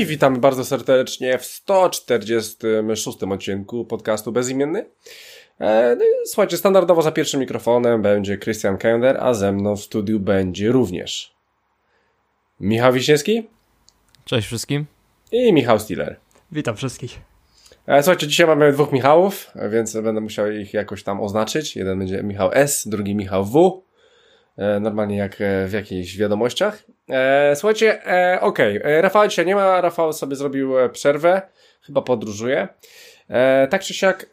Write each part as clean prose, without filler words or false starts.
I witamy bardzo serdecznie w 146 odcinku podcastu Bezimienny. Słuchajcie, standardowo za pierwszym mikrofonem będzie Krystian Kender, a ze mną w studiu będzie również Michał Wiśniewski. Cześć wszystkim. I Michał Stiller. Witam wszystkich. Słuchajcie, dzisiaj mamy dwóch Michałów, więc będę musiał ich jakoś tam oznaczyć. Jeden będzie Michał S, drugi Michał W. Normalnie jak w jakichś wiadomościach. Słuchajcie, okej. Rafała dzisiaj nie ma. Rafał sobie zrobił przerwę. Chyba podróżuje. Tak czy siak,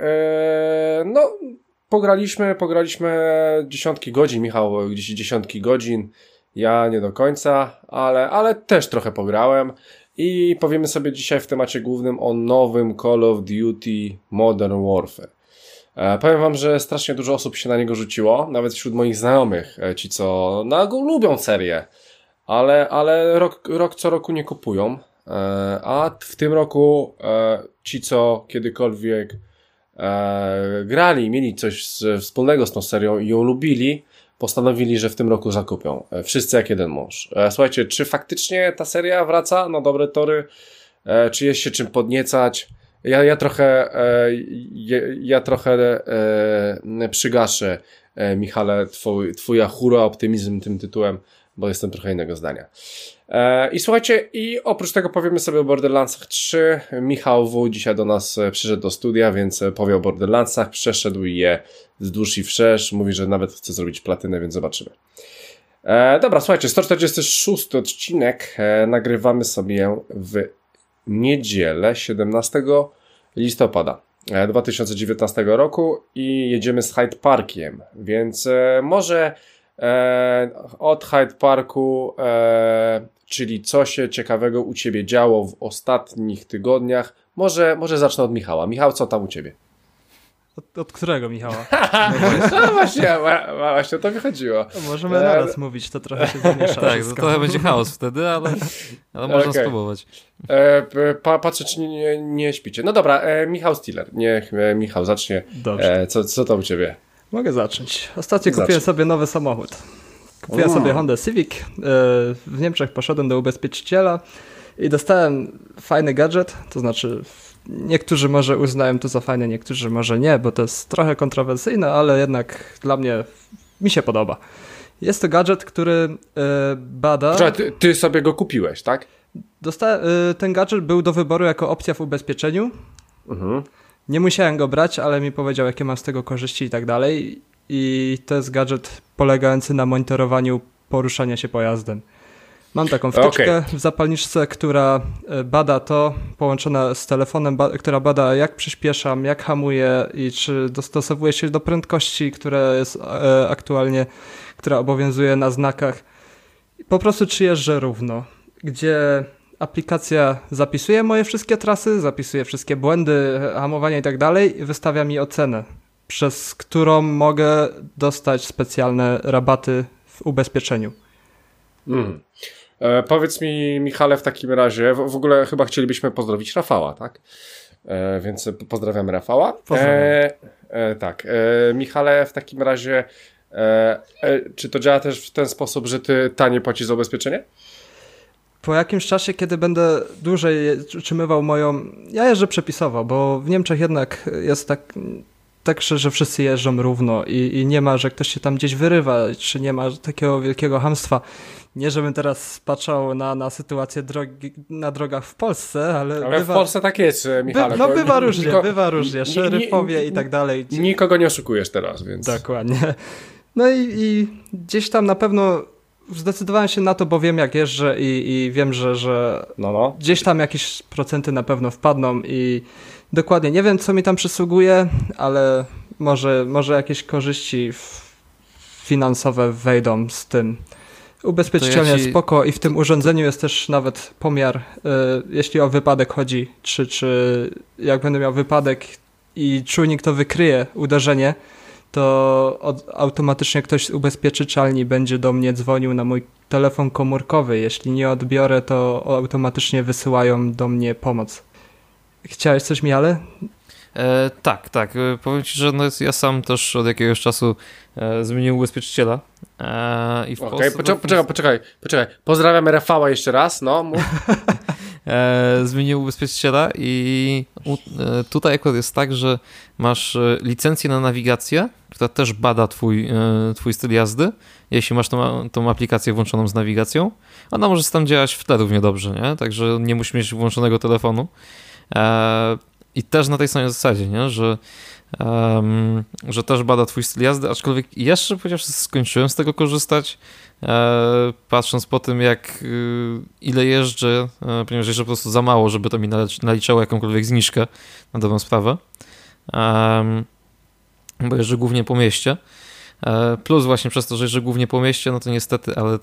pograliśmy dziesiątki godzin. Michał gdzieś dziesiątki godzin. Ja nie do końca, ale też trochę pograłem. I powiemy sobie dzisiaj w temacie głównym o nowym Call of Duty Modern Warfare. Powiem wam, że strasznie dużo osób się na niego rzuciło, nawet wśród moich znajomych, ci co lubią serię, ale rok co roku nie kupują, a w tym roku ci co kiedykolwiek grali, mieli coś wspólnego z tą serią i ją lubili, postanowili, że w tym roku zakupią. Wszyscy jak jeden mąż. Słuchajcie, czy faktycznie ta seria wraca na dobre tory? Czy jest się czym podniecać? Ja trochę przygaszę, Michale, twój hura optymizm tym tytułem, bo jestem trochę innego zdania. I słuchajcie, i oprócz tego powiemy sobie o Borderlandsach 3. Michał W. dzisiaj do nas przyszedł do studia, więc powie o Borderlandsach, przeszedł je wzdłuż i wszerz, mówi, że nawet chce zrobić platynę, więc zobaczymy. Dobra, słuchajcie, 146 odcinek nagrywamy sobie w niedzielę 17 listopada 2019 roku i jedziemy z Hyde Parkiem, więc może od Hyde Parku, czyli co się ciekawego u Ciebie działo w ostatnich tygodniach, może zacznę od Michała. Michał, co tam u Ciebie? Od którego Michała? No właśnie o to mi chodziło. Możemy naraz mówić, to trochę się zamiesza. Tak, to trochę będzie chaos wtedy, ale można spróbować. Patrzę, czy nie śpicie. No dobra, Michał Stiller. Niech Michał zacznie. Dobrze. Co to u Ciebie? Mogę zacząć. Ostatnio kupiłem sobie nowy samochód. Kupiłem sobie Honda Civic. W Niemczech poszedłem do ubezpieczyciela i dostałem fajny gadżet, to znaczy niektórzy może uznają to za fajne, niektórzy może nie, bo to jest trochę kontrowersyjne, ale jednak dla mnie mi się podoba. Jest to gadżet, który bada... Ty sobie go kupiłeś, tak? Ten gadżet był do wyboru jako opcja w ubezpieczeniu. Nie musiałem go brać, ale mi powiedział, jakie mam z tego korzyści i tak dalej. I to jest gadżet polegający na monitorowaniu poruszania się pojazdem. Mam taką wtyczkę w zapalniczce, która bada to, połączona z telefonem, która bada jak przyspieszam, jak hamuję i czy dostosowuję się do prędkości, która jest aktualnie, która obowiązuje na znakach. Po prostu czy jeżdżę równo, gdzie aplikacja zapisuje moje wszystkie trasy, zapisuje wszystkie błędy, hamowania i tak dalej i wystawia mi ocenę, przez którą mogę dostać specjalne rabaty w ubezpieczeniu. Powiedz mi, Michale, w takim razie, w ogóle chyba chcielibyśmy pozdrowić Rafała, tak? Więc pozdrawiamy Rafała. Tak. Michale, w takim razie czy to działa też w ten sposób, że ty taniej płacisz za ubezpieczenie? Po jakimś czasie, kiedy będę dłużej utrzymywał ja jeżdżę przepisowo, bo w Niemczech jednak jest tak, że wszyscy jeżdżą równo i nie ma, że ktoś się tam gdzieś wyrywa, czy nie ma takiego wielkiego chamstwa. Nie, żebym teraz patrzał na sytuację na drogach w Polsce, ale w Polsce tak jest, Michale. Bywa różnie, szeryfowie i tak dalej. Nikogo nie oszukujesz teraz, więc... Dokładnie. No i gdzieś tam na pewno zdecydowałem się na to, bo wiem jak jeżdżę i wiem, że gdzieś tam jakieś procenty na pewno wpadną i dokładnie nie wiem, co mi tam przysługuje, ale może jakieś korzyści finansowe wejdą z tym. Ubezpieczycielnie spoko i w tym urządzeniu jest też nawet pomiar, jeśli o wypadek chodzi, czy jak będę miał wypadek i czujnik to wykryje uderzenie, to automatycznie ktoś z ubezpieczycielni będzie do mnie dzwonił na mój telefon komórkowy. Jeśli nie odbiorę, to automatycznie wysyłają do mnie pomoc. Chciałeś coś, Michale? Tak. Powiem Ci, że ja sam też od jakiegoś czasu zmieniłem ubezpieczyciela. Poczekaj. Pozdrawiamy Rafała jeszcze raz, no. zmieniłem ubezpieczyciela i tutaj akurat jest tak, że masz licencję na nawigację, która też bada twój styl jazdy. Jeśli masz tą aplikację włączoną z nawigacją, ona może tam działać w tle równie dobrze, nie? Także nie musisz mieć włączonego telefonu. I też na tej samej zasadzie, nie? Że też bada twój styl jazdy, aczkolwiek jeszcze chociaż skończyłem z tego korzystać, patrząc po tym, ile jeżdżę, ponieważ jeżdżę po prostu za mało, żeby to mi naliczało jakąkolwiek zniżkę na dobrą sprawę, bo jeżdżę głównie po mieście. Plus właśnie przez to, że jeżdżę głównie po mieście, no to niestety, ale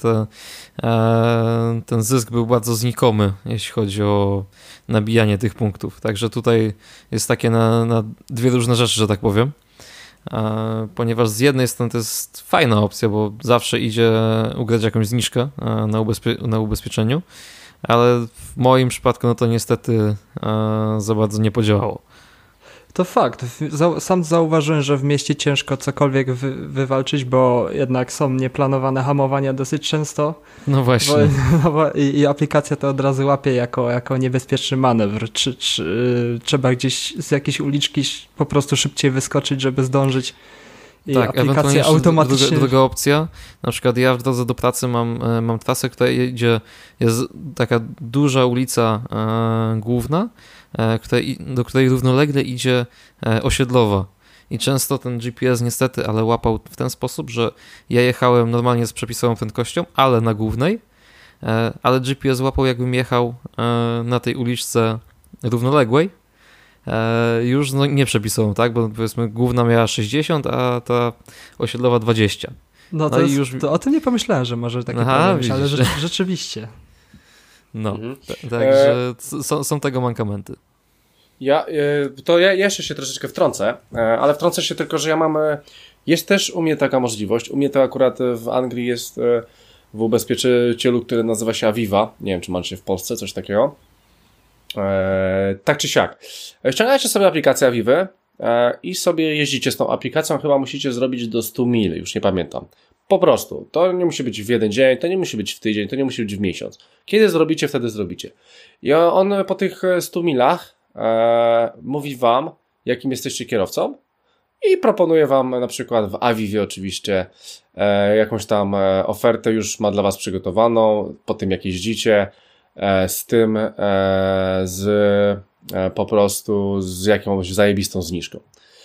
ten zysk był bardzo znikomy, jeśli chodzi o nabijanie tych punktów. Także tutaj jest takie na dwie różne rzeczy, że tak powiem. Ponieważ z jednej strony to jest fajna opcja, bo zawsze idzie ugrać jakąś zniżkę na ubezpieczeniu, ale w moim przypadku no to niestety za bardzo nie podziałało. To fakt. Sam zauważyłem, że w mieście ciężko cokolwiek wywalczyć, bo jednak są nieplanowane hamowania dosyć często. No właśnie. I aplikacja to od razu łapie jako niebezpieczny manewr. Czy trzeba gdzieś z jakiejś uliczki po prostu szybciej wyskoczyć, żeby zdążyć. I tak, aplikacja automatycznie... Druga opcja, na przykład ja w drodze do pracy mam trasę, która jest taka duża ulica główna, do której równolegle idzie osiedlowa. I często ten GPS niestety, ale łapał w ten sposób, że ja jechałem normalnie z przepisową prędkością, ale na głównej, ale GPS łapał, jakbym jechał na tej uliczce równoległej, już nie przepisową, tak? Bo powiedzmy główna miała 60, a ta osiedlowa 20. To o tym nie pomyślałem, że może taki problem być, ale rzeczywiście. No, także są tego mankamenty. Ja jeszcze się troszeczkę wtrącę, ale wtrącę się tylko, że jest też u mnie taka możliwość. U mnie to akurat w Anglii jest w ubezpieczycielu, który nazywa się Aviva. Nie wiem, czy macie w Polsce coś takiego. Tak czy siak. Ściągajcie sobie aplikację Avivy i sobie jeździcie z tą aplikacją. Chyba musicie zrobić do 100 mil, już nie pamiętam. Po prostu. To nie musi być w jeden dzień, to nie musi być w tydzień, to nie musi być w miesiąc. Kiedy zrobicie, wtedy zrobicie. I on po tych 100 milach mówi wam, jakim jesteście kierowcą i proponuje wam na przykład w Avivie oczywiście jakąś tam ofertę już ma dla was przygotowaną po tym, jak jeździcie, z tym po prostu z jakąś zajebistą zniżką.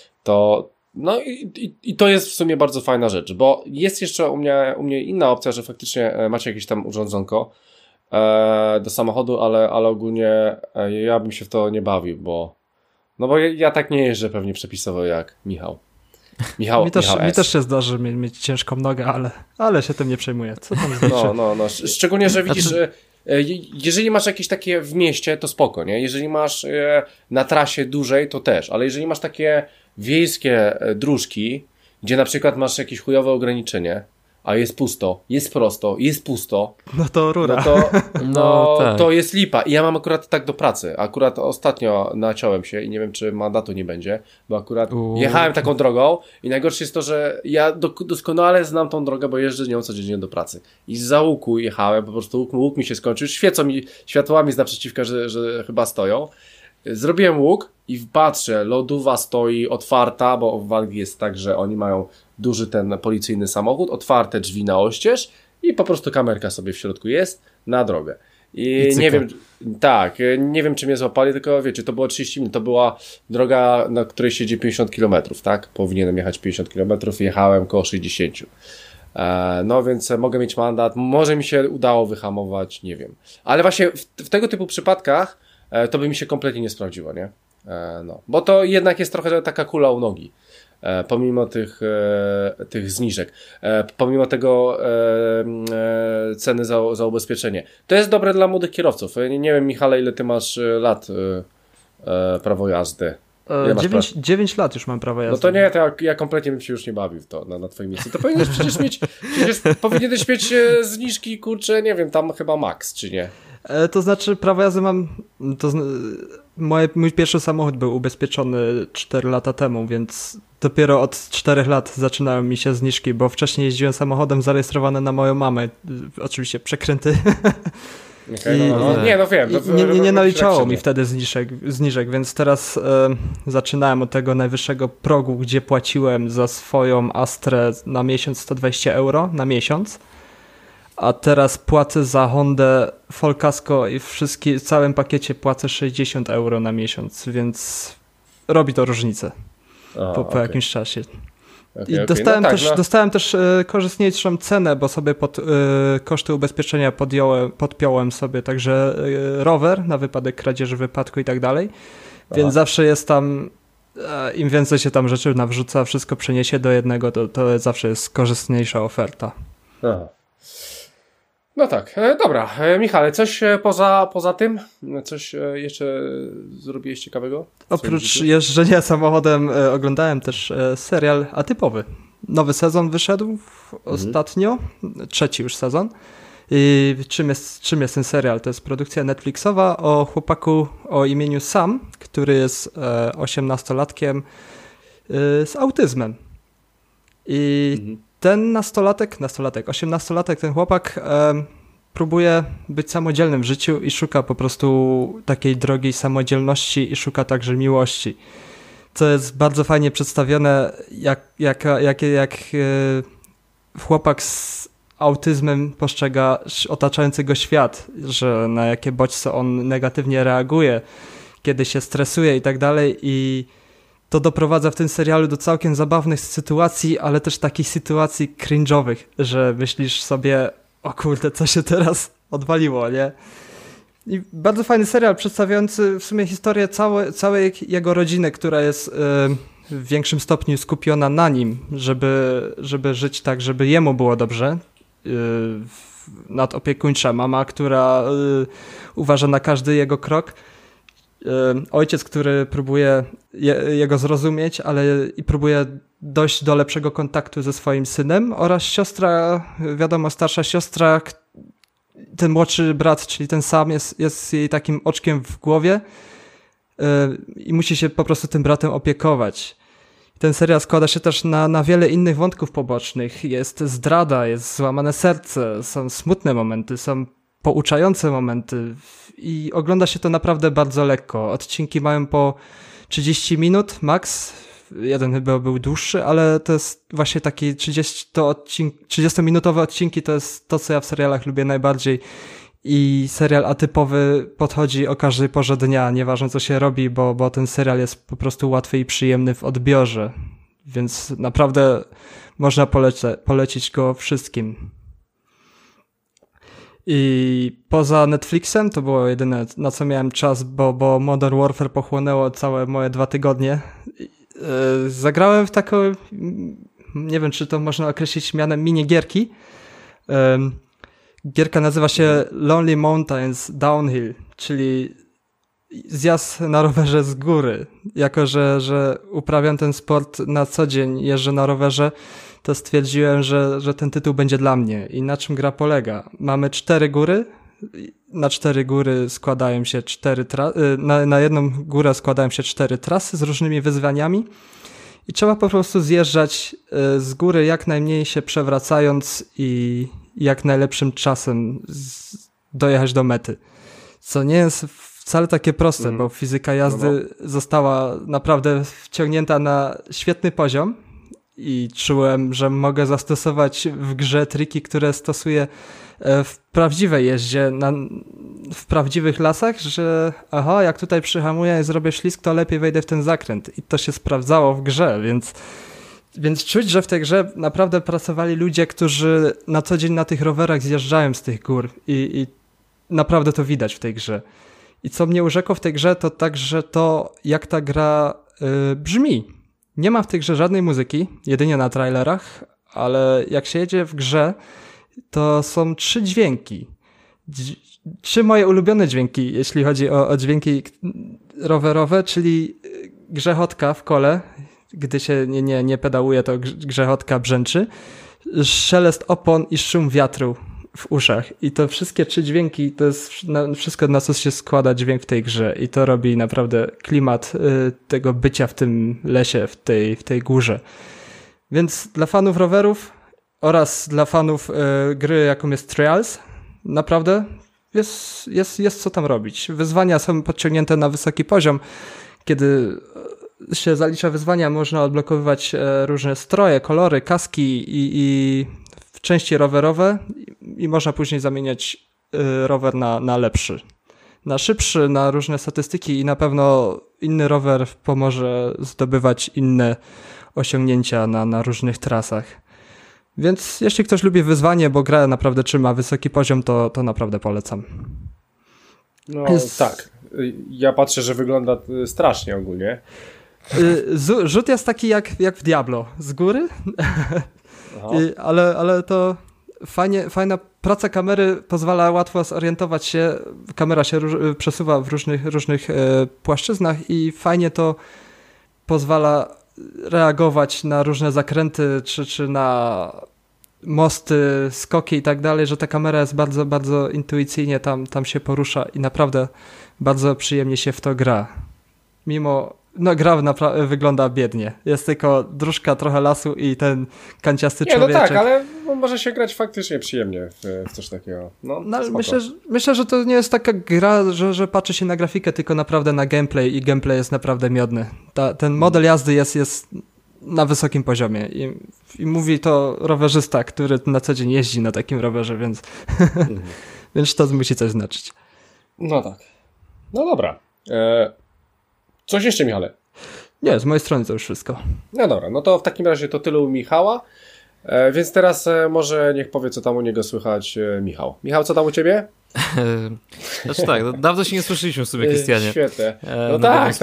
No i to jest w sumie bardzo fajna rzecz, bo jest jeszcze u mnie inna opcja, że faktycznie macie jakieś tam urządzonko do samochodu, ale ogólnie ja bym się w to nie bawił, bo ja tak nie jeżdżę pewnie przepisowo jak Michał. Mi też się zdarzy mieć ciężką nogę, ale się tym nie przejmuję. Co tam znaczy? No. Szczególnie, że widzisz, że jeżeli masz jakieś takie w mieście, to spoko, nie? Jeżeli masz na trasie dłużej, to też, ale jeżeli masz takie wiejskie dróżki, gdzie na przykład masz jakieś chujowe ograniczenie, a jest pusto, jest prosto, jest pusto. No to rura. Tak. To jest lipa. I ja mam akurat tak do pracy. Akurat ostatnio naciąłem się i nie wiem, czy mandatu nie będzie, bo akurat jechałem taką drogą i najgorsze jest to, że ja doskonale znam tą drogę, bo jeżdżę nią codziennie do pracy. I zza łuku jechałem, po prostu łuk mi się skończył, świecą mi światłami z naprzeciwka, że chyba stoją. Zrobiłem łuk i patrzę, lodówa stoi otwarta, bo w Anglii jest tak, że oni mają duży ten policyjny samochód, otwarte drzwi na oścież i po prostu kamerka sobie w środku jest na drogę. I nie wiem, czy mnie złapali, tylko wiecie, to było 30 minut, to była droga, na której siedzi 50 km, tak? Powinienem jechać 50 km, jechałem koło 60. No więc mogę mieć mandat, może mi się udało wyhamować, nie wiem. Ale właśnie w tego typu przypadkach to by mi się kompletnie nie sprawdziło, nie? Bo to jednak jest trochę taka kula u nogi. Pomimo tych zniżek, pomimo tego ceny za ubezpieczenie. To jest dobre dla młodych kierowców. Nie wiem, Michale, ile ty masz lat prawo jazdy? 9 lat już mam prawo jazdy. No to nie, to ja kompletnie bym się już nie bawił w to na twoim miejscu. To powinieneś powinieneś mieć zniżki, kurczę, nie wiem, tam chyba max, czy nie? To znaczy prawo jazdy mam, mój pierwszy samochód był ubezpieczony 4 lata temu, więc dopiero od 4 lat zaczynały mi się zniżki, bo wcześniej jeździłem samochodem zarejestrowanym na moją mamę, oczywiście przekręty. Okay, wiem. Nie naliczało mi wtedy zniżek, więc teraz zaczynałem od tego najwyższego progu, gdzie płaciłem za swoją Astrę na miesiąc 120 euro na miesiąc, a teraz płacę za Hondę Full Casco i w całym pakiecie płacę 60 euro na miesiąc, więc robi to różnicę po jakimś czasie. I dostałem też korzystniejszą cenę, bo sobie pod koszty ubezpieczenia podpiąłem sobie także rower na wypadek kradzieży, wypadku i tak dalej, więc zawsze jest tam, im więcej się tam rzeczy nawrzuca, wszystko przeniesie do jednego, to zawsze jest korzystniejsza oferta. Aha. No tak, dobra. Michale, coś poza tym? Coś jeszcze zrobiłeś ciekawego? Oprócz jeżdżenia samochodem oglądałem też serial atypowy. Nowy sezon wyszedł ostatnio, 3 już sezon. I czym jest ten serial? To jest produkcja Netflixowa o chłopaku o imieniu Sam, który jest 18-latkiem z autyzmem. I ten 18-latek, ten chłopak próbuje być samodzielnym w życiu i szuka po prostu takiej drogi samodzielności i szuka także miłości. Co jest bardzo fajnie przedstawione, jak chłopak z autyzmem postrzega otaczający go świat, że na jakie bodźce on negatywnie reaguje, kiedy się stresuje i tak dalej, i to doprowadza w tym serialu do całkiem zabawnych sytuacji, ale też takich sytuacji cringe'owych, że myślisz sobie, o kurde, co się teraz odwaliło, nie? I bardzo fajny serial przedstawiający w sumie historię całej jego rodziny, która jest w większym stopniu skupiona na nim, żeby żyć tak, żeby jemu było dobrze. Nadopiekuńcza mama, która uważa na każdy jego krok. Ojciec, który próbuje jego zrozumieć, ale i próbuje dojść do lepszego kontaktu ze swoim synem, oraz siostra, wiadomo, starsza siostra, ten młodszy brat, czyli ten Sam jest jej takim oczkiem w głowie i musi się po prostu tym bratem opiekować. Ten serial składa się też na wiele innych wątków pobocznych. Jest zdrada, jest złamane serce, są smutne momenty, są pouczające momenty i ogląda się to naprawdę bardzo lekko. Odcinki mają po 30 minut max. Jeden chyba był dłuższy, ale to jest właśnie taki 30-minutowe odcinki, to jest to, co ja w serialach lubię najbardziej. I serial atypowy podchodzi o każdej porze dnia, nieważne co się robi, bo ten serial jest po prostu łatwy i przyjemny w odbiorze. Więc naprawdę można polecić go wszystkim. I poza Netflixem to było jedyne, na co miałem czas, bo Modern Warfare pochłonęło całe moje 2 tygodnie. Zagrałem w taką, nie wiem, czy to można określić mianem minigierki. Gierka nazywa się Lonely Mountains Downhill, czyli zjazd na rowerze z góry. Jako że uprawiam ten sport na co dzień, jeżdżę na rowerze, to stwierdziłem, że ten tytuł będzie dla mnie. I na czym gra polega? Mamy 4 góry. Na 4 góry składają się 4 na jedną górę składają się 4 trasy z różnymi wyzwaniami i trzeba po prostu zjeżdżać z góry jak najmniej się przewracając i jak najlepszym czasem dojechać do mety. Co nie jest wcale takie proste, bo fizyka jazdy została naprawdę wciągnięta na świetny poziom i czułem, że mogę zastosować w grze triki, które stosuję w prawdziwej jeździe, w prawdziwych lasach, że jak tutaj przyhamuję i zrobię ślizg, to lepiej wejdę w ten zakręt. I to się sprawdzało w grze, więc czuć, że w tej grze naprawdę pracowali ludzie, którzy na co dzień na tych rowerach zjeżdżają z tych gór i naprawdę to widać w tej grze. I co mnie urzekło w tej grze, to także to, jak ta gra brzmi. Nie ma w tej grze żadnej muzyki, jedynie na trailerach, ale jak się jedzie w grze, to są 3 dźwięki. 3 moje ulubione dźwięki, jeśli chodzi o dźwięki rowerowe, czyli grzechotka w kole, gdy się nie pedałuje, to grzechotka brzęczy, szelest opon i szum wiatru w uszach. I to wszystkie 3 dźwięki, to jest wszystko, na co się składa dźwięk w tej grze. I to robi naprawdę klimat tego bycia w tym lesie, w tej górze. Więc dla fanów rowerów oraz dla fanów gry, jaką jest Trials, naprawdę jest co tam robić. Wyzwania są podciągnięte na wysoki poziom. Kiedy się zalicza wyzwania, można odblokowywać różne stroje, kolory, kaski i w części rowerowe i można później zamieniać rower na lepszy, na szybszy, na różne statystyki i na pewno inny rower pomoże zdobywać inne osiągnięcia na różnych trasach. Więc jeśli ktoś lubi wyzwanie, bo gra naprawdę trzyma wysoki poziom, to naprawdę polecam. No tak. Ja patrzę, że wygląda strasznie ogólnie. Rzut jest taki jak w Diablo. Z góry, ale to fajna praca kamery pozwala łatwo zorientować się. Kamera się przesuwa w różnych płaszczyznach i fajnie to pozwala reagować na różne zakręty, czy na mosty, skoki i tak dalej, że ta kamera jest bardzo, bardzo intuicyjnie tam się porusza i naprawdę bardzo przyjemnie się w to gra. Gra wygląda biednie. Jest tylko dróżka, trochę lasu i ten kanciasty człowieczek. No tak, ale może się grać faktycznie przyjemnie w coś takiego. Myślę, że to nie jest taka gra, że patrzy się na grafikę, tylko naprawdę na gameplay i gameplay jest naprawdę miodny. Ten model jazdy jest na wysokim poziomie i mówi to rowerzysta, który na co dzień jeździ na takim rowerze, więc, więc to musi coś znaczyć. No tak. No dobra. Coś jeszcze, Michale? Nie, z mojej strony to już wszystko. No dobra, no to w takim razie to tyle u Michała, więc teraz może niech powie, co tam u niego słychać Michał. Michał, co tam u ciebie? Znaczy tak, dawno się nie słyszeliśmy w sobie, Krystianie. Świetnie. No tak.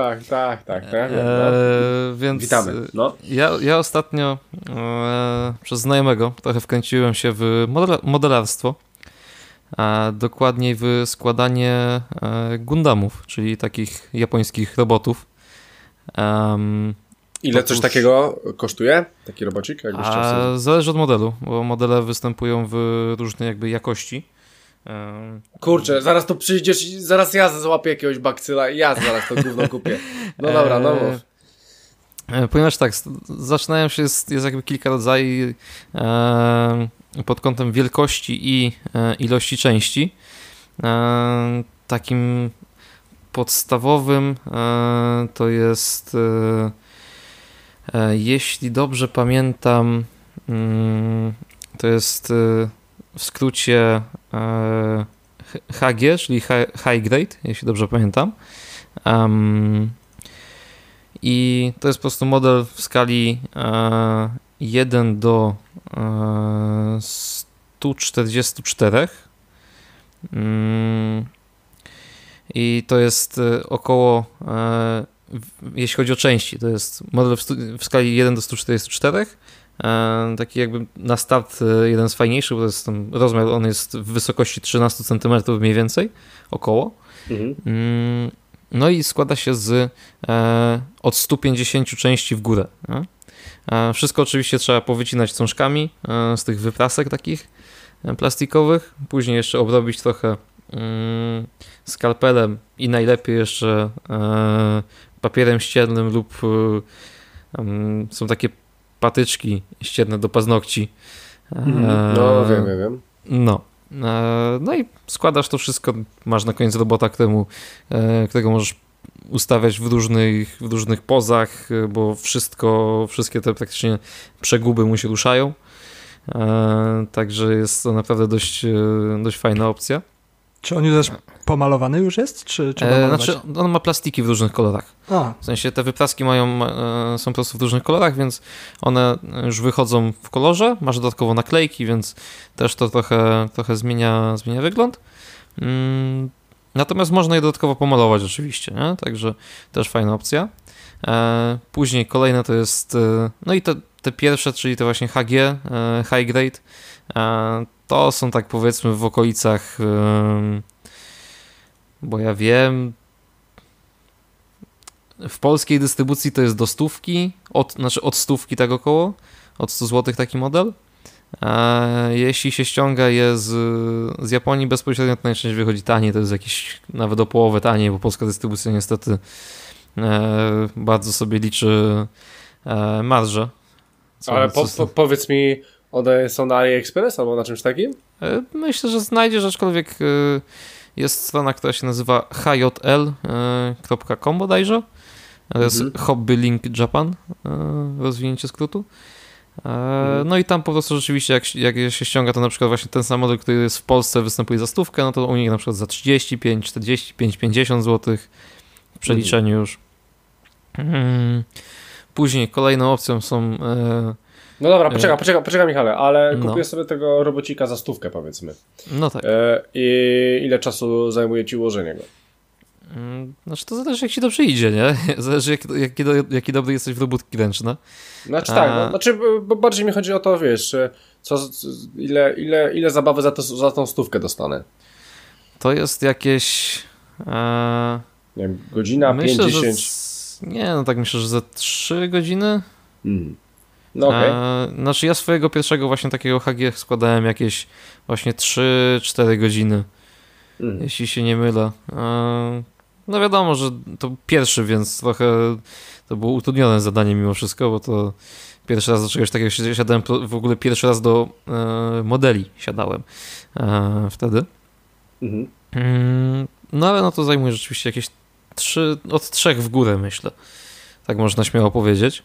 Więc witamy. No. Ja ostatnio przez znajomego trochę wkręciłem się w modelarstwo, a dokładniej w składanie Gundamów, czyli takich japońskich robotów. Ile coś takiego kosztuje? Taki robocik? Zależy od modelu, bo modele występują w różnej jakby jakości. Kurczę, zaraz tu przyjdziesz i zaraz ja złapię jakiegoś bakcyla i ja zaraz to gówno kupię. No dobra, no mów. Ponieważ tak, zaczynają się, jest jakby kilka rodzajów pod kątem wielkości i ilości części. Takim podstawowym to jest, jeśli dobrze pamiętam, to jest w skrócie HG, czyli High Grade, jeśli dobrze pamiętam. I to jest po prostu model w skali 1 do 144. I to jest około, jeśli chodzi o części, to jest model w skali 1 do 144. Taki jakby na start jeden z fajniejszych, bo to jest ten rozmiar, on jest w wysokości 13 cm mniej więcej, około. No i składa się od 150 części w górę. Wszystko oczywiście trzeba powycinać cążkami z tych wyprasek takich plastikowych, później jeszcze obrobić trochę skalpelem i najlepiej jeszcze papierem ściernym lub są takie patyczki ścierne do paznokci. No wiem. No i składasz to wszystko, masz na koniec robota, którego możesz ustawiać w różnych pozach, bo wszystkie te praktycznie przeguby mu się ruszają. Także jest to naprawdę dość fajna opcja. Czy on już pomalowany już jest? Czy znaczy on ma plastiki w różnych kolorach. W sensie te wypraski są po prostu w różnych kolorach, więc one już wychodzą w kolorze. Masz dodatkowo naklejki, więc też to trochę zmienia wygląd. Natomiast można je dodatkowo pomalować oczywiście, nie? Także też fajna opcja. Później kolejne to jest, no i te pierwsze, czyli te właśnie HG, High Grade, to są tak powiedzmy w okolicach, bo ja wiem, w polskiej dystrybucji to jest do 100, od 100 tak około, od 100 zł taki model. Jeśli się ściąga je z Japonii bezpośrednio, to najczęściej wychodzi taniej, to jest jakieś nawet o połowę taniej, bo polska dystrybucja niestety bardzo sobie liczy marżę. Ale powiedz mi, One są na AliExpress albo na czymś takim? Myślę, że znajdziesz, aczkolwiek jest strona, która się nazywa hjl.com bodajże. To jest Hobby Link Japan, rozwinięcie skrótu. No i tam po prostu rzeczywiście jak się ściąga to na przykład właśnie ten sam model, który jest w Polsce, występuje za 100, no to u nich na przykład za 35, 45, 50 zł w przeliczeniu już. Później kolejną opcją są... No dobra, poczekaj Michale, ale kupię sobie tego robocika za 100, powiedzmy. No tak. I ile czasu zajmuje ci ułożenie go? Znaczy to zależy jak ci dobrze idzie, nie? Zależy jaki dobry jesteś w robótki ręczne. Znaczy tak, bo bardziej mi chodzi o to, wiesz, ile zabawy za tą 100 dostanę? To jest jakieś... nie wiem, godzina, myślę, 5, 10? Nie, no tak myślę, że za 3 godziny. No okej. Znaczy ja swojego pierwszego właśnie takiego HG składałem jakieś właśnie 3-4 godziny. Jeśli się nie mylę. No wiadomo, że to pierwszy, więc trochę to było utrudnione zadanie mimo wszystko, bo to pierwszy raz do czegoś takiego siadałem, w ogóle pierwszy raz do modeli siadałem wtedy. No ale no to zajmuje rzeczywiście jakieś od 3 w górę, myślę. Tak można śmiało powiedzieć.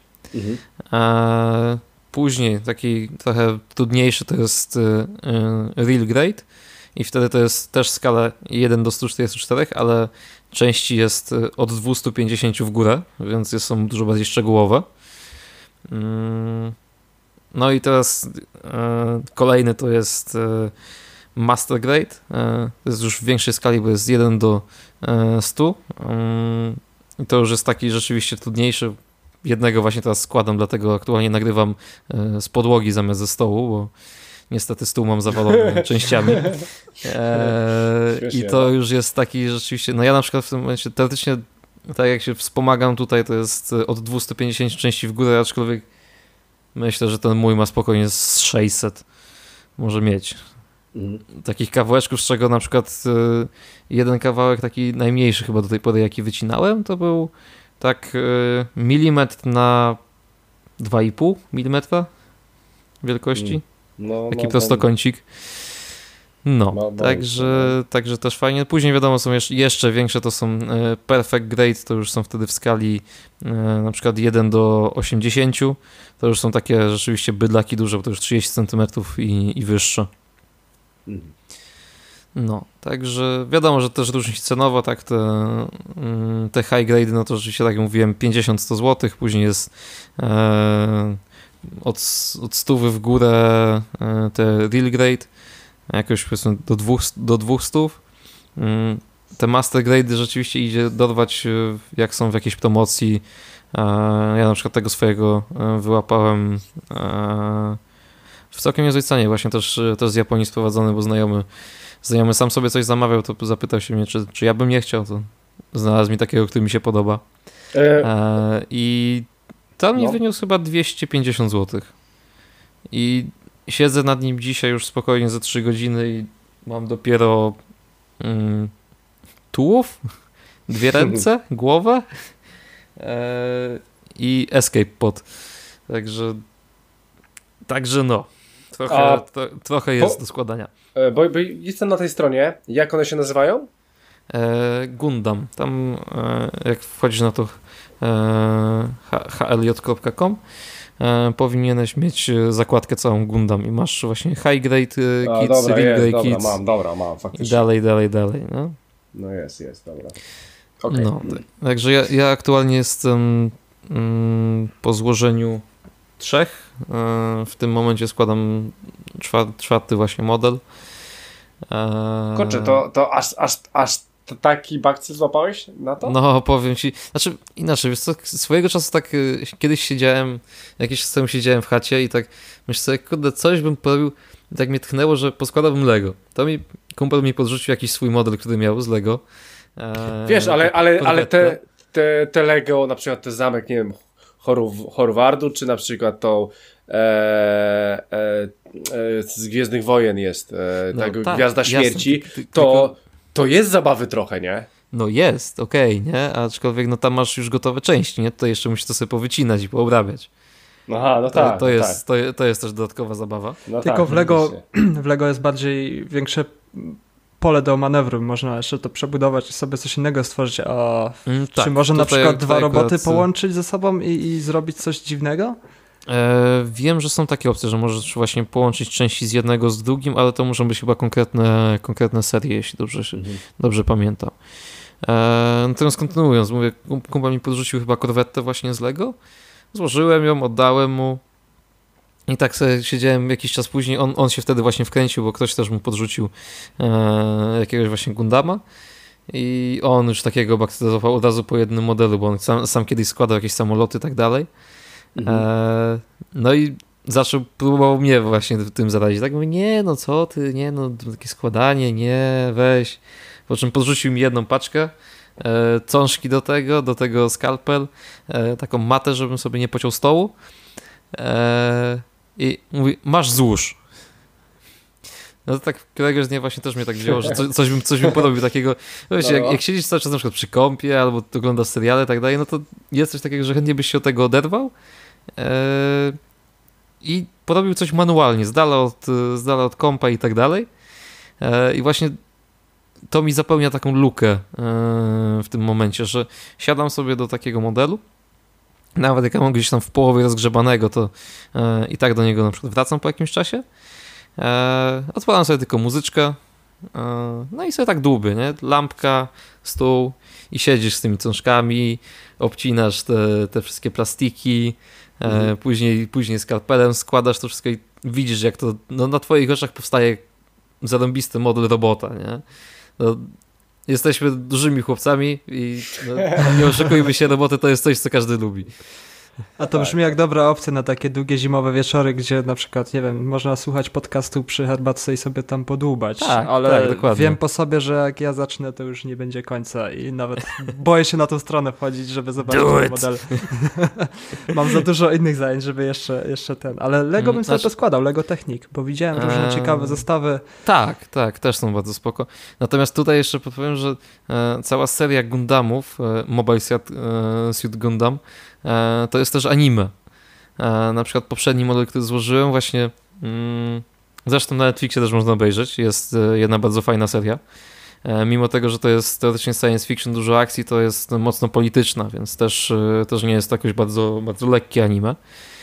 Później taki trochę trudniejszy to jest Real Grade i wtedy to jest też skala 1 do 144, ale części jest od 250 w górę, więc są dużo bardziej szczegółowe. No i teraz kolejny to jest Master Grade. To jest już w większej skali, bo jest 1 do 100. I to już jest taki rzeczywiście trudniejszy. Jednego właśnie teraz składam, dlatego aktualnie nagrywam z podłogi zamiast ze stołu, bo niestety stół mam zawalony częściami. I to już jest taki rzeczywiście, no ja na przykład w tym momencie teoretycznie, tak jak się wspomagam tutaj, to jest od 250 części w górę, aczkolwiek myślę, że ten mój ma spokojnie z 600 może mieć. Takich kawałeczków, z czego na przykład jeden kawałek taki najmniejszy chyba do tej pory, jaki wycinałem, to był tak milimetr na 2,5 mm wielkości. Taki prostokącik. No, także też fajnie. Później wiadomo, są jeszcze większe, to są Perfect Grade, to już są wtedy w skali na przykład 1 do 80. To już są takie rzeczywiście bydlaki duże, bo to już 30 cm i wyższe. No, także wiadomo, że też różni się cenowo, tak, te high grade, no to rzeczywiście, tak jak mówiłem, 50-100 zł, później jest od 100 w górę te real grade, jakoś powiedzmy do 200. Te master grade rzeczywiście idzie dorwać, jak są w jakiejś promocji. Ja na przykład tego swojego wyłapałem w całkiem niezłej cenie, właśnie też z Japonii sprowadzony, bo znajomy sam sobie coś zamawiał, to zapytał się mnie, czy ja bym nie chciał, to znalazł mi takiego, który mi się podoba. I tam mi wyniósł chyba 250 zł. I siedzę nad nim dzisiaj już spokojnie ze 3 godziny i mam dopiero tułów, 2 ręce, głowę i escape pod. Także no, trochę jest do składania. Bo jestem na tej stronie. Jak one się nazywają? Gundam. Tam jak wchodzisz na to hlj.com powinieneś mieć zakładkę całą Gundam i masz właśnie high grade kits, real grade kits. Mam, faktycznie. Dalej. No jest, dobra. Okay. No, także ja aktualnie jestem po złożeniu 3. W tym momencie składam 4. właśnie model. Kurczę, to aż taki bakcyl złapałeś na to? No, powiem ci, znaczy inaczej, wiesz co, swojego czasu tak kiedyś jakiś czas temu siedziałem w chacie i tak myślę sobie, kurde, coś bym porobił i tak mnie tchnęło, że poskładałbym Lego. To kumpel mi podrzucił jakiś swój model, który miał z Lego. Wiesz, ale te Lego, na przykład ten zamek, nie wiem, Horwardu, czy na przykład tą z Gwiezdnych Wojen jest Gwiazda Śmierci, to jest zabawy trochę, nie? No jest, okej, nie? Aczkolwiek no tam masz już gotowe części, nie? Tutaj jeszcze musisz to sobie powycinać i poobrabiać. Aha, no tak. To jest też dodatkowa zabawa. No tylko tak, w Lego jest bardziej większe pole do manewru, można jeszcze to przebudować i sobie coś innego stworzyć, a czy można na przykład dwa roboty połączyć ze sobą i zrobić coś dziwnego? Wiem, że są takie opcje, że możesz właśnie połączyć części z jednego z drugim, ale to muszą być chyba konkretne serie, jeśli dobrze pamiętam. Natomiast kontynuując, mówię, kumpel mi podrzucił chyba korwetę właśnie z Lego, złożyłem ją, oddałem mu i tak sobie siedziałem jakiś czas później, on się wtedy właśnie wkręcił, bo ktoś też mu podrzucił jakiegoś właśnie Gundama i on już takiego bakteryzował od razu po jednym modelu, bo on sam kiedyś składał jakieś samoloty i tak dalej. No i próbował mnie właśnie tym zarazić. Tak mówię, nie, no co ty, nie, no takie składanie, nie, weź. Po czym podrzucił mi jedną paczkę, cążki do tego skalpel, taką matę, żebym sobie nie pociął stołu i mówi, masz złóż. No to tak któregoś dnia właśnie też mnie tak wzięło, że coś bym porobił takiego, wiecie, jak siedzisz cały czas na przykład przy kąpie albo oglądasz seriale i tak dalej, no to jest coś takiego, że chętnie byś się od tego oderwał i porobił coś manualnie, z dala od kompa i tak dalej. I właśnie to mi zapełnia taką lukę w tym momencie, że siadam sobie do takiego modelu, nawet jak ja mam gdzieś tam w połowie rozgrzebanego, to i tak do niego na przykład wracam po jakimś czasie. Odpalam sobie tylko muzyczkę, no i sobie tak dłubię, nie? Lampka, stół i siedzisz z tymi cążkami, obcinasz te wszystkie plastiki, później skalpelem składasz to wszystko i widzisz, jak to na twoich oczach powstaje zarąbisty model robota, nie? No, jesteśmy dużymi chłopcami i nie oszukujmy się, roboty to jest coś, co każdy lubi. A to brzmi jak dobra opcja na takie długie zimowe wieczory, gdzie na przykład, nie wiem, można słuchać podcastu przy herbatce i sobie tam podłubać. Tak, ale dokładnie. wiem po sobie, że jak ja zacznę, to już nie będzie końca i nawet boję się na tą stronę wchodzić, żeby zobaczyć ten model. Mam za dużo innych zajęć, żeby jeszcze ten. Ale Lego bym sobie to składał, Lego Technik, bo widziałem różne ciekawe zestawy. Tak, też są bardzo spoko. Natomiast tutaj jeszcze podpowiem, że cała seria Gundamów, Mobile Suit Gundam, to jest też anime. Na przykład poprzedni model, który złożyłem właśnie, zresztą na Netflixie też można obejrzeć, jest jedna bardzo fajna seria. Mimo tego, że to jest teoretycznie science fiction, dużo akcji, to jest mocno polityczna, więc też nie jest to jakoś bardzo, bardzo lekkie anime.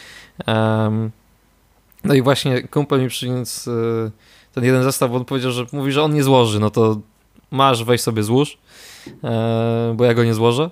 No i właśnie kumpel mi przyniósł ten jeden zestaw, bo on powiedział, że mówi, że on nie złoży, no to masz, weź sobie złóż, bo ja go nie złożę.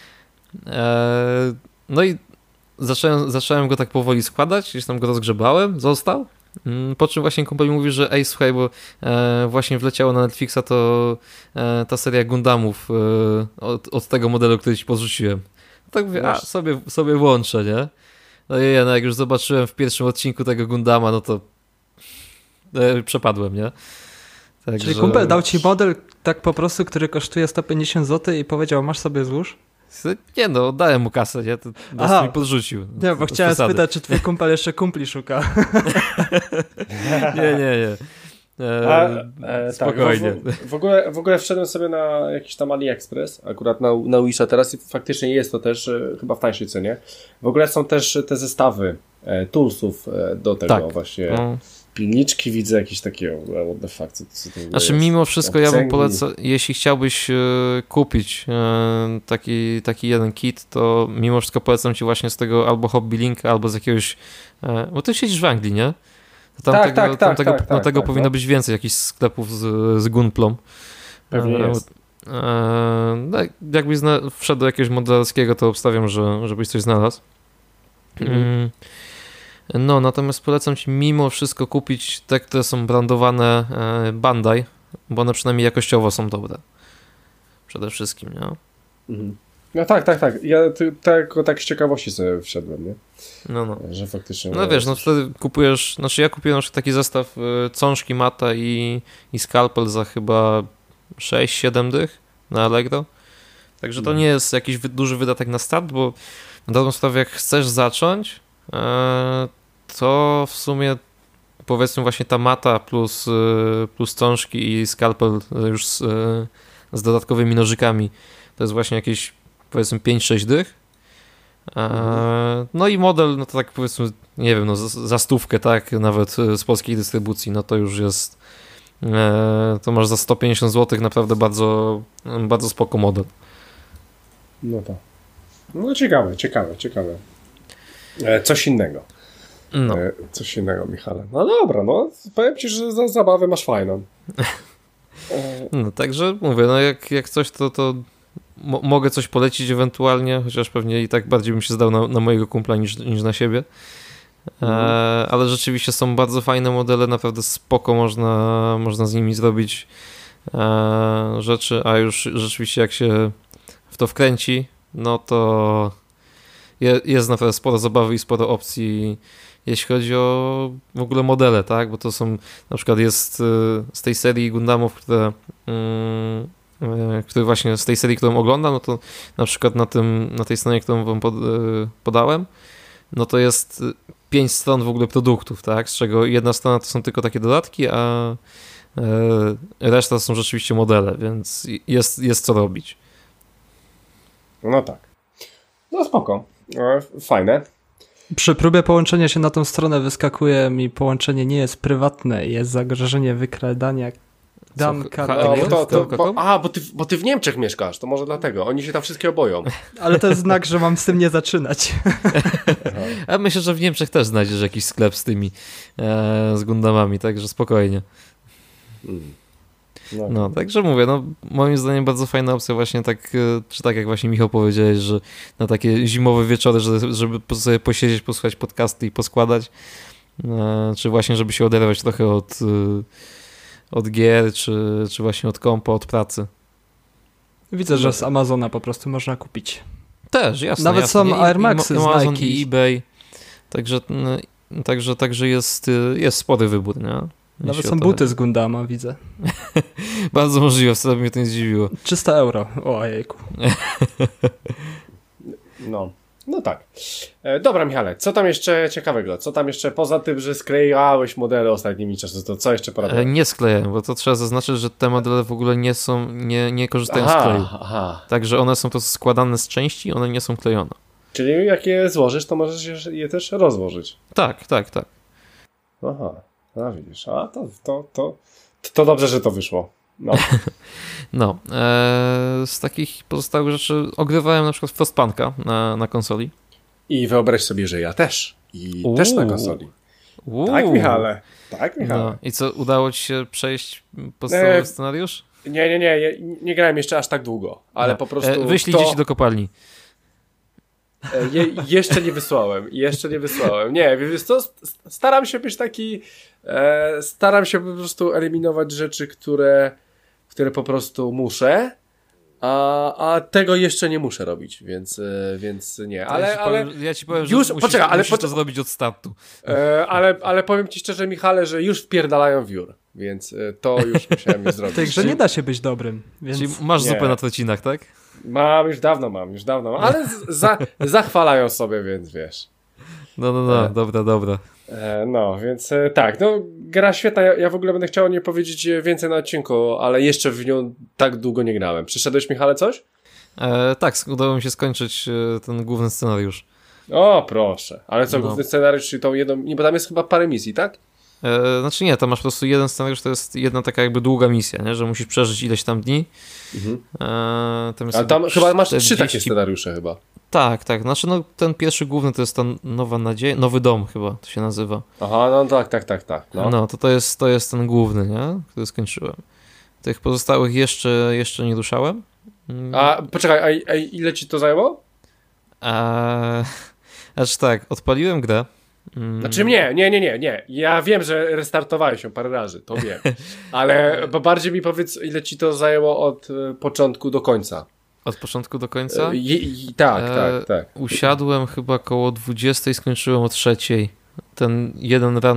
No i zacząłem go tak powoli składać, gdzieś tam go rozgrzebałem, został, po czym właśnie kumpel mi mówi, że ej, słuchaj, bo właśnie wleciało na Netflixa to ta seria Gundamów od tego modelu, który ci podrzuciłem. Tak mówię, sobie włączę, nie? No i jak już zobaczyłem w pierwszym odcinku tego Gundama, no to przepadłem, nie? Także... Czyli kumpel dał ci model tak po prostu, który kosztuje 150 zł i powiedział, masz sobie złóż? Nie no, dałem mu kasę, nie? To mi podrzucił. Nie, bo chciałem spytać, czy twój kumpel jeszcze kumpli szuka. Nie. Spokojnie. Tak, w ogóle wszedłem sobie na jakiś tam AliExpress, akurat na Wisha teraz i faktycznie jest to też chyba w tańszej cenie. W ogóle są też te zestawy toolsów do tego właśnie. Pilniczki widzę jakieś takie, what the fuck, co to znaczy jest? Mimo wszystko ja bym polecał, jeśli chciałbyś kupić taki jeden kit, to mimo wszystko polecam ci właśnie z tego albo Hobby Link, albo z jakiegoś, bo ty siedzisz w Anglii, nie? To tego powinno być więcej, jakichś sklepów z Gunplą. Pewnie jest. Jakbyś wszedł do jakiegoś modelarskiego, to obstawiam, żebyś coś znalazł. No, natomiast polecam ci mimo wszystko kupić te, które są brandowane Bandai, bo one przynajmniej jakościowo są dobre. Przede wszystkim, nie? No tak. Ja tak z ciekawości sobie wszedłem, nie? No. Że faktycznie... No wiesz, no wtedy kupujesz... Znaczy ja kupiłem na przykład taki zestaw cążki, mata i skalpel za chyba 6-7 dych na Allegro. Także to nie jest jakiś duży wydatek na start, bo na dobrą sprawę jak chcesz zacząć, to w sumie powiedzmy właśnie ta mata plus cążki i skalpel już z dodatkowymi nożykami to jest właśnie jakieś powiedzmy 5-6 dych, No i model, no to tak powiedzmy, nie wiem, no za 100, tak, nawet z polskiej dystrybucji, no to już jest, to masz za 150 zł naprawdę bardzo, bardzo spoko model. No to. No ciekawe. Coś innego. No. Coś innego, Michale. No dobra, no powiem ci, że za zabawę masz fajną. No także mówię, no jak coś, to mogę coś polecić ewentualnie, chociaż pewnie i tak bardziej bym się zdał na mojego kumpla niż na siebie. Ale rzeczywiście są bardzo fajne modele, naprawdę spoko można z nimi zrobić rzeczy, a już rzeczywiście jak się w to wkręci, no to jest naprawdę sporo zabawy i sporo opcji, jeśli chodzi o w ogóle modele, tak? Bo to są, na przykład jest z tej serii Gundamów, które właśnie z tej serii, którą oglądam, no to na przykład na tej stronie, którą wam podałem, no to jest 5 stron w ogóle produktów, tak? Z czego jedna strona to są tylko takie dodatki, a reszta są rzeczywiście modele, więc jest co robić. No tak. No spoko. Fajne. Przy próbie połączenia się na tą stronę wyskakuje mi połączenie nie jest prywatne i jest zagrożenie wykradania bo ty w Niemczech mieszkasz, to może dlatego. Oni się tam wszystkiego boją. Ale to jest znak, że mam z tym nie zaczynać. A myślę, że w Niemczech też znajdziesz jakiś sklep z tymi z Gundamami, także spokojnie. No, także mówię, no moim zdaniem bardzo fajna opcja właśnie tak, czy tak jak właśnie Michał powiedziałeś, że na takie zimowe wieczory, żeby sobie posiedzieć, posłuchać podcasty i poskładać, czy właśnie żeby się oderwać trochę od gier, czy właśnie od kompa, od pracy. Widzę, że z Amazona po prostu można kupić. Też, jasne. Nawet jasne. są Air Maxy z Amazon Nike. i eBay, także jest spory wybór, nie? Nawet są buty z Gundama, widzę. Bardzo możliwe, wcale mnie to nie zdziwiło. 300 euro, ojejku. No tak. Dobra, Michale, co tam jeszcze ciekawego? Co tam jeszcze, poza tym, że sklejałeś modele ostatnimi czasy, to co jeszcze porabiałeś? Nie sklejałem, bo to trzeba zaznaczyć, że te modele w ogóle nie korzystają z kleju. Także one są po prostu składane z części, one nie są klejone. Czyli jak je złożysz, to możesz je też rozłożyć. Tak. Aha, no widzisz, to dobrze, że to wyszło. No. Z takich pozostałych rzeczy ogrywałem na przykład Frostpunka na konsoli. I wyobraź sobie, że ja też. I też na konsoli. Tak, Michale. No. I co, udało ci się przejść podstawowy scenariusz? Nie grałem jeszcze aż tak długo, ale po prostu... Wyślij dzieci do kopalni. Jeszcze nie wysłałem. Nie, wiesz co, staram się być taki... Staram się po prostu eliminować rzeczy, które po prostu muszę, a tego jeszcze nie muszę robić, więc nie. Ja ci powiem, już, że musisz to zrobić od startu. Ale powiem ci szczerze, Michale, że już wpierdalają wiór, więc to już musiałem zrobić. W tej grze nie da się być dobrym. Więc... Czyli masz zupę na trocinach, tak? Mam, już dawno mam, ale zachwalają sobie, więc wiesz. No, dobra. No, więc tak, no gra świetna, ja w ogóle będę chciał o niej powiedzieć więcej na odcinku, ale jeszcze w nią tak długo nie grałem. Przeszedłeś, Michale, coś? Tak, udało mi się skończyć ten główny scenariusz. O, proszę, ale co, główny scenariusz, czyli tą jedną, nie, bo tam jest chyba parę misji, tak? Znaczy nie, tam masz po prostu jeden scenariusz, to jest jedna taka jakby długa misja, nie? Że musisz przeżyć ileś tam dni. Ale tam chyba masz 3 takie scenariusze chyba. Tak, znaczy no ten pierwszy główny to jest ta Nowa Nadzieja, Nowy Dom chyba to się nazywa. Aha, no tak. No to jest ten główny, nie? Który skończyłem. Tych pozostałych jeszcze nie ruszałem. A poczekaj, a ile ci to zajęło? Znaczy tak, odpaliłem grę. Znaczy nie. Ja wiem, że restartowałeś się parę razy, to wiem. Ale bardziej mi powiedz, ile ci to zajęło od początku do końca. Od początku do końca? Tak. Usiadłem chyba koło 20 i skończyłem o 3. Ten jeden run,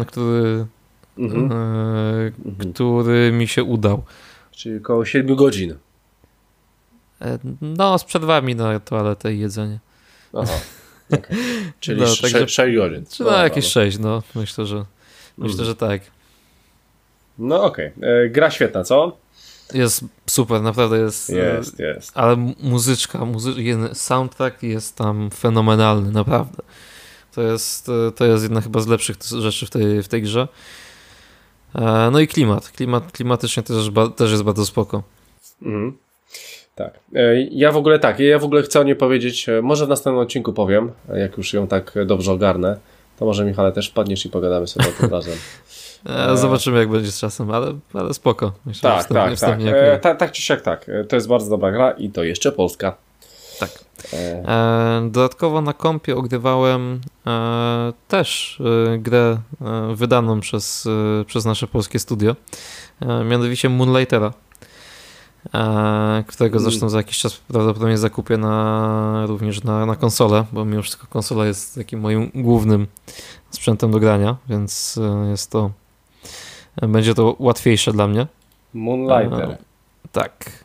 który mi się udał. Czyli koło 7 godzin. No, z przerwami na toaletę i jedzenie. Aha. Okay. Czyli 6 godzin. Czy jakieś 6, no. Myślę, że tak. No okej. Gra świetna, co? Jest super, naprawdę jest. Jest. Ale soundtrack jest tam fenomenalny, naprawdę. To jest jedna chyba z lepszych rzeczy w tej grze. No i klimatycznie też jest bardzo spoko. Mhm. Tak. Ja w ogóle chcę o niej powiedzieć, może w następnym odcinku powiem, jak już ją tak dobrze ogarnę, to może Michale też wpadniesz i pogadamy sobie o tym razem. Zobaczymy jak będzie z czasem, ale spoko. Myślę, tak czy siak tak. To jest bardzo dobra gra i to jeszcze polska. Tak. Dodatkowo na kompie ogrywałem też grę wydaną przez nasze polskie studio, mianowicie Moonlightera, którego zresztą za jakiś czas prawdopodobnie zakupię również na konsolę, bo mimo wszystko konsola jest takim moim głównym sprzętem do grania, więc będzie to łatwiejsze dla mnie. Moonlighter. Tak.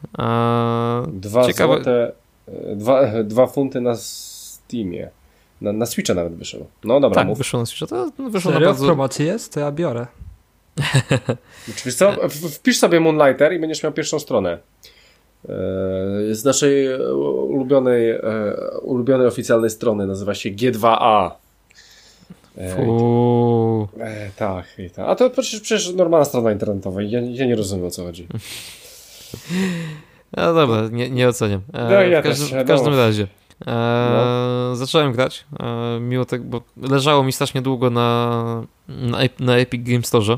2 funty na Steamie. Na Switcha nawet wyszło. No dobra, tak, mów. wyszło na Switcha. To wyszło na bardzo... w promocji jest? To ja biorę. Wiesz co? Wpisz sobie Moonlighter i będziesz miał pierwszą stronę. Z naszej ulubionej oficjalnej strony. Nazywa się G2A. Tak. A to przecież normalna strona internetowa. Ja nie rozumiem, o co chodzi. No dobra, nie oceniam. W każdym razie zacząłem grać, mimo tego, bo leżało mi strasznie długo na Epic Game Store.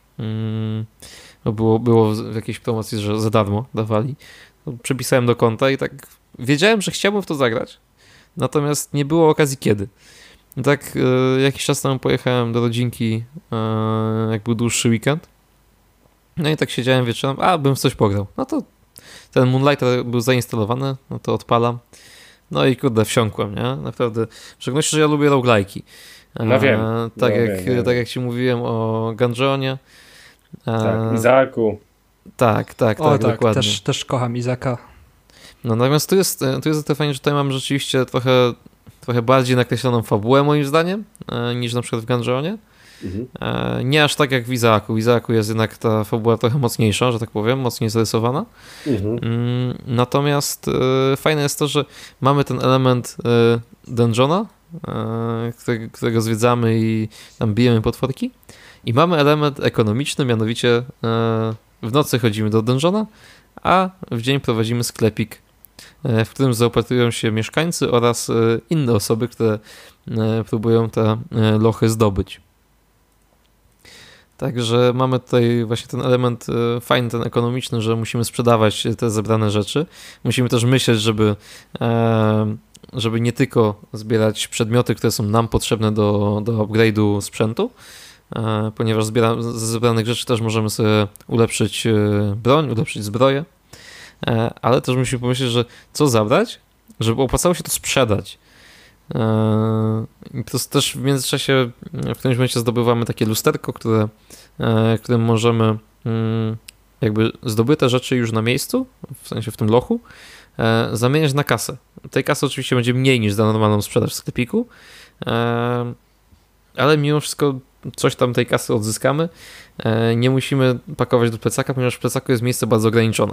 Było w jakiejś promocji, że za darmo dawali. Przypisałem do konta i tak wiedziałem, że chciałbym w to zagrać, natomiast nie było okazji kiedy. I tak jakiś czas temu pojechałem do rodzinki, jak był dłuższy weekend. No i tak siedziałem wieczorem, bym w coś pograł. No to ten Moonlighter był zainstalowany, no to odpalam. No i kurde, wsiąkłem, nie? Naprawdę. W szczególności, że ja lubię roguelike'i. No wiem. Tak jak ci mówiłem o Gungeonie. Tak, Izaaku. Tak, dokładnie. Też kocham Izaka. No natomiast tu jest to fajnie, że tutaj mam rzeczywiście trochę bardziej nakreśloną fabułę moim zdaniem, niż na przykład w Gungeonie. Nie aż tak jak w Izaaku. W Izaaku jest jednak ta fabuła trochę mocniejsza, że tak powiem, mocniej zarysowana. Natomiast fajne jest to, że mamy ten element dungeona, którego zwiedzamy i tam bijemy potworki. I mamy element ekonomiczny, mianowicie w nocy chodzimy do dungeona, a w dzień prowadzimy sklepik, w którym zaopatrują się mieszkańcy oraz inne osoby, które próbują te lochy zdobyć. Także mamy tutaj właśnie ten element fajny, ten ekonomiczny, że musimy sprzedawać te zebrane rzeczy. Musimy też myśleć, żeby nie tylko zbierać przedmioty, które są nam potrzebne do upgrade'u sprzętu, ponieważ ze zebranych rzeczy też możemy sobie ulepszyć broń, ulepszyć zbroję, ale też musimy pomyśleć, że co zabrać, żeby opłacało się to sprzedać. I to też w międzyczasie w którymś momencie zdobywamy takie lusterko, którym możemy jakby zdobyte rzeczy już na miejscu, w sensie w tym lochu, zamieniać na kasę. Tej kasy oczywiście będzie mniej niż za normalną sprzedaż w sklepiku, ale mimo wszystko coś tam tej kasy odzyskamy. Nie musimy pakować do plecaka, ponieważ w plecaku jest miejsce bardzo ograniczone.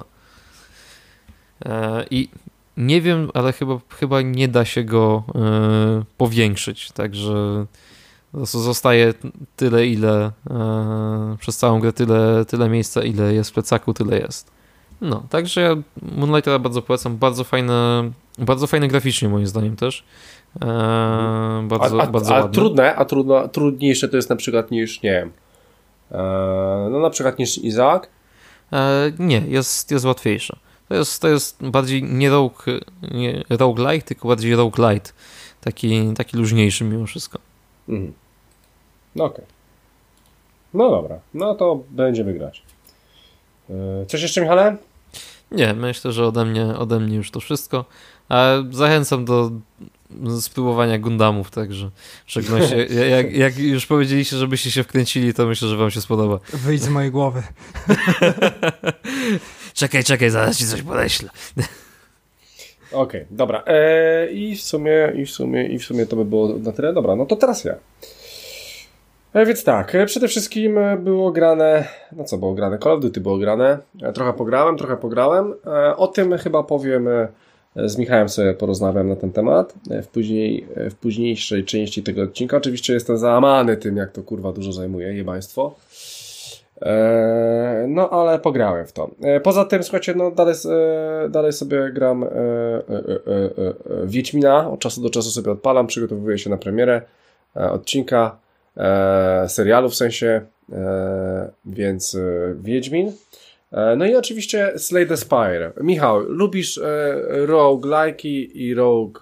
I nie wiem, ale chyba nie da się go powiększyć, także zostaje tyle, ile przez całą grę tyle miejsca, ile jest w plecaku, tyle jest. No, także ja Moonlightera bardzo polecam, bardzo fajne graficznie moim zdaniem też. Bardzo ładne. Trudniejsze to jest na przykład niż, nie wiem, no na przykład niż Izaak? Nie, jest łatwiejsze. To jest bardziej nie roguelike, tylko bardziej roguelite. Taki luźniejszy mimo wszystko. No okej. No dobra, no to będziemy grać. Coś jeszcze, Michale? Nie, myślę, że ode mnie już to wszystko. A zachęcam do spróbowania Gundamów, także w szczególności jak już powiedzieliście, żebyście się wkręcili, to myślę, że wam się spodoba. Wyjdź z mojej głowy. Czekaj, zaraz ci coś podeślę. Okej, dobra. I w sumie to by było na tyle. Dobra, no to teraz ja. Więc tak, przede wszystkim było grane, no co było grane? Call of Duty było grane. Trochę pograłem. O tym chyba powiem, z Michałem sobie porozmawiam na ten temat w późniejszej części tego odcinka. Oczywiście jestem załamany tym, jak to kurwa dużo zajmuje, jebaństwo. No ale pograłem w to. Poza tym, słuchajcie, no dalej sobie gram Wiedźmina, od czasu do czasu sobie odpalam, przygotowuję się na premierę odcinka, serialu w sensie, więc Wiedźmin. No i oczywiście Slay the Spire. Michał, lubisz roguelike'i i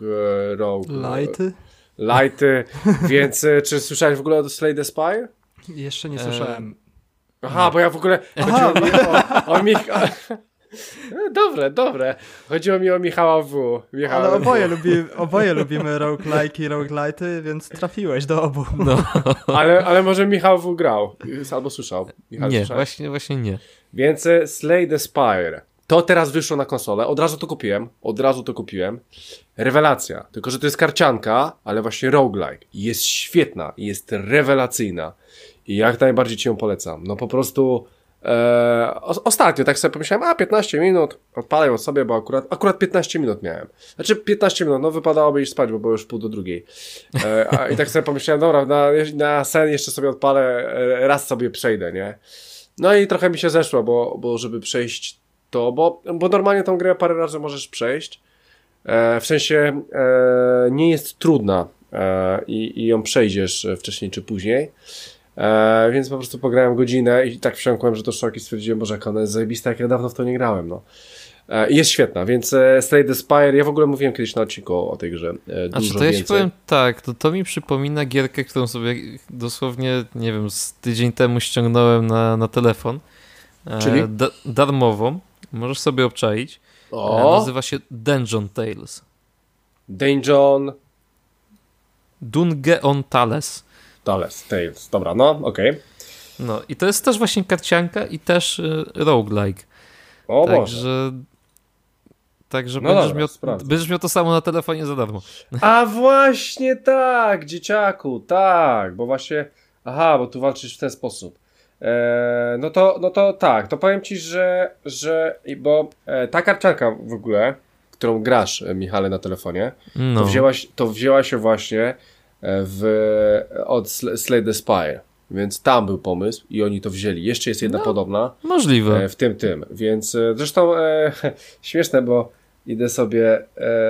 lighty, więc czy słyszałeś w ogóle o Slay the Spire? Jeszcze nie słyszałem. Aha, bo ja w ogóle chodziło mi o Michała. Dobre. Chodziło mi o Michała W. Ale oboje lubimy roguelike'i i roguelite'y, więc trafiłeś do obu. No. Ale może Michał W grał, albo słyszał. Michał, nie, słyszałeś? właśnie nie. Więc Slay the Spire. To teraz wyszło na konsolę. Od razu to kupiłem. Rewelacja. Tylko że to jest karcianka, ale właśnie roguelike. Jest świetna, jest rewelacyjna. I jak najbardziej ci ją polecam. No po prostu ostatnio tak sobie pomyślałem, 15 minut, odpalę ją sobie, bo akurat 15 minut miałem. Znaczy 15 minut, no wypadałoby iść spać, bo było już 1:30. I tak sobie pomyślałem, dobra, na sen jeszcze sobie odpalę, raz sobie przejdę, nie? No i trochę mi się zeszło, bo żeby przejść to, bo normalnie tą grę parę razy możesz przejść. W sensie nie jest trudna i ją przejdziesz wcześniej czy później. Więc po prostu pograłem godzinę i tak wsiąkłem, że to szok i stwierdziłem, Boże, jak ona jest zajebista, jak ja dawno w to nie grałem, no. I jest świetna, więc Slay the Spire, ja w ogóle mówiłem kiedyś na odcinku o tej grze dużo to ja więcej. ci powiem tak, to mi przypomina gierkę, którą sobie dosłownie, nie wiem, z tydzień temu ściągnąłem na telefon. Czyli? Darmową, możesz sobie obczaić. Nazywa się Dungeon Tales. Dungeon Tales. Tales, dobra, no, okej. No i to jest też właśnie karcianka i też roguelike. O Boże. Także no będziesz miał to samo na telefonie za darmo. A właśnie tak, dzieciaku, tak, bo właśnie, bo tu walczysz w ten sposób. No to tak, to powiem ci, bo ta karcianka w ogóle, którą grasz, Michale, na telefonie, no. to wzięła się właśnie od Slay the Spire, więc tam był pomysł i oni to wzięli. Jeszcze jest jedna podobna. Możliwe. W tym. Więc zresztą śmieszne, bo idę sobie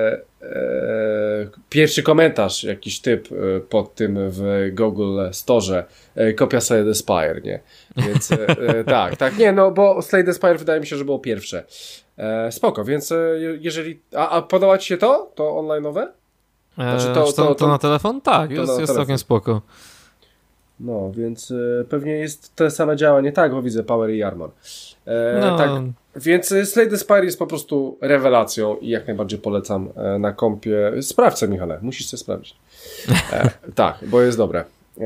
pierwszy komentarz, jakiś typ pod tym w Google Store, kopia Slay the Spire, nie? Więc tak, nie, no bo Slay the Spire wydaje mi się, że było pierwsze. Spoko, więc jeżeli... A podoba ci się to online'owe? Znaczy to na telefon? Tak, jest całkiem spoko. No, więc pewnie jest te same działanie, tak, bo widzę Power i Armor. Tak, więc Slay the Spire jest po prostu rewelacją i jak najbardziej polecam na kompie. Sprawdź sobie, Michale, musisz sobie sprawdzić. Tak, bo jest dobre.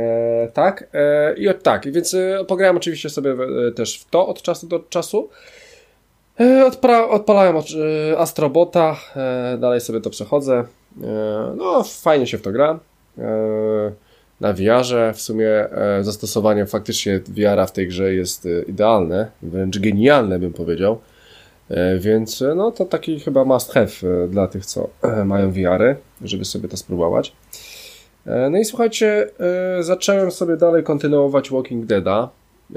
Więc pograłem oczywiście sobie też w to od czasu do czasu. Odpalałem Astrobota, dalej sobie to przechodzę. No, fajnie się w to gra. Na VR-ze w sumie zastosowanie faktycznie VR-a w tej grze jest idealne, wręcz genialne bym powiedział. Więc no to taki chyba must have dla tych, co mają VR-y, żeby sobie to spróbować. No i słuchajcie, zacząłem sobie dalej kontynuować Walking Deada,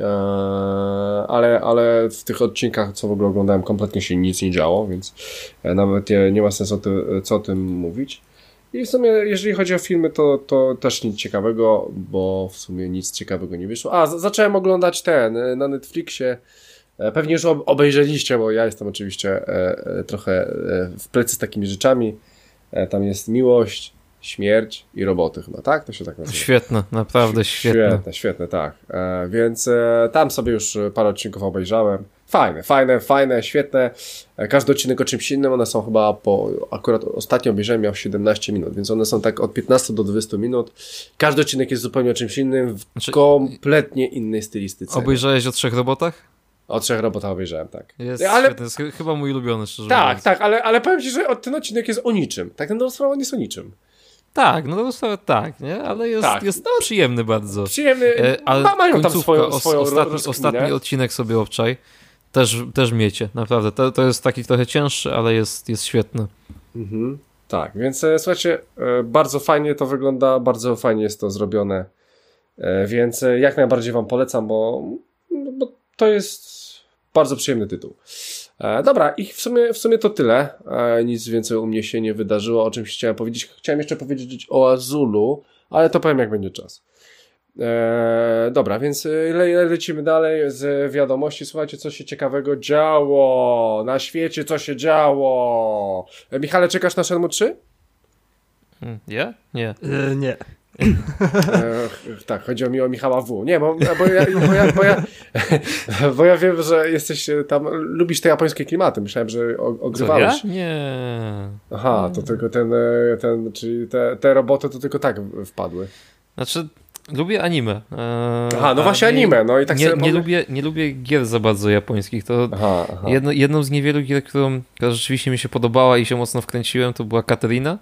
ale w tych odcinkach, co w ogóle oglądałem, kompletnie się nic nie działo, więc nawet nie ma sensu co o tym mówić. I w sumie, jeżeli chodzi o filmy, to też nic ciekawego, bo w sumie nic ciekawego nie wyszło. Zacząłem oglądać na Netflixie. Pewnie już obejrzeliście, bo ja jestem oczywiście trochę w plecy z takimi rzeczami. Tam jest Miłość, Śmierć i Roboty chyba, tak? To się tak nazywa. Świetne, naprawdę świetne. Świetne, tak. Więc tam sobie już parę odcinków obejrzałem. Fajne, świetne. Każdy odcinek o czymś innym, one są chyba akurat ostatnio obejrzałem, miał 17 minut, więc one są tak od 15 do 20 minut. Każdy odcinek jest zupełnie o czymś innym, w kompletnie innej stylistyce. Obejrzałeś o 3 robotach? O 3 robotach obejrzałem, tak. Jest świetny, jest chyba mój ulubiony, szczerze mówiąc. Tak, ale powiem ci, że ten odcinek jest o niczym. Tak, ten sprawa nie jest o niczym. Tak, no to tak, nie? Ale jest przyjemny bardzo. Przyjemny, mają tam swoją ostatni odcinek sobie obczaj. Też miecie, naprawdę. To jest taki trochę cięższy, ale jest świetny. Mhm. Tak, więc słuchajcie, bardzo fajnie to wygląda, bardzo fajnie jest to zrobione, więc jak najbardziej wam polecam, bo to jest bardzo przyjemny tytuł. Dobra, i w sumie to tyle. Nic więcej u mnie się nie wydarzyło, o czymś chciałem powiedzieć. Chciałem jeszcze powiedzieć o Azulu, ale to powiem jak będzie czas. Dobra, więc lecimy dalej z wiadomości. Słuchajcie, co się ciekawego działo na świecie, co się działo. Michale, czekasz na Shenmue 3? Nie? Nie. Nie. Tak, chodziło mi o Michała W. Nie, bo ja wiem, że jesteś tam, lubisz te japońskie klimaty. Myślałem, że ogrywałeś. Co, ja? Nie. Aha, to tylko czyli te roboty to tylko tak wpadły. Znaczy, lubię anime. Aha, no właśnie anime. No i tak nie lubię gier za bardzo japońskich. To jedną z niewielu gier, która rzeczywiście mi się podobała i się mocno wkręciłem, to była Katerina.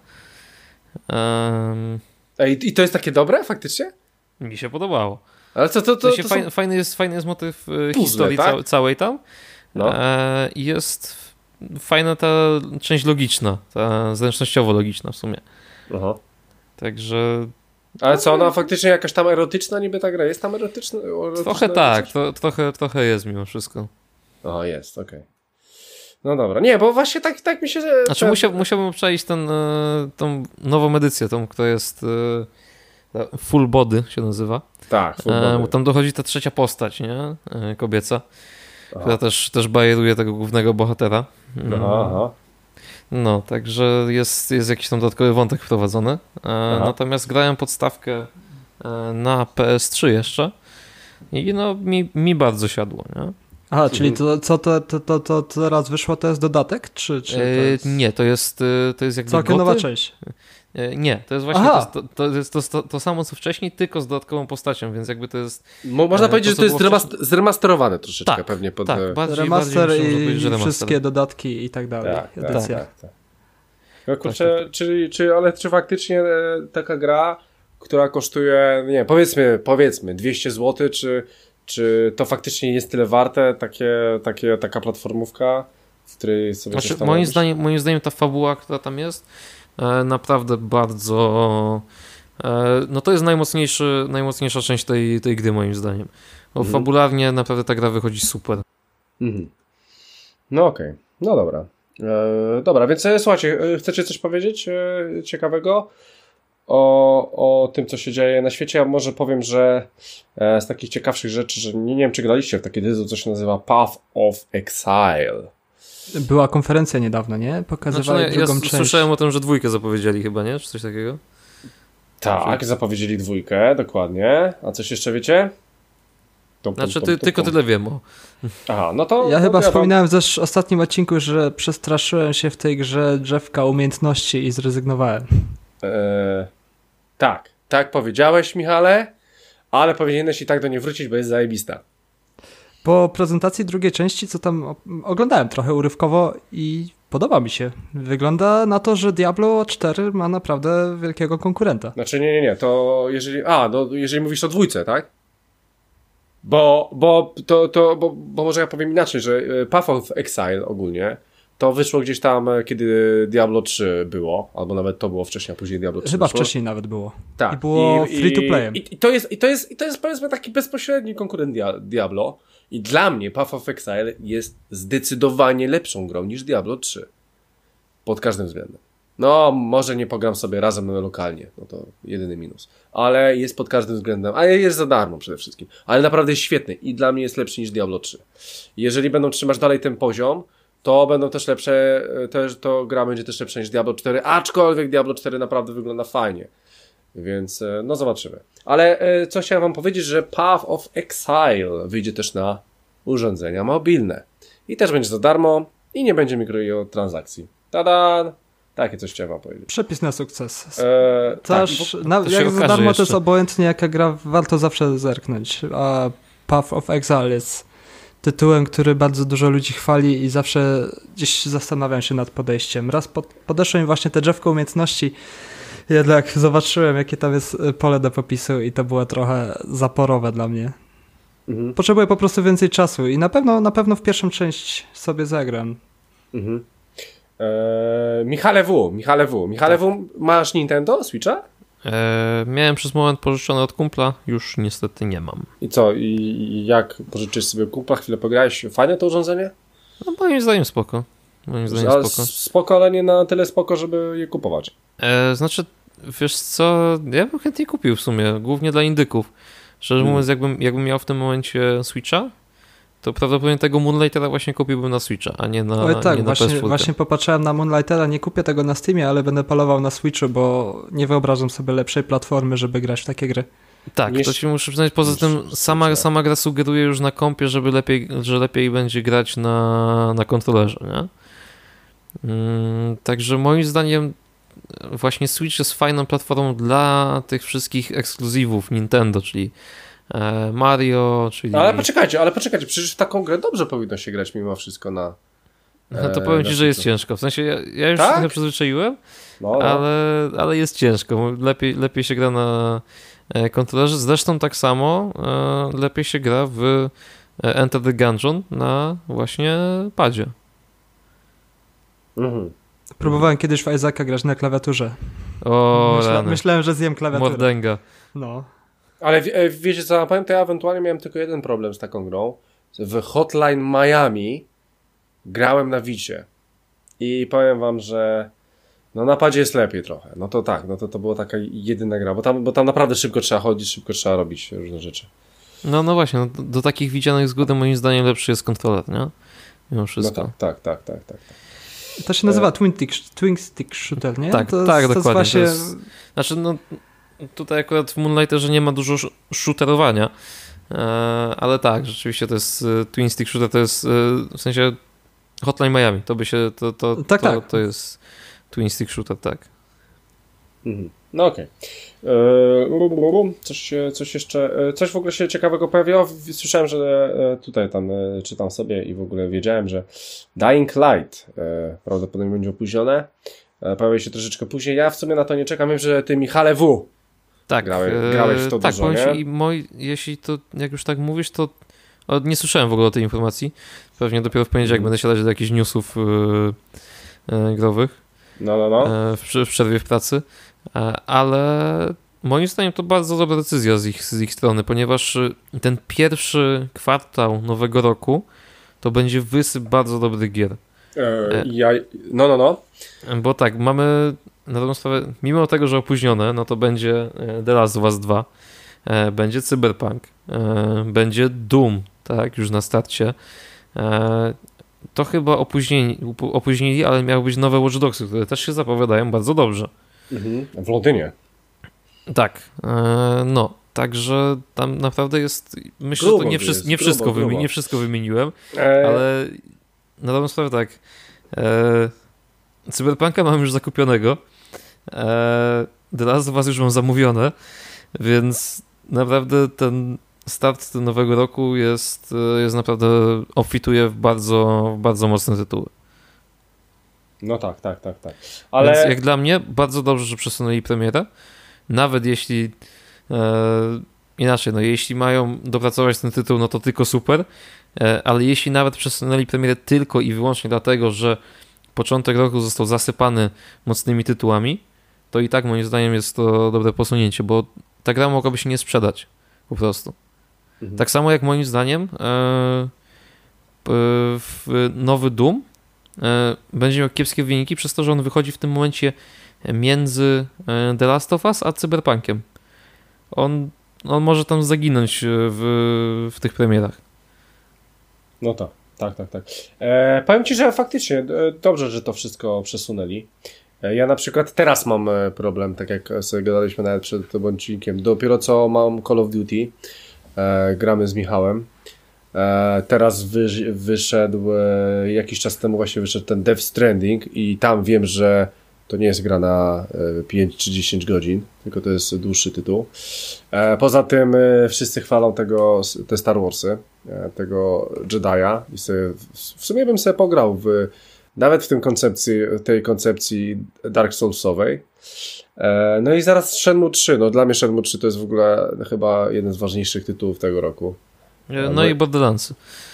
I to jest takie dobre faktycznie? Mi się podobało. Ale fajny jest motyw puzzle, historii tak? Całej tam. No. I jest fajna ta część logiczna, ta zręcznościowo logiczna w sumie. Aha. Także... Ale co, ona faktycznie jakaś tam erotyczna niby ta gra? Jest tam erotyczna? Trochę tak, trochę jest mimo wszystko. O, jest, okej. No dobra, nie, bo właśnie tak mi się... Znaczy musiałbym przejść tą nową edycję, tą, która jest Full Body się nazywa. Tak, Full Body. Bo tam dochodzi ta trzecia postać, nie? Kobieca, która też bajeruje tego głównego bohatera. Aha. No, także jest jakiś tam dodatkowy wątek wprowadzony. Natomiast grałem podstawkę na PS3 jeszcze i no mi bardzo siadło, nie? Aha, czyli to teraz wyszło, to jest dodatek? Czy to jest... Nie, to jest jakby całkiem nowa część. Nie, to jest właśnie to samo co wcześniej, tylko z dodatkową postacią, więc jakby to jest... Można powiedzieć, że to jest zremasterowane troszeczkę tak, pewnie. Remaster i wszystkie dodatki i tak dalej. Tak. No kurczę, czy faktycznie taka gra, która kosztuje, nie powiedzmy 200 zł, czy to faktycznie jest tyle warte, taka platformówka, w której sobie coś tam moim zdaniem ta fabuła, która tam jest, naprawdę bardzo... No to jest najmocniejsza część tej gry moim zdaniem. Bo fabularnie naprawdę ta gra wychodzi super. No okej. No dobra. Dobra, więc słuchajcie, chcecie coś powiedzieć ciekawego o tym, co się dzieje na świecie? Ja może powiem, że z takich ciekawszych rzeczy, że nie wiem, czy graliście w taki tytuł, co się nazywa Path of Exile. Była konferencja niedawno, nie? Pokazywali drugą część. Słyszałem o tym, że 2 zapowiedzieli chyba, nie? Czy coś takiego? Tak, zapowiedzieli 2, dokładnie. A coś jeszcze wiecie? Tylko tyle wiem. Aha, no to... Ja chyba wspominałem w ostatnim odcinku, że przestraszyłem się w tej grze drzewka umiejętności i zrezygnowałem. Tak powiedziałeś, Michale, ale powinieneś i tak do niej wrócić, bo jest zajebista. Po prezentacji drugiej części, co tam oglądałem trochę urywkowo i podoba mi się. Wygląda na to, że Diablo 4 ma naprawdę wielkiego konkurenta. Znaczy nie, to jeżeli mówisz o 2, tak? Bo może ja powiem inaczej, że Path of Exile ogólnie to wyszło gdzieś tam, kiedy Diablo 3 było, albo nawet to było wcześniej, a później Diablo 3 Chyba wyszło. wcześniej nawet było. Tak. I było free to play. I to jest powiedzmy taki bezpośredni konkurent Diablo. I dla mnie Path of Exile jest zdecydowanie lepszą grą niż Diablo 3. Pod każdym względem. No, może nie pogram sobie razem lokalnie, no to jedyny minus. Ale jest pod każdym względem, a jest za darmo przede wszystkim. Ale naprawdę jest świetny i dla mnie jest lepszy niż Diablo 3. Jeżeli będą trzymać dalej ten poziom, to będą też lepsze, to gra będzie też lepsza niż Diablo 4, aczkolwiek Diablo 4 naprawdę wygląda fajnie. Więc no zobaczymy. Ale co chciałem wam powiedzieć, że Path of Exile wyjdzie też na urządzenia mobilne. I też będzie za darmo i nie będzie mikrotransakcji. Tada! Takie coś chciałem wam powiedzieć. Przepis na sukces. Jak za darmo to jest obojętnie jaka gra, warto zawsze zerknąć. A Path of Exile jest tytułem, który bardzo dużo ludzi chwali i zawsze gdzieś zastanawiam się nad podejściem. Raz podeszło mi właśnie te drzewko umiejętności Jednak zobaczyłem, jakie tam jest pole do popisu i to było trochę zaporowe dla mnie. Potrzebuję po prostu więcej czasu i na pewno w pierwszą część sobie zagram. Michale W, masz Nintendo Switcha? Miałem przez moment pożyczone od kumpla, już niestety nie mam. I co? I jak pożyczysz sobie kumpla, chwilę pograłeś? Fajne to urządzenie? No moim zdaniem spoko. Spoko, ale nie na tyle spoko, żeby je kupować. Znaczy, wiesz co, ja bym chętnie kupił w sumie, głównie dla indyków. Szczerze mówiąc, jakbym miał w tym momencie Switcha, to prawdopodobnie tego Moonlightera właśnie kupiłbym na Switcha, a nie na, tak, nie na PS4. Właśnie popatrzyłem na Moonlightera, nie kupię tego na Steamie, ale będę polował na Switchu, bo nie wyobrażam sobie lepszej platformy, żeby grać w takie gry. Tak, to ci muszę przyznać. Poza tym sama gra sugeruje już na kompie, że lepiej będzie grać na kontrolerze, nie? Także moim zdaniem właśnie Switch jest fajną platformą dla tych wszystkich ekskluzywów Nintendo, czyli Mario, czyli... Ale poczekajcie, przecież w taką grę dobrze powinno się grać mimo wszystko na... No to powiem ci, że jest ciężko. W sensie ja już się trochę przyzwyczaiłem, ale jest ciężko. Lepiej się gra na kontrolerze. Zresztą tak samo lepiej się gra w Enter the Gungeon na właśnie padzie. Próbowałem kiedyś w Isaaca grać na klawiaturze. Myślałem, że zjem klawiaturę. Mordęga. No. Ale wiecie co, powiem, to ja ewentualnie miałem tylko jeden problem z taką grą. W Hotline Miami grałem na Wicie i powiem wam, że no na padzie jest lepiej trochę. No to tak, to była taka jedyna gra, bo tam naprawdę szybko trzeba chodzić, szybko trzeba robić różne rzeczy. No właśnie, do takich widzianych zgód moim zdaniem lepszy jest kontroler, nie? Mimo wszystko. No tak. To się nazywa Twin Stick Shooter, nie? Tak, dokładnie. Właśnie... Znaczy, no tutaj akurat w Moonlighterze nie ma dużo shooterowania, ale tak, rzeczywiście to jest Twin Stick Shooter, to jest w sensie Hotline Miami, to by się, to jest Twin Stick Shooter, tak. No okej. Coś jeszcze, coś w ogóle się ciekawego pojawiło. Słyszałem, że tutaj tam czytam sobie i w ogóle wiedziałem, że Dying Light prawdopodobnie będzie opóźnione. Pojawi się troszeczkę później. Ja w sumie na to nie czekam. Wiem, że ty, Michale W. Tak, grałeś w to tak, dużo, nie? Jeśli to, jak już tak mówisz, to nie słyszałem w ogóle o tej informacji. Pewnie dopiero w poniedziałek będę siadać do jakichś newsów growych. W przerwie w pracy. Ale moim zdaniem to bardzo dobra decyzja z ich strony, ponieważ ten pierwszy kwartał nowego roku to będzie wysyp bardzo dobrych gier. Bo tak, mamy na dobrą sprawę, mimo tego, że opóźnione, no to będzie The Last of Us 2, będzie Cyberpunk, będzie Doom, tak, już na starcie. To chyba opóźnili, ale miały być nowe Watch Dogsy, które też się zapowiadają bardzo dobrze. W Londynie. Tak, no, także tam naprawdę jest, myślę, że to nie wszystko wymieniłem, ale na dobrą sprawę tak, Cyberpunka mam już zakupionego, The Last of Us już mam zamówione, więc naprawdę ten start nowego roku jest naprawdę, obfituje w bardzo mocne tytuły. No tak. Ale... Więc jak dla mnie bardzo dobrze, że przesunęli premierę, nawet jeśli inaczej, no jeśli mają dopracować ten tytuł, no to tylko super, ale jeśli nawet przesunęli premierę tylko i wyłącznie dlatego, że początek roku został zasypany mocnymi tytułami, to i tak moim zdaniem jest to dobre posunięcie, bo ta gra mogłaby się nie sprzedać po prostu. Tak samo jak moim zdaniem nowy Doom będzie miał kiepskie wyniki przez to, że on wychodzi w tym momencie między The Last of Us a Cyberpunkiem. On może tam zaginąć w tych premierach. No tak. Powiem ci, że faktycznie dobrze, że to wszystko przesunęli. Ja na przykład teraz mam problem, tak jak sobie gadaliśmy nawet przed tym odcinkiem. Dopiero co mam Call of Duty, gramy z Michałem. Teraz wyszedł, jakiś czas temu właśnie wyszedł ten Death Stranding i tam wiem, że to nie jest gra na 5 czy 10 godzin, tylko to jest dłuższy tytuł. Poza tym wszyscy chwalą te Star Warsy, tego Jedi'a i w sumie bym sobie pograł w Nawet w tej koncepcji Dark Soulsowej. No i zaraz Shenmue 3. No dla mnie Shenmue 3 to jest w ogóle chyba jeden z ważniejszych tytułów tego roku. No i Borderlands.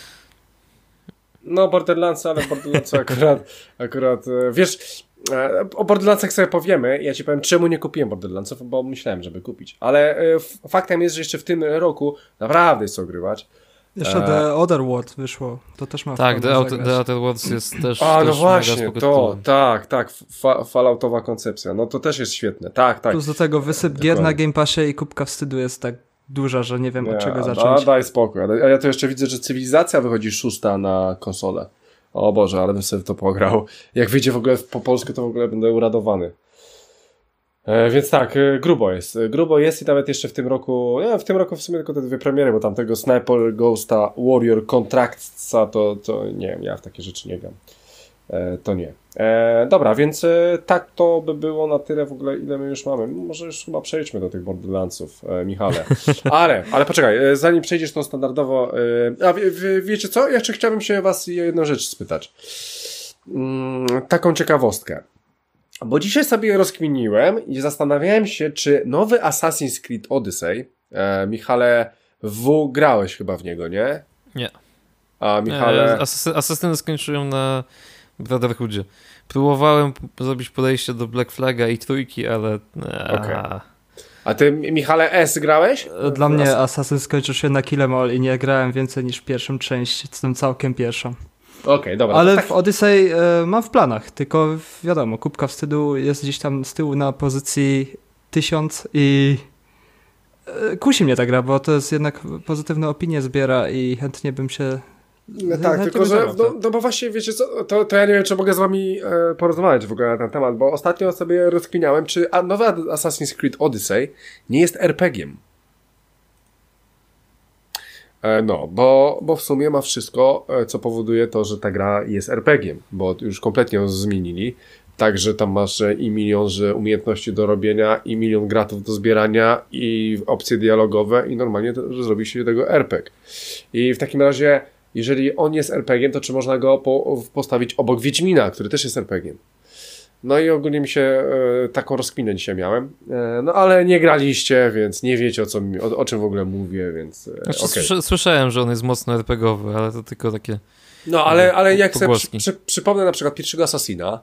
No Borderlands, ale Borderlands akurat wiesz, o Borderlandsach sobie powiemy. Ja ci powiem, czemu nie kupiłem Borderlandsów, bo myślałem, żeby kupić. Ale faktem jest, że jeszcze w tym roku naprawdę jest co ogrywać. Jeszcze The Other World wyszło. To też ma tak, The Other Worlds jest też. No właśnie, to tak. Falloutowa koncepcja. No to też jest świetne. Tak. Plus do tego wysyp gier na Game Passie i kubka wstydu jest tak duża, że nie wiem od czego zacząć. Daj spokój. A ja to jeszcze widzę, że Cywilizacja wychodzi 6 na konsolę. O Boże, ale bym sobie w to pograł. Jak wyjdzie w ogóle po polsku, to w ogóle będę uradowany. Więc tak, grubo jest i nawet jeszcze w tym roku, w sumie tylko te 2 premiery, bo tamtego Sniper Ghosta Warrior Contractsa to nie wiem, ja w takie rzeczy nie gram. To nie. Dobra, więc tak to by było na tyle w ogóle, ile my już mamy. Może już chyba przejdźmy do tych Borderlandsów, Michale. Ale poczekaj, zanim przejdziesz to standardowo, wiecie co? Ja jeszcze chciałbym się was o jedną rzecz spytać. Taką ciekawostkę. Bo dzisiaj sobie rozkminiłem i zastanawiałem się, czy nowy Assassin's Creed Odyssey, Michale, grałeś chyba w niego, nie? Nie. A Michale... Asasyny skończyłem na Brotherhoodzie. Próbowałem zrobić podejście do Black Flaga i 3, ale... Okay. A ty, Michale, S grałeś? Dla mnie Assassin skończył się na Kill 'em All i nie grałem więcej niż pierwszą część, z tym całkiem pierwszą. Okej, dobra. Ale tak. w Odyssey mam w planach, tylko wiadomo, kubka wstydu jest gdzieś tam z tyłu na pozycji 1000 i kusi mnie ta gra, bo to jest jednak pozytywne opinie zbiera i chętnie bym się... No tak, tylko że, no bo właśnie, wiecie co, to ja nie wiem, czy mogę z wami porozmawiać w ogóle na ten temat, bo ostatnio sobie rozkminiałem, czy nowy Assassin's Creed Odyssey nie jest RPG-iem. No, bo w sumie ma wszystko, co powoduje to, że ta gra jest RPG-iem, bo już kompletnie ją zmienili. Także tam masz i milion umiejętności do robienia, i milion gratów do zbierania, i opcje dialogowe, i normalnie zrobi się tego RPG. I w takim razie, jeżeli on jest RPG-iem, to czy można go postawić obok Wiedźmina, który też jest RPG-iem? No i ogólnie mi się taką rozkminę dzisiaj miałem. No ale nie graliście, więc nie wiecie o czym w ogóle mówię, więc okay. Słyszałem, że on jest mocno RPG-owy, ale to tylko takie... No ale jak sobie przypomnę na przykład pierwszego Assassina,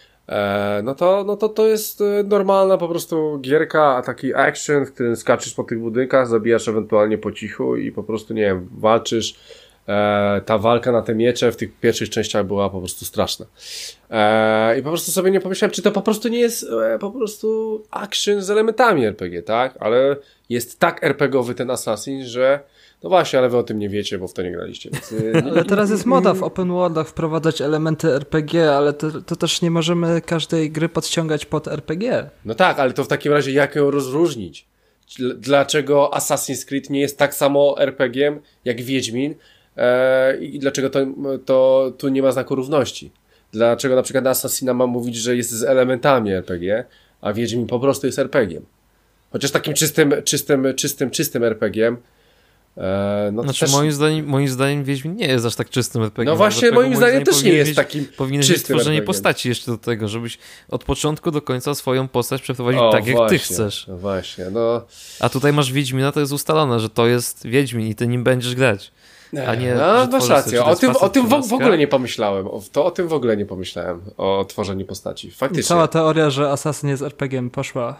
no to jest normalna po prostu gierka, taki action, w którym skaczesz po tych budynkach, zabijasz ewentualnie po cichu i po prostu, nie wiem, walczysz. Ta walka na te miecze w tych pierwszych częściach była po prostu straszna. I po prostu sobie nie pomyślałem, czy to po prostu nie jest po prostu action z elementami RPG, tak? Ale jest tak RPGowy ten Assassin, że no właśnie, ale wy o tym nie wiecie, bo w to nie graliście. Więc, ale teraz jest moda w open worldach wprowadzać elementy RPG, ale to też nie możemy każdej gry podciągać pod RPG. No tak, ale to w takim razie jak ją rozróżnić? Dlaczego Assassin's Creed nie jest tak samo RPG-iem jak Wiedźmin? I dlaczego to tu nie ma znaku równości? Dlaczego na przykład Assassina ma mówić, że jest z elementami RPG, a Wiedźmin po prostu jest RPG-iem? Chociaż takim czystym RPG-iem. No znaczy też... moim zdaniem Wiedźmin nie jest aż tak czystym RPG-iem. No właśnie, moim zdaniem też nie jest takim powinien mieć stworzenie postaci jeszcze do tego, żebyś od początku do końca swoją postać przeprowadzić tak, jak ty chcesz. No właśnie, no. A tutaj masz Wiedźmina, to jest ustalone, że to jest Wiedźmin i ty nim będziesz grać. A nie, no, masz rację. O tym w ogóle nie pomyślałem. O tym w ogóle nie pomyślałem. O tworzeniu postaci. Faktycznie. Cała teoria, że Assassin jest RPG-iem poszła.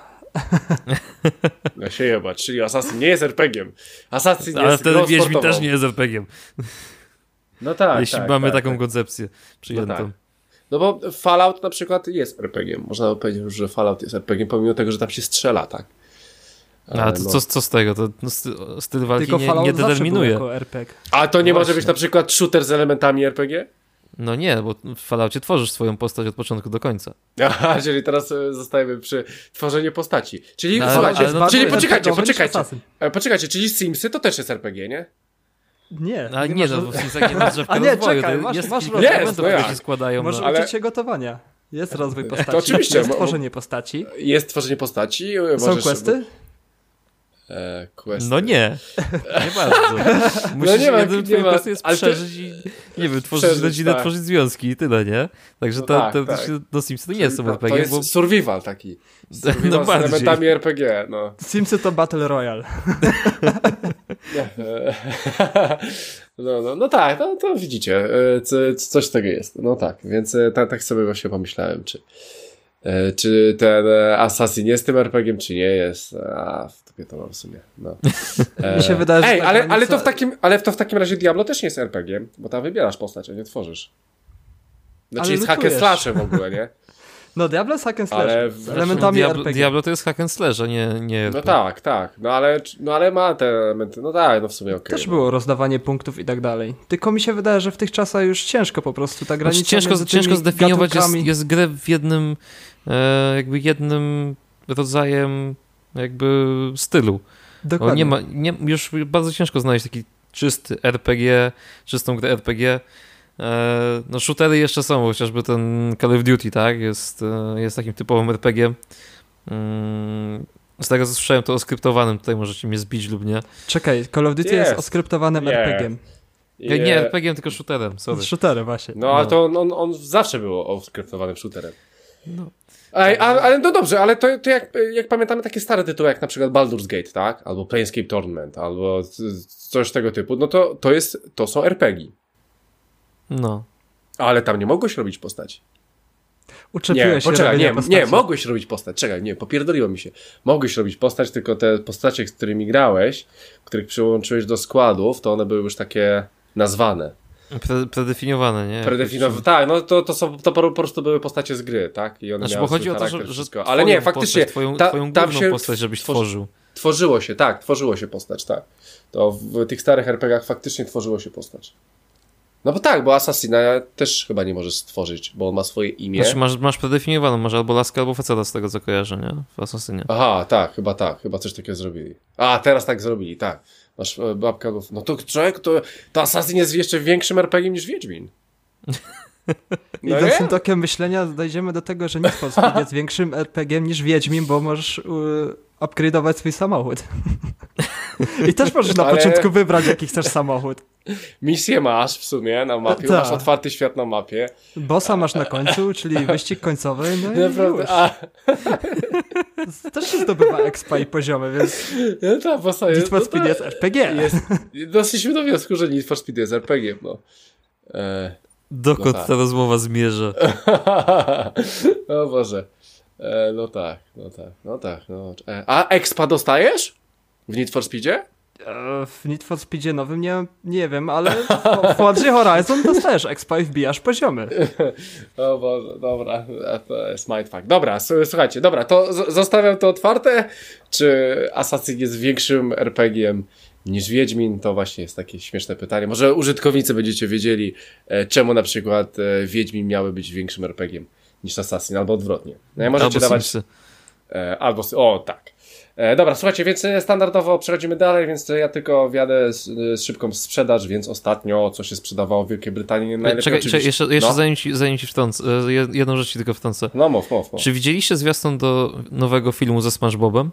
Ja się jebać, czyli Assassin nie jest RPG-iem. Assassin ale jest wtedy Wiedźmin też nie jest RPG-iem. No tak. Jeśli mamy taką koncepcję przyjętą. No, tak. No bo Fallout na przykład jest RPG-iem. Można by powiedzieć, że Fallout jest RPG-iem, pomimo tego, że tam się strzela, tak? Ale to co z tego? To styl walki nie determinuje. Jako RPG. A to nie może być na przykład shooter z elementami RPG? No nie, bo w Falloutie tworzysz swoją postać od początku do końca. Aha, czyli teraz zostajemy przy tworzeniu postaci. Czyli, czyli poczekajcie, czyli Simsy to też jest RPG, nie? Nie. A nie, no w Simsach nie ma drzewka rozwoju. Czekaj, masz elementów, które się składają. Może uczyć się gotowania. Jest rozwój postaci. To oczywiście. Jest tworzenie postaci. Jest tworzenie postaci. Są questy? questy. No nie bardzo. Musisz jednym twoim questem jest przeżyć i nie wiem, tworzyć rodzinę, tak. Tworzyć związki i tyle, nie? Także no Simsy to nie są RPG. To jest survival taki. Survival z elementami RPG, no. Simsy to Battle Royale. No tak, to widzicie, coś z tego jest. No tak, więc tak sobie właśnie pomyślałem, czy ten Assassin jest tym RPG-iem, czy nie jest. W tobie to mam w sumie. No. Mi się wydaje, że ale to w takim razie Diablo też nie jest RPG-iem, bo tam wybierasz postać, a nie tworzysz. Znaczy jest hack and slash w ogóle, nie? No Diablo jest hack and slash, z elementami RPG. Diablo to jest hack and slash, a nie RPG. No tak. No ale ma te elementy. No tak, no w sumie okej. Też było rozdawanie punktów i tak dalej. Tylko mi się wydaje, że w tych czasach już ciężko po prostu ta granica ciężko zdefiniować jest grę w jednym jakby jednym rodzajem jakby stylu. Dokładnie. Już bardzo ciężko znaleźć taki czysty RPG, czystą grę RPG. No shootery jeszcze są, chociażby ten Call of Duty, tak? Jest takim typowym RPG. Z tego co słyszałem, to oskryptowanym, tutaj możecie mnie zbić lub nie. Czekaj, Call of Duty jest oskryptowanym RPG-iem. Nie RPG-iem, tylko shooterem, sorry. Shooterem właśnie. No ale to on zawsze był oskryptowanym shooterem. No. Ale no dobrze, ale to jak pamiętamy takie stare tytuły, jak na przykład Baldur's Gate, tak? Albo Planescape Torment, albo coś tego typu, no to są RPG. No. Ale tam nie mogłeś robić postaci. Uczepiłeś się nie, mogłeś robić postać. Czekaj, nie, popierdoliło mi się. Mogłeś robić postać, tylko te postacie, z którymi grałeś, których przyłączyłeś do składów, to one były już takie nazwane. Predefiniowane, nie? Tak, no to po prostu były postacie z gry, tak? I one miały swój charakter, wszystko. Ale nie, faktycznie twoją główną postać, żebyś tworzył. Tworzyło się postać, tak. To w tych starych RPG-ach faktycznie tworzyło się postać. No bo tak, bo Assassina też chyba nie możesz stworzyć, bo on ma swoje imię. Znaczy masz predefiniowaną, masz albo laskę, albo faceta z tego co kojarzę, nie? W Assassinie. Aha, tak, chyba coś takiego zrobili. Teraz tak zrobili, tak. Masz babkę, no to człowiek, to Assassin jest jeszcze większym RPG niż Wiedźmin. No I tym tokiem myślenia dojdziemy do tego, że Need for Speed jest większym RPG-iem niż Wiedźmin, bo możesz upgrade'ować swój samochód. I też możesz na początku wybrać, jaki chcesz samochód. Misję masz w sumie na mapie, masz otwarty świat na mapie. Bossa masz na końcu, czyli wyścig końcowy, no i już. Też się zdobywa expa i poziomy, więc Need for Speed jest RPG. Doszliśmy do wniosku, że Need for Speed jest RPG, no. Dokąd ta rozmowa zmierza? O Boże. No tak. A expa dostajesz? W Need for Speedzie? W Need for Speedzie nowym nie wiem, ale w Forza Horizon dostajesz expa i wbijasz poziomy. O Boże, dobra, to jest mindfuck. Dobra, słuchajcie, to zostawiam to otwarte. Czy Assassin jest większym RPG-iem niż Wiedźmin? To właśnie jest takie śmieszne pytanie. Może użytkownicy będziecie wiedzieli, czemu na przykład Wiedźmin miały być większym RPG-iem niż Assassin, albo odwrotnie. No, możecie dawać... tak. Dobra, słuchajcie, więc standardowo przechodzimy dalej, więc ja tylko wjadę z szybką sprzedaż, więc ostatnio co się sprzedawało w Wielkiej Brytanii najlepiej. Czekaj, jeszcze zanim ci wtrącę, jedną rzecz ci tylko wtrącę. No mów. Czy widzieliście zwiastun do nowego filmu ze SpongeBobem?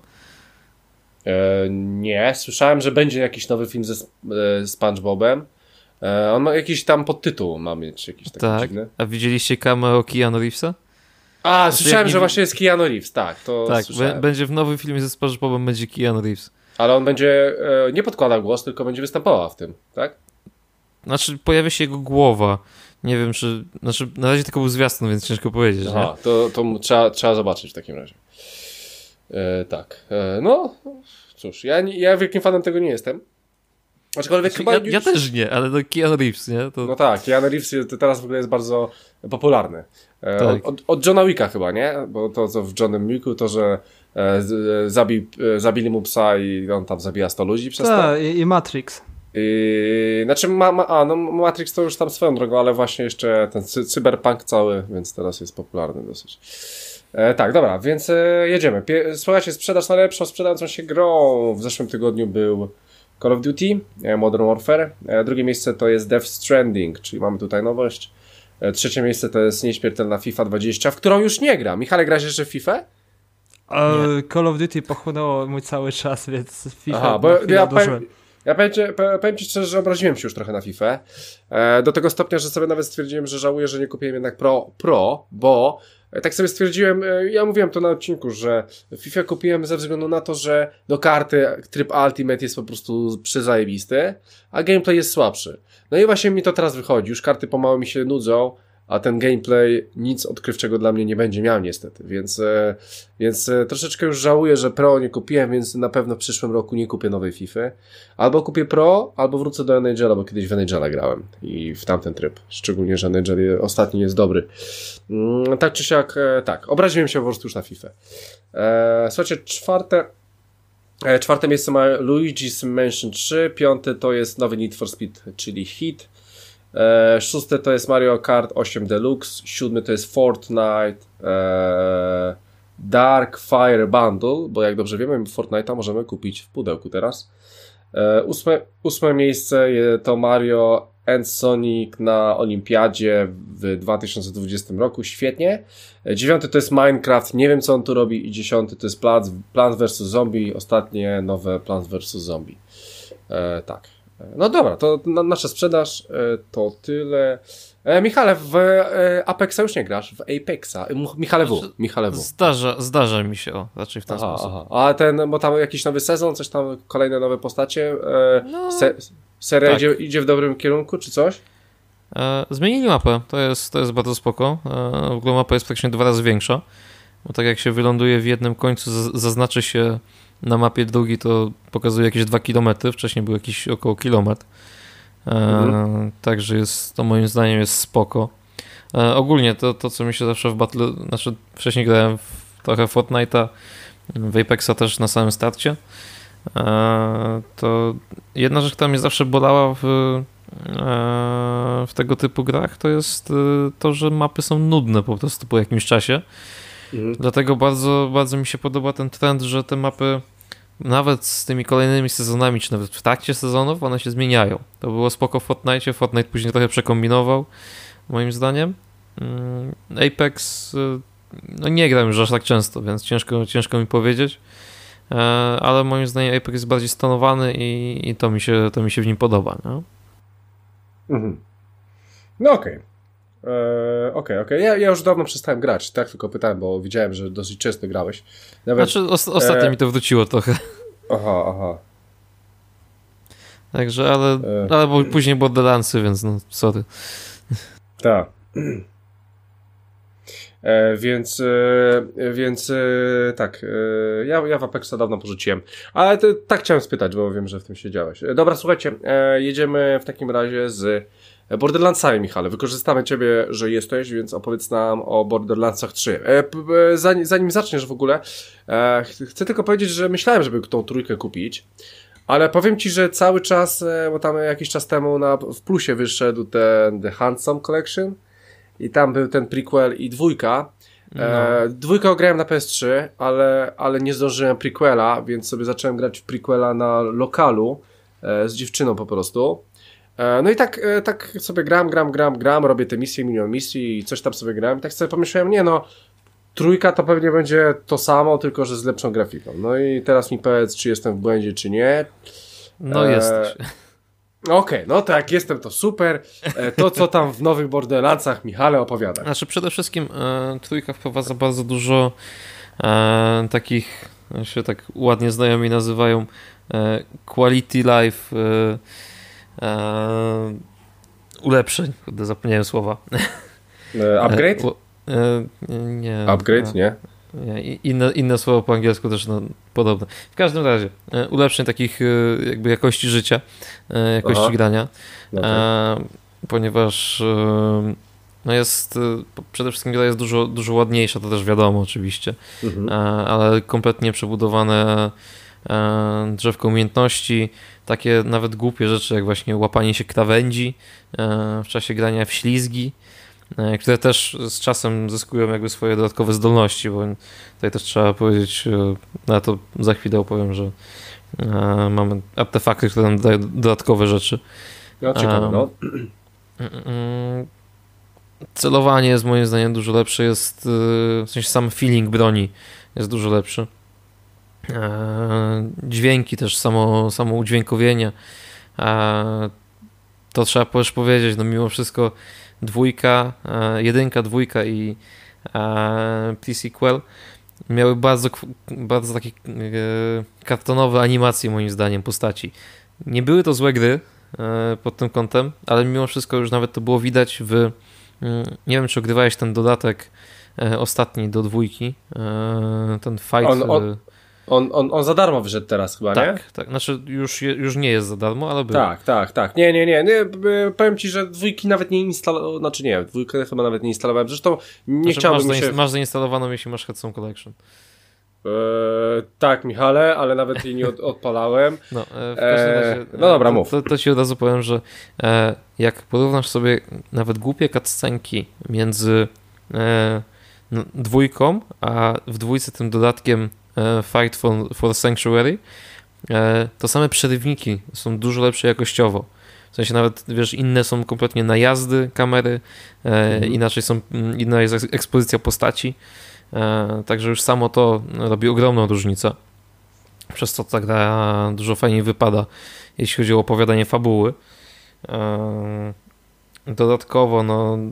Nie, słyszałem, że będzie jakiś nowy film ze SpongeBobem. On ma jakiś tam podtytuł, ma mieć jakiś taki dziwny. A widzieliście cameo Keanu Reevesa? Słyszałem, że właśnie jest Keanu Reeves, tak. Będzie w nowym filmie ze SpongeBobem będzie Keanu Reeves. Ale on będzie nie podkładał głos, tylko będzie występował w tym, tak? Znaczy pojawia się jego głowa. Nie wiem, na razie tylko był zwiastun, więc ciężko powiedzieć. Aha, to trzeba zobaczyć w takim razie. Tak. No, cóż, ja wielkim fanem tego nie jestem. Aczkolwiek chyba ja też nie, ale Keanu Reeves, nie? No tak, Keanu Reeves teraz w ogóle jest bardzo popularny. Tak. Od Johna Wicka chyba, nie? Bo to co w Johnem Wicku, to że zabili mu psa i on tam zabija 100 ludzi przez to. Tak, i Matrix. Znaczy Matrix to już tam swoją drogą, ale właśnie jeszcze ten cyberpunk cały, więc teraz jest popularny dosyć. Tak, dobra, więc jedziemy. Słuchajcie, sprzedaż najlepszą sprzedającą się grą w zeszłym tygodniu był Call of Duty, Modern Warfare. Drugie miejsce to jest Death Stranding, czyli mamy tutaj nowość. Trzecie miejsce to jest nieśmiertelna FIFA 20, w którą już nie gra. Michale, grasz jeszcze w FIFA? Call of Duty pochłonęło mój cały czas, więc FIFA. Aha, bo ja powiem ci szczerze, że obraziłem się już trochę na FIFA. Do tego stopnia, że sobie nawet stwierdziłem, że żałuję, że nie kupiłem jednak Pro, bo tak sobie stwierdziłem, ja mówiłem to na odcinku, że FIFA kupiłem ze względu na to, że do karty tryb Ultimate jest po prostu przezajebisty, a gameplay jest słabszy. No i właśnie mi to teraz wychodzi, już karty pomału mi się nudzą, a ten gameplay nic odkrywczego dla mnie nie będzie miał niestety, więc troszeczkę już żałuję, że Pro nie kupiłem, więc na pewno w przyszłym roku nie kupię nowej FIFA. Albo kupię Pro, albo wrócę do NHL, bo kiedyś w NHL grałem i w tamten tryb, szczególnie, że NHL ostatni jest dobry. Tak czy siak, tak, obraziłem się po prostu już na FIFA. Słuchajcie, czwarte miejsce ma Luigi's Mansion 3, piąte to jest nowy Need for Speed, czyli Heat. Szóste to jest Mario Kart 8 Deluxe, siódmy to jest Fortnite Dark Fire Bundle, bo jak dobrze wiemy, Fortnite'a możemy kupić w pudełku teraz. Ósme miejsce to Mario and Sonic na Olimpiadzie w 2020 roku, świetnie. Dziewiąty to jest Minecraft, nie wiem co on tu robi, i dziesiąty to jest Plants vs Zombie, ostatnie nowe Plants vs Zombie. Tak. No dobra, to nasza sprzedaż to tyle. Michale, w Apexa już nie grasz, w Apexa. Michale W. Zdarza mi się, raczej w ten sposób. Aha. A bo tam jakiś nowy sezon, coś tam, kolejne nowe postacie, seria tak. idzie w dobrym kierunku, czy coś? Zmienili mapę, to jest bardzo spoko. W ogóle mapa jest praktycznie 2 razy większa, bo tak jak się wyląduje w jednym końcu, zaznaczy się na mapie drugi, to pokazuje jakieś 2 km, wcześniej był jakiś około kilometr. Także to moim zdaniem jest spoko. Ogólnie to co mi się zawsze w Battle, znaczy wcześniej grałem trochę Fortnite'a, w Apexa też na samym starcie. To jedna rzecz, która mnie zawsze bolała w tego typu grach, to jest to, że mapy są nudne po prostu po jakimś czasie. Dlatego bardzo, bardzo mi się podoba ten trend, że te mapy nawet z tymi kolejnymi sezonami, czy nawet w trakcie sezonów, one się zmieniają. To było spoko w Fortnite. Fortnite później trochę przekombinował, moim zdaniem. Apex, no nie gram już aż tak często, więc ciężko mi powiedzieć. Ale moim zdaniem Apex jest bardziej stonowany i to mi się w nim podoba. No, no okej. Okej. Ja już dawno przestałem grać, tak? Tylko pytałem, bo widziałem, że dosyć często grałeś. Nawet, znaczy ostatnio mi to wróciło trochę. Aha. Także, ale bo później Borderlandsy, więc no, sorry. Tak. Więc tak, ja w Apexa dawno porzuciłem, ale tak chciałem spytać, bo wiem, że w tym siedziałeś. Dobra, słuchajcie, jedziemy w takim razie z Borderlandsami, Michale. Wykorzystamy ciebie, że jesteś, więc opowiedz nam o Borderlandsach 3. Zanim zaczniesz w ogóle, chcę tylko powiedzieć, że myślałem, żeby tą trójkę kupić, ale powiem ci, że cały czas, bo tam jakiś czas temu w plusie wyszedł ten The Handsome Collection i tam był ten prequel i dwójka. Dwójkę grałem na PS3, ale nie zdążyłem prequela, więc sobie zacząłem grać w prequela na lokalu z dziewczyną po prostu. No i tak sobie gram, robię te misje, milion misji i coś tam sobie grałem i tak sobie pomyślałem, trójka to pewnie będzie to samo, tylko że z lepszą grafiką. No i teraz mi powiedz, czy jestem w błędzie, czy nie. No jesteś. Okej, no to jak jestem, to super. To co tam w nowych Borderlandsach, Michale, opowiada. Znaczy przede wszystkim trójka wprowadza bardzo dużo takich, się tak ładnie znajomi nazywają, quality life ulepszeń. Kurde, zapomniałem słowa. Upgrade? Nie. Upgrade, nie? Inne słowo po angielsku też podobne. W każdym razie ulepszeń takich jakby jakości życia, jakości grania, ponieważ no jest przede wszystkim gra jest dużo ładniejsza, to też wiadomo oczywiście, ale kompletnie przebudowane drzewko umiejętności, takie nawet głupie rzeczy jak właśnie łapanie się krawędzi w czasie grania w ślizgi, które też z czasem zyskują jakby swoje dodatkowe zdolności, bo tutaj też trzeba powiedzieć, na to za chwilę opowiem, że mamy artefakty, które nam dają dodatkowe rzeczy. No, ciekawe, no. celowanie jest moim zdaniem dużo lepsze, jest w sensie sam feeling broni jest dużo lepszy. Dźwięki też, samo udźwiękowienie. To trzeba też powiedzieć, no mimo wszystko jedynka, dwójka i Pre-sequel miały bardzo takie kartonowe animacje moim zdaniem postaci. Nie były to złe gry pod tym kątem, ale mimo wszystko już nawet to było widać nie wiem, czy ogrywałeś ten dodatek ostatni do dwójki, ten fight. On za darmo wyszedł teraz chyba, nie? Tak, znaczy już nie jest za darmo, ale był. Tak. Nie. Powiem ci, że dwójki nawet nie instalowałem, znaczy nie, dwójkę chyba nawet nie instalowałem, zresztą nie chciałbym się... Masz zainstalowaną, jeśli masz Headstone Collection. Tak, Michale, ale nawet jej nie odpalałem. No, w każdym razie, no dobra, mów. To ci od razu powiem, że jak porównasz sobie nawet głupie cutscenki między dwójką, a w dwójce tym dodatkiem Fight for Sanctuary, to same przerywniki są dużo lepsze jakościowo. W sensie nawet, wiesz, inne są kompletnie najazdy kamery, inna jest ekspozycja postaci, także już samo to robi ogromną różnicę. Przez to ta gra dużo fajniej wypada, jeśli chodzi o opowiadanie fabuły. Dodatkowo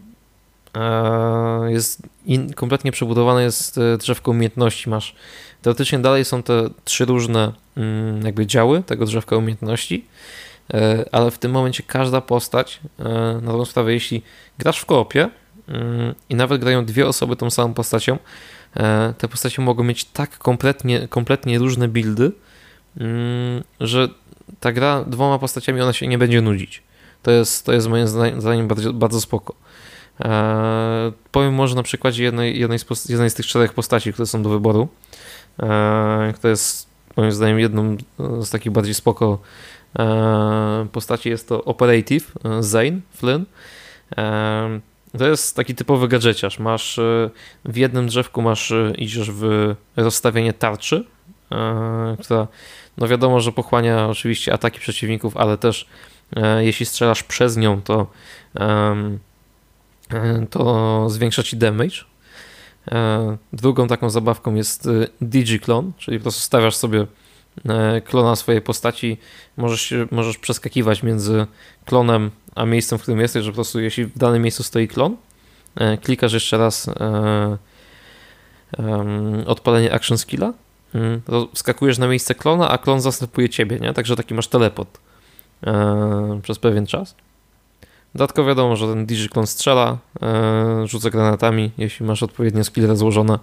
jest kompletnie przebudowane jest drzewko umiejętności. Teoretycznie dalej są te 3 różne jakby działy tego drzewka umiejętności, ale w tym momencie każda postać, na dobrą sprawę, jeśli grasz w koopie i nawet grają 2 osoby tą samą postacią, te postacie mogą mieć tak kompletnie różne buildy, że ta gra 2 postaciami ona się nie będzie nudzić. To jest moim zdaniem bardzo, bardzo spoko. Powiem może na przykładzie jednej z tych 4 postaci, które są do wyboru, która jest moim zdaniem jedną z takich bardziej spoko postaci. Jest to Operative Zane Flynn. To jest taki typowy gadżeciarz. W jednym drzewku idziesz w rozstawienie tarczy, która no wiadomo, że pochłania oczywiście ataki przeciwników, ale też jeśli strzelasz przez nią, to zwiększa ci damage. Drugą taką zabawką jest Digiklon, czyli po prostu stawiasz sobie klona swojej postaci, możesz przeskakiwać między klonem a miejscem, w którym jesteś, że po prostu jeśli w danym miejscu stoi klon, klikasz jeszcze raz odpalenie action skilla, to wskakujesz na miejsce klona, a klon zastępuje ciebie, nie? Także taki masz teleport przez pewien czas. Dodatkowo wiadomo, że ten Digiklon strzela, rzuca granatami, jeśli masz odpowiednie skille rozłożone.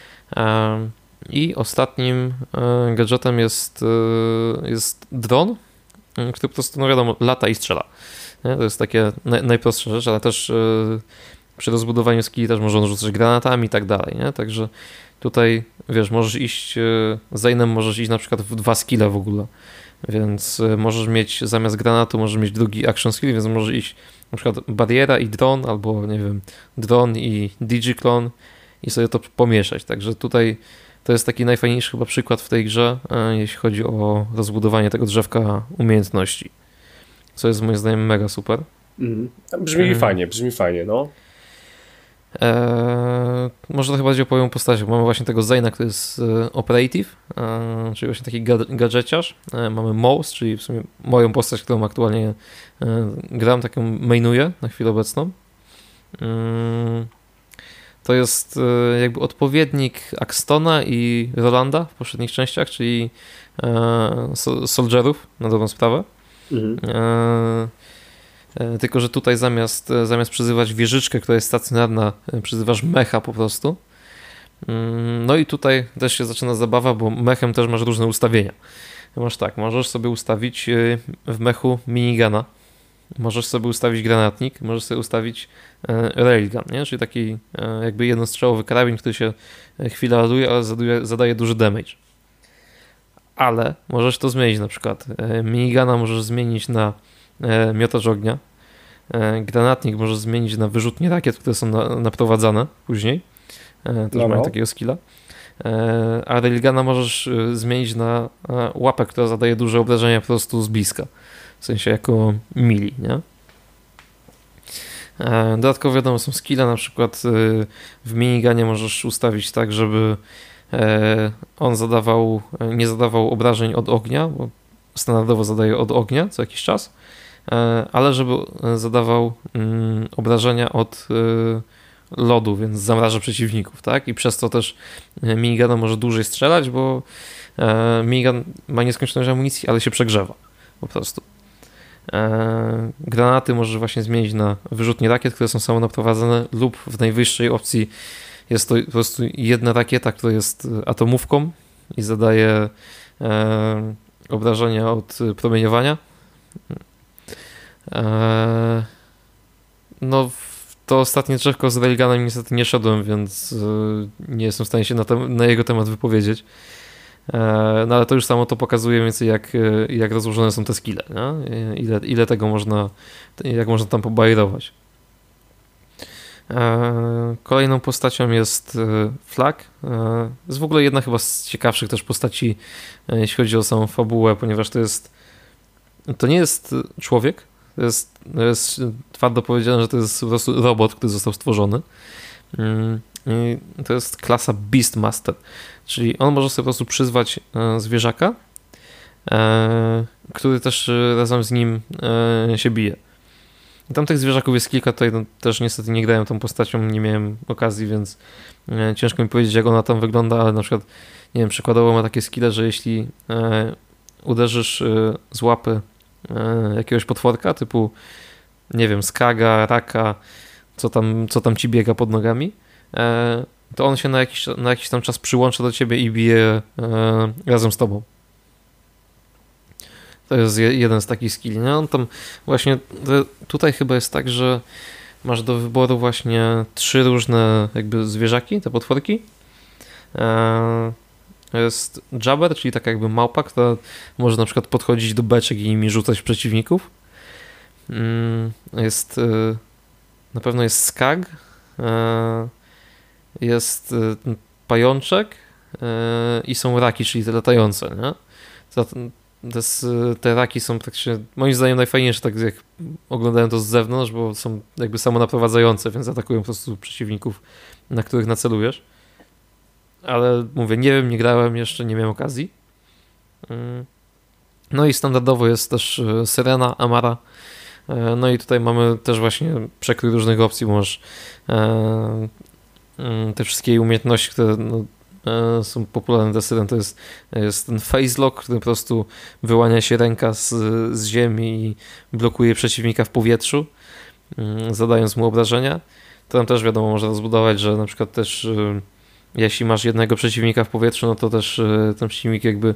I ostatnim gadżetem jest dron, który po prostu, no wiadomo, lata i strzela. Nie? To jest takie najprostsza rzecz, ale też przy rozbudowaniu skilli też można rzucać granatami i tak dalej. Nie? Także tutaj, wiesz, możesz iść możesz iść na przykład w 2 skille w ogóle. Więc możesz mieć zamiast granatu, możesz mieć drugi action skill, więc możesz iść na przykład bariera i dron, albo nie wiem, dron i Digiklon i sobie to pomieszać. Także tutaj to jest taki najfajniejszy chyba przykład w tej grze, jeśli chodzi o rozbudowanie tego drzewka umiejętności. Co jest moim zdaniem mega super. Brzmi fajnie, no. Może trochę bardziej opowiem o postaciach. Mamy właśnie tego Zane'a, który jest operative, czyli właśnie taki gadżeciarz. Mamy Mouse, czyli w sumie moją postać, którą aktualnie gram, taką mainuję na chwilę obecną. To jest jakby odpowiednik Axtona i Rolanda w poprzednich częściach, czyli soldierów na dobrą sprawę. Tylko że tutaj zamiast przyzywać wieżyczkę, która jest stacjonarna, przyzywasz mecha po prostu. No i tutaj też się zaczyna zabawa, bo mechem też masz różne ustawienia. Masz tak, możesz sobie ustawić w mechu minigana, możesz sobie ustawić granatnik, możesz sobie ustawić railgun, nie? Czyli taki jakby jednostrzałowy karabin, który się chwilę ładuje, ale zadaje duży damage. Ale możesz to zmienić, na przykład minigana możesz zmienić na miotacz ognia, granatnik możesz zmienić na wyrzutnie rakiet, które są naprowadzane później, też mają takiego skilla, a railguna możesz zmienić na łapę, która zadaje duże obrażenia po prostu z bliska, w sensie jako mili, nie? Dodatkowo wiadomo, są skille, na przykład w miniganie możesz ustawić tak, żeby on nie zadawał obrażeń od ognia, bo standardowo zadaje od ognia co jakiś czas, ale żeby zadawał obrażenia od lodu, więc zamraża przeciwników, tak? I przez to też minigun może dłużej strzelać, bo minigun ma nieskończoność amunicji, ale się przegrzewa po prostu. Granaty możesz właśnie zmienić na wyrzutnie rakiet, które są samonaprowadzone, lub w najwyższej opcji jest to po prostu jedna rakieta, która jest atomówką i zadaje obrażenia od promieniowania. No, to ostatnie drzewko z railgunem niestety nie szedłem, więc nie jestem w stanie się na jego temat wypowiedzieć. No ale to już samo to pokazuje mniej więcej jak rozłożone są te skille, nie? Ile tego można, jak można tam pobajerować. Kolejną postacią jest Flag. Jest w ogóle jedna chyba z ciekawszych też postaci, jeśli chodzi o samą fabułę, ponieważ to nie jest człowiek, to jest twardo powiedziane, że to jest po prostu robot, który został stworzony. I to jest klasa Beastmaster, czyli on może sobie po prostu przyzwać zwierzaka, który też razem z nim się bije. I tam tych zwierzaków jest kilka, tutaj też niestety nie grałem tą postacią, nie miałem okazji, więc ciężko mi powiedzieć, jak ona tam wygląda, ale na przykład, nie wiem, przykładowo ma takie skille, że jeśli uderzysz z łapy jakiegoś potworka, typu, nie wiem, skaga, raka, co tam ci biega pod nogami, to on się na jakiś tam czas przyłącza do ciebie i bije razem z tobą. To jest jeden z takich skilli. No, on tam właśnie tutaj chyba jest tak, że masz do wyboru właśnie 3 różne jakby zwierzaki, te potworki. Jest Jabber, czyli taka jakby małpa, która może na przykład podchodzić do beczek i nimi rzucać w przeciwników. Na pewno jest Skag, jest pajączek i są raki, czyli te latające, nie? Te raki są tak się, moim zdaniem najfajniejsze, tak jak oglądałem to z zewnątrz, bo są jakby samonaprowadzające, więc atakują po prostu przeciwników, na których nacelujesz. Ale mówię, nie wiem, nie grałem jeszcze, nie miałem okazji. No i standardowo jest też Syrena, Amara. No i tutaj mamy też właśnie przekrój różnych opcji, bo masz te wszystkie umiejętności, które są popularne dla Syren, to jest ten face lock, który po prostu wyłania się ręka z ziemi i blokuje przeciwnika w powietrzu, zadając mu obrażenia. To tam też wiadomo, można rozbudować, że na przykład też jeśli masz jednego przeciwnika w powietrzu, no to też ten przeciwnik jakby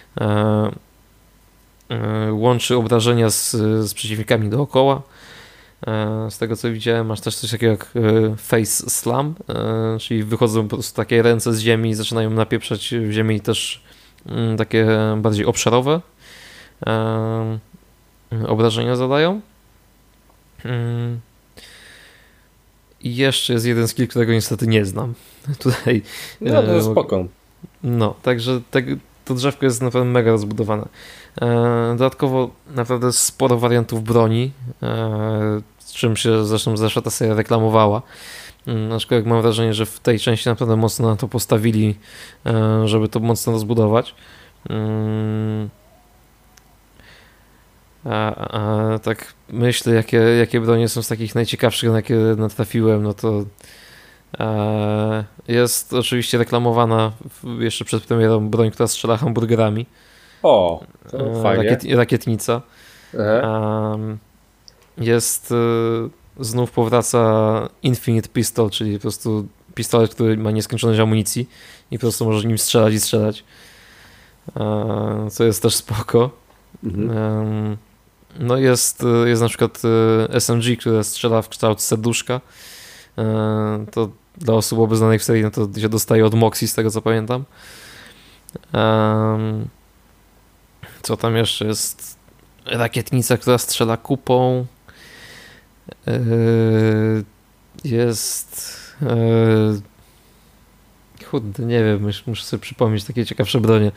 łączy obrażenia z przeciwnikami dookoła. Z tego co widziałem, masz też coś takiego jak face slam, czyli wychodzą po prostu takie ręce z ziemi i zaczynają napieprzać w ziemi, też takie bardziej obszarowe obrażenia zadają. I jeszcze jest jeden skill, którego niestety nie znam. Tutaj, no to jest spoko. No, także to drzewko jest naprawdę mega rozbudowane. Dodatkowo naprawdę sporo wariantów broni, z czym się zresztą zeszła ta seria reklamowała. Aczkolwiek mam wrażenie, że w tej części naprawdę mocno na to postawili, żeby to mocno rozbudować. Tak myślę, jakie bronie są z takich najciekawszych, na jakie natrafiłem, no to jest oczywiście reklamowana jeszcze przed premierą broń, która strzela hamburgerami. O, to fajnie. Rakietnica. Jest znów powraca Infinite Pistol, czyli po prostu pistolet, który ma nieskończoność amunicji i po prostu możesz nim strzelać i strzelać. Co jest też spoko. No jest na przykład SMG, które strzela w kształt serduszka. To dla osób obeznanych w serii, no to się dostaje od Moxie, z tego co pamiętam. Co tam jeszcze jest? Rakietnica, która strzela kupą. Jest... Kurde, nie wiem, muszę sobie przypomnieć takie ciekawsze bronie.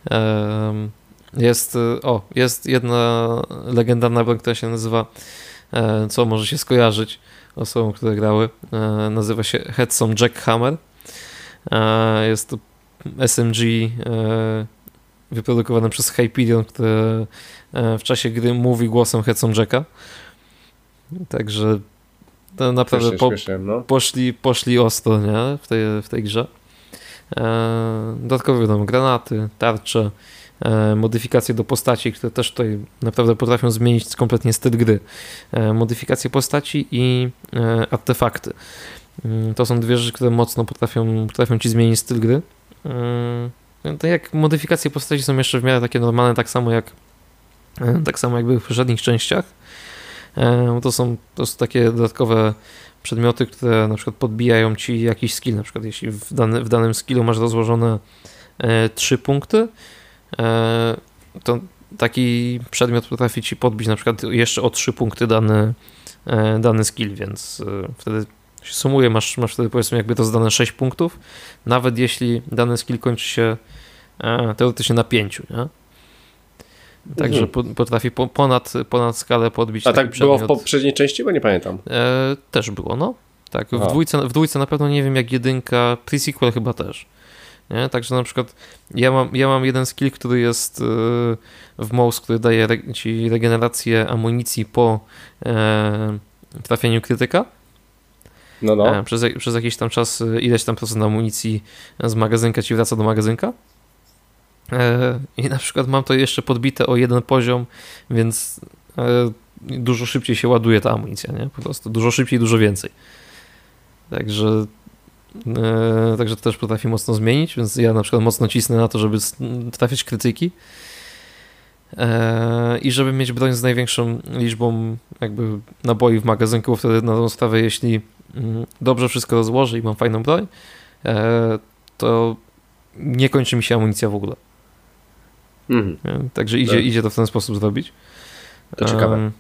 Jest jedna legendarna broń, która się nazywa co może się skojarzyć osobom, które grały. Nazywa się Headson Jackhammer. Jest to SMG wyprodukowane przez Hyperion, które w czasie gry mówi głosem Headson Jacka. Także to naprawdę poszli ostro, nie? W tej grze. Dodatkowo wiadomo, granaty, tarcze, modyfikacje do postaci, które też tutaj naprawdę potrafią zmienić kompletnie styl gry. Modyfikacje postaci i artefakty. To są dwie rzeczy, które mocno potrafią ci zmienić styl gry. Tak jak modyfikacje postaci są jeszcze w miarę takie normalne, tak samo jak były w poprzednich częściach. To są po prostu takie dodatkowe przedmioty, które na przykład podbijają ci jakiś skill. Na przykład jeśli w danym skillu masz rozłożone 3 punkty, to taki przedmiot potrafi ci podbić na przykład jeszcze o 3 punkty dany skill, więc wtedy się sumuje, masz wtedy powiedzmy jakby to zdane 6 punktów, nawet jeśli dany skill kończy się teoretycznie na 5, nie? Także potrafi ponad skalę podbić. A tak było w poprzedniej części, bo nie pamiętam. Też było, no. Tak, w dwójce na pewno nie wiem, jak jedynka, pre-sequel chyba też. Nie? Także na przykład ja mam jeden skill, który jest w mouse, który daje ci regenerację amunicji po trafieniu krytyka. No. Przez jakiś tam czas ileś tam procent amunicji z magazynka ci wraca do magazynka. I na przykład mam to jeszcze podbite o 1 poziom, więc dużo szybciej się ładuje ta amunicja, nie? Po prostu dużo szybciej, dużo więcej. Także to też potrafi mocno zmienić, więc ja na przykład mocno cisnę na to, żeby trafiać krytyki i żeby mieć broń z największą liczbą jakby naboi w magazynku, wtedy na tą sprawę, jeśli dobrze wszystko rozłożę i mam fajną broń, to nie kończy mi się amunicja w ogóle. Także idzie to w ten sposób zrobić. To ciekawe.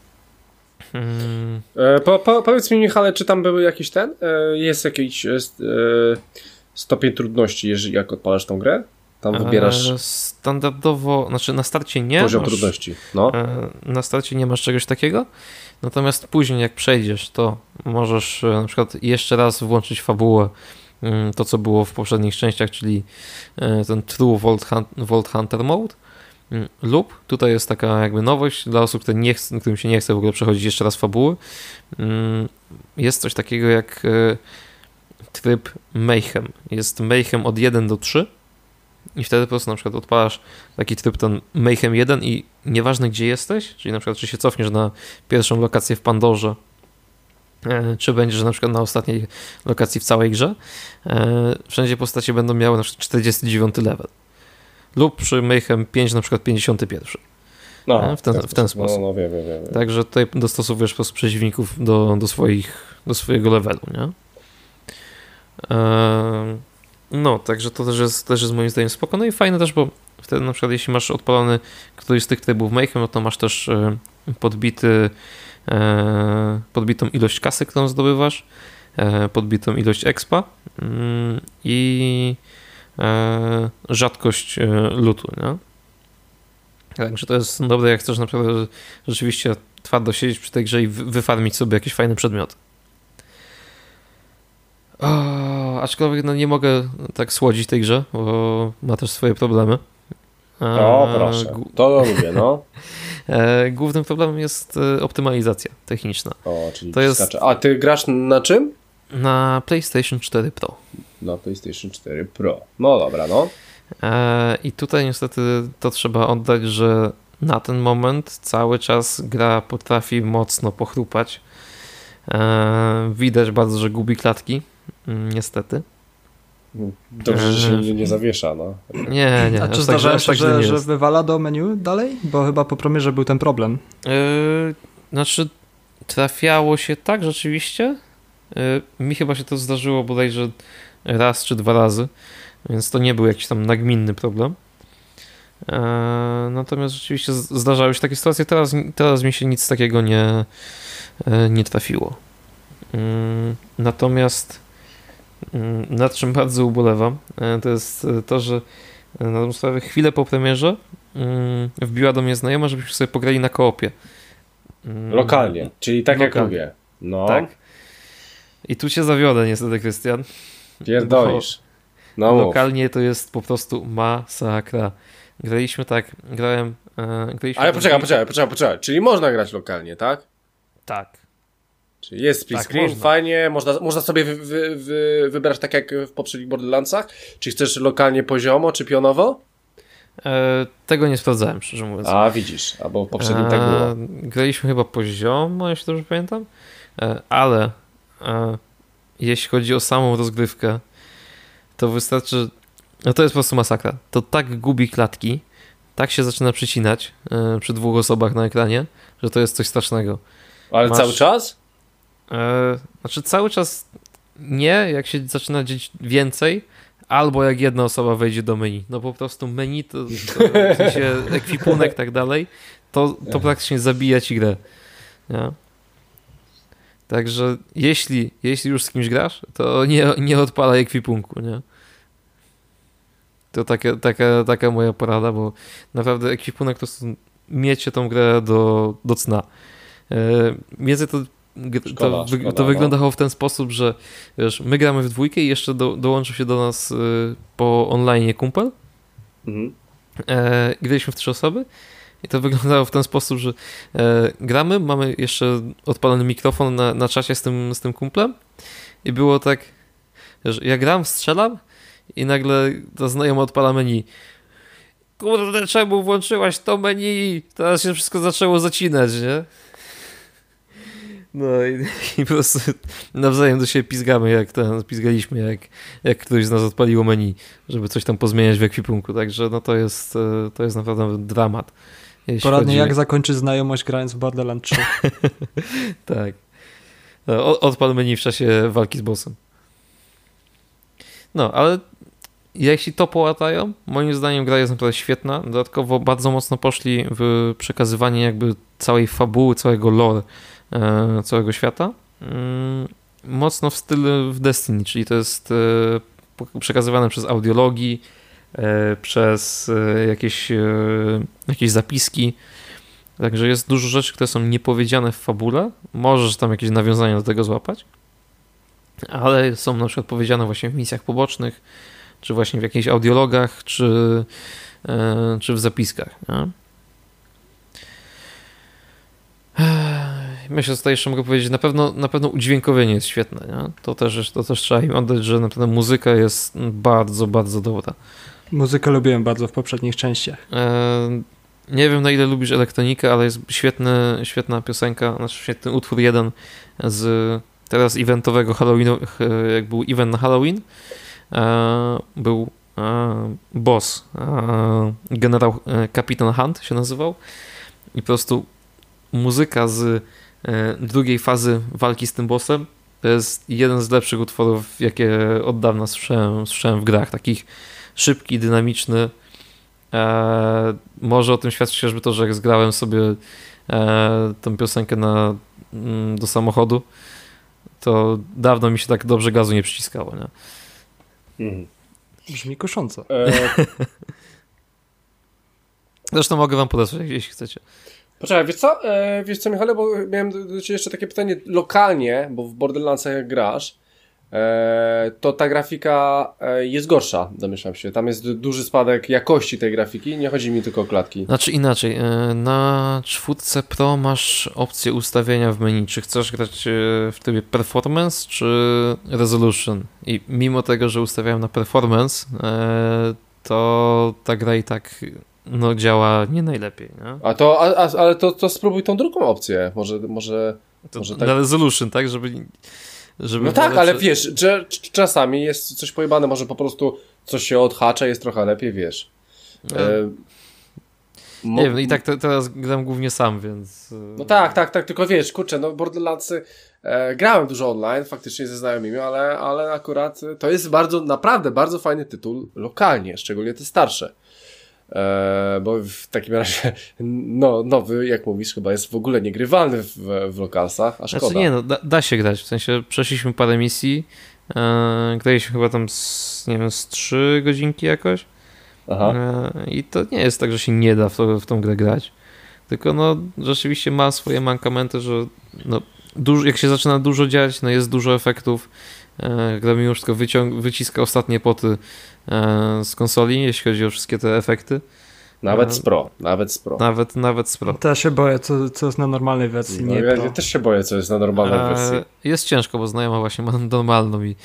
Powiedz mi, Michale, czy tam były jakieś jest jakiś stopień trudności, jak odpalasz tą grę? Tam wybierasz standardowo, znaczy na starcie nie poziom trudności. No. Na starcie nie masz czegoś takiego, natomiast później jak przejdziesz, to możesz na przykład jeszcze raz włączyć fabułę, to co było w poprzednich częściach, czyli ten True Vault Hunter Mode, lub tutaj jest taka jakby nowość dla osób, którym się nie chce w ogóle przechodzić jeszcze raz fabuły. Jest coś takiego jak tryb Mayhem. Jest Mayhem od 1 do 3 i wtedy po prostu na przykład odpalasz taki tryb ten Mayhem 1 i nieważne gdzie jesteś, czyli na przykład czy się cofniesz na pierwszą lokację w Pandorze, czy będziesz na przykład na ostatniej lokacji w całej grze, wszędzie postacie będą miały na przykład 49 level. Lub przy Mayhem 5 na przykład 51. W ten sposób. Wiem. Także tutaj dostosowujesz po prostu przeciwników do swojego levelu, nie? Także to też jest moim zdaniem spoko. No i fajne też, bo wtedy na przykład jeśli masz odpalony któryś z tych trybów Mayhem, no to masz też podbitą ilość kasy, którą zdobywasz, podbitą ilość expa i rzadkość lootu, nie? Także to jest dobre, jak chcesz naprawdę rzeczywiście twardo siedzieć przy tej grze i wyfarmić sobie jakieś fajne przedmioty. Aczkolwiek nie mogę tak słodzić tej grze, bo ma też swoje problemy. Proszę, to lubię, no. Głównym problemem jest optymalizacja techniczna. Czyli to jest... A ty grasz na czym? Na PlayStation 4 Pro. Na PlayStation 4 Pro. No dobra, no. I tutaj niestety to trzeba oddać, że na ten moment cały czas gra potrafi mocno pochrupać. Widać bardzo, że gubi klatki. Niestety. Dobrze, że się nie zawiesza, no. Nie. A czy zdarzało się, że wywala do menu dalej? Bo chyba po premierze był ten problem. Znaczy trafiało się tak rzeczywiście. Mi chyba się to zdarzyło bodajże raz czy 2 razy, więc to nie był jakiś tam nagminny problem. Natomiast rzeczywiście zdarzały się takie sytuacje. Teraz mi się nic takiego nie trafiło. Natomiast nad czym bardzo ubolewam, to jest to, że na tą sprawę chwilę po premierze wbiła do mnie znajoma, żebyśmy sobie pograli na koopie. Lokalnie, czyli tak jak lokalnie. lubię. No. Tak. I tu się zawiodę niestety, Krystian. Pierdolisz. No lokalnie to jest po prostu masakra. Graliśmy. Ale poczekaj. Czyli można grać lokalnie, tak? Tak. Czyli jest split screen, można. fajnie, można sobie wybrać tak jak w poprzednich Borderlandsach? Czy chcesz lokalnie poziomo, czy pionowo? Tego nie sprawdzałem, szczerze mówiąc. A, widzisz, albo w poprzednim tak było. Graliśmy chyba poziomo, jeśli dobrze pamiętam, ale jeśli chodzi o samą rozgrywkę, to wystarczy, no to jest po prostu masakra. To tak gubi klatki, tak się zaczyna przycinać przy 2 osobach na ekranie, że to jest coś strasznego. Ale cały czas? Znaczy cały czas nie, jak się zaczyna dziać więcej, albo jak jedna osoba wejdzie do menu. No po prostu menu, to w sensie ekwipunek i tak dalej, to praktycznie zabija ci grę. Nie? Także jeśli już z kimś grasz, to nie odpalaj ekwipunku, nie? To taka moja porada, bo naprawdę ekwipunek to miecie tą grę do cna. Między to wyglądało w ten sposób, że wiesz, my gramy w 2 i jeszcze dołączył się do nas po online kumpel. Graliśmy w 3 osoby i to wyglądało w ten sposób, że gramy, mamy jeszcze odpalony mikrofon na czacie z tym kumplem i było tak, że ja gram, strzelam i nagle ta znajoma odpala menu. Kurde, czemu włączyłaś to menu? Teraz się wszystko zaczęło zacinać, nie? No i po prostu nawzajem do siebie pizgaliśmy, jak ktoś z nas odpaliło menu, żeby coś tam pozmieniać w ekwipunku, także no to jest naprawdę dramat. Poradnie jak zakończyć znajomość grając w Borderlands 3. Tak. No, odpal menu w czasie walki z bossem. No, ale jeśli to połatają, moim zdaniem gra jest naprawdę świetna. Dodatkowo bardzo mocno poszli w przekazywanie jakby całej fabuły, całego lore, całego świata. Mocno w stylu w Destiny, czyli to jest przekazywane przez audiologii, przez jakieś zapiski. Także jest dużo rzeczy, które są niepowiedziane w fabule. Możesz tam jakieś nawiązania do tego złapać, ale są na przykład powiedziane właśnie w misjach pobocznych, czy właśnie w jakichś audiologach, czy w zapiskach. Nie? Myślę, że tutaj jeszcze mogę powiedzieć, na pewno udźwiękowienie jest świetne. Nie? To też trzeba im oddać, że na pewno muzyka jest bardzo, bardzo dobra. Muzykę lubiłem bardzo w poprzednich częściach. Nie wiem, na ile lubisz elektronikę, ale jest świetna piosenka, znaczy świetny utwór jeden z teraz eventowego Halloweenu, jak był event na Halloween, był boss, generał Kapitan Hunt się nazywał i po prostu muzyka z drugiej fazy walki z tym bossem to jest jeden z lepszych utworów, jakie od dawna słyszałem w grach, takich szybki, dynamiczny. Może o tym świadczyć chociażby to, że jak zgrałem sobie tą piosenkę do samochodu, to dawno mi się tak dobrze gazu nie przyciskało, nie? Brzmi kusząco. Zresztą mogę wam podesłać, jeśli chcecie. Poczekaj, wiesz co, Michale, bo miałem do ciebie jeszcze takie pytanie lokalnie, bo w Borderlandsach jak grasz, to ta grafika jest gorsza, domyślam się. Tam jest duży spadek jakości tej grafiki, nie chodzi mi tylko o klatki. Znaczy inaczej, na 4 Pro masz opcję ustawienia w menu, czy chcesz grać w trybie performance, czy resolution. I mimo tego, że ustawiałem na performance, to ta gra i tak działa nie najlepiej. Nie? Ale to spróbuj tą drugą opcję. Może tak. Na resolution, tak? Żeby no tak, ale wiesz, że czasami jest coś pojebane, może po prostu coś się odhacza, jest trochę lepiej, wiesz. Nie wiem, i tak teraz gram głównie sam, więc... No tak, tylko wiesz, kurczę, Borderlandsy grałem dużo online, faktycznie ze znajomymi, ale akurat to jest naprawdę bardzo fajny tytuł lokalnie, szczególnie te starsze. Bo w takim razie nowy, jak mówisz, chyba jest w ogóle niegrywalny w lokalsach, a szkoda. Znaczy da się grać, w sensie przeszliśmy parę misji, graliśmy chyba tam z 3 godzinki jakoś. Aha. I to nie jest tak, że się nie da w tą grę grać. Tylko no rzeczywiście ma swoje mankamenty, że no, jak się zaczyna dużo dziać, no jest dużo efektów. Gra mimo wszystko wyciska ostatnie poty z konsoli, jeśli chodzi o wszystkie te efekty. Nawet z Pro. Nawet z Pro. To ja się boję, co jest na normalnej wersji, No, nie ja Pro. też się boję, co jest na normalnej wersji. Jest ciężko, bo znajoma właśnie ma normalną i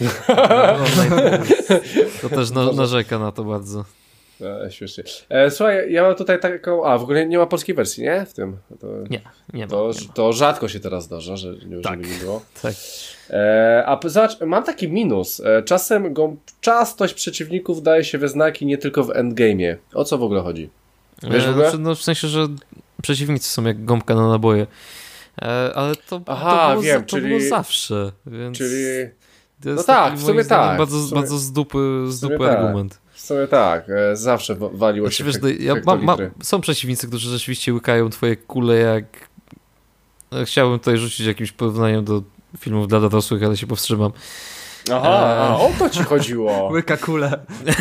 to też narzeka na to bardzo. Śmiesznie. Słuchaj, ja mam tutaj taką... w ogóle nie ma polskiej wersji, nie? W tym. Nie ma. To rzadko się teraz zdarza, że nie było. Tak. Zobacz, mam taki minus. Czasem częstość przeciwników daje się we znaki nie tylko w endgame'ie. O co w ogóle chodzi? Wiesz w ogóle? No, w sensie, że przeciwnicy są jak gąbka na naboje. Ale to było zawsze. Więc czyli... to jest no tak, w sumie tak. Bardzo z dupy argument. W sumie tak, zawsze waliło się są przeciwnicy, którzy rzeczywiście łykają twoje kule jak... Chciałbym tutaj rzucić jakimś porównaniem do filmów dla dorosłych, ale się powstrzymam. O to ci chodziło. Łyka kule.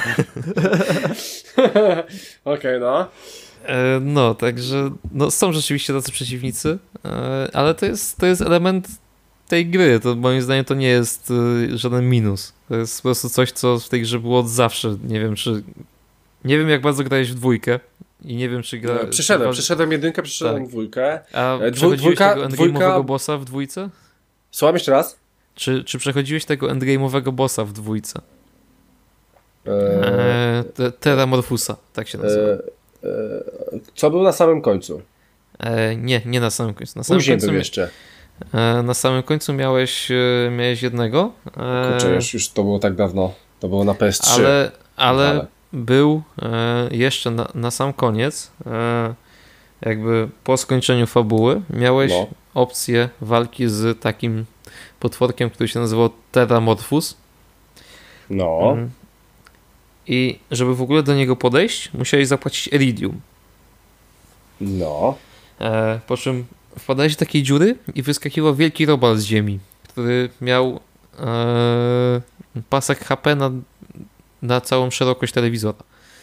Okej, no. No, także są rzeczywiście tacy przeciwnicy, ale to jest element tej gry. To moim zdaniem to nie jest żaden minus. To jest po prostu coś, co w tej grze było od zawsze. Nie wiem jak bardzo grałeś w dwójkę i nie wiem czy Przeszedłem jedynkę, przeszedłem dwójkę. A przechodziłeś tego endgame'owego bossa w dwójce? Słucham jeszcze raz? Czy przechodziłeś tego endgame'owego bossa w dwójce? Terramorphusa, tak się nazywa. Co był na samym końcu? Nie na samym końcu. Później był jeszcze. Na samym końcu miałeś jednego. Kurczę, już to było tak dawno. To było na PS3. Ale był jeszcze na sam koniec, jakby po skończeniu fabuły, miałeś opcję walki z takim potworkiem, który się nazywał Terramorphus. No. I żeby w ogóle do niego podejść, musiałeś zapłacić Iridium. No. Po czym wpadałeś do takiej dziury i wyskakiwał wielki robal z ziemi, który miał pasek HP na całą szerokość telewizora.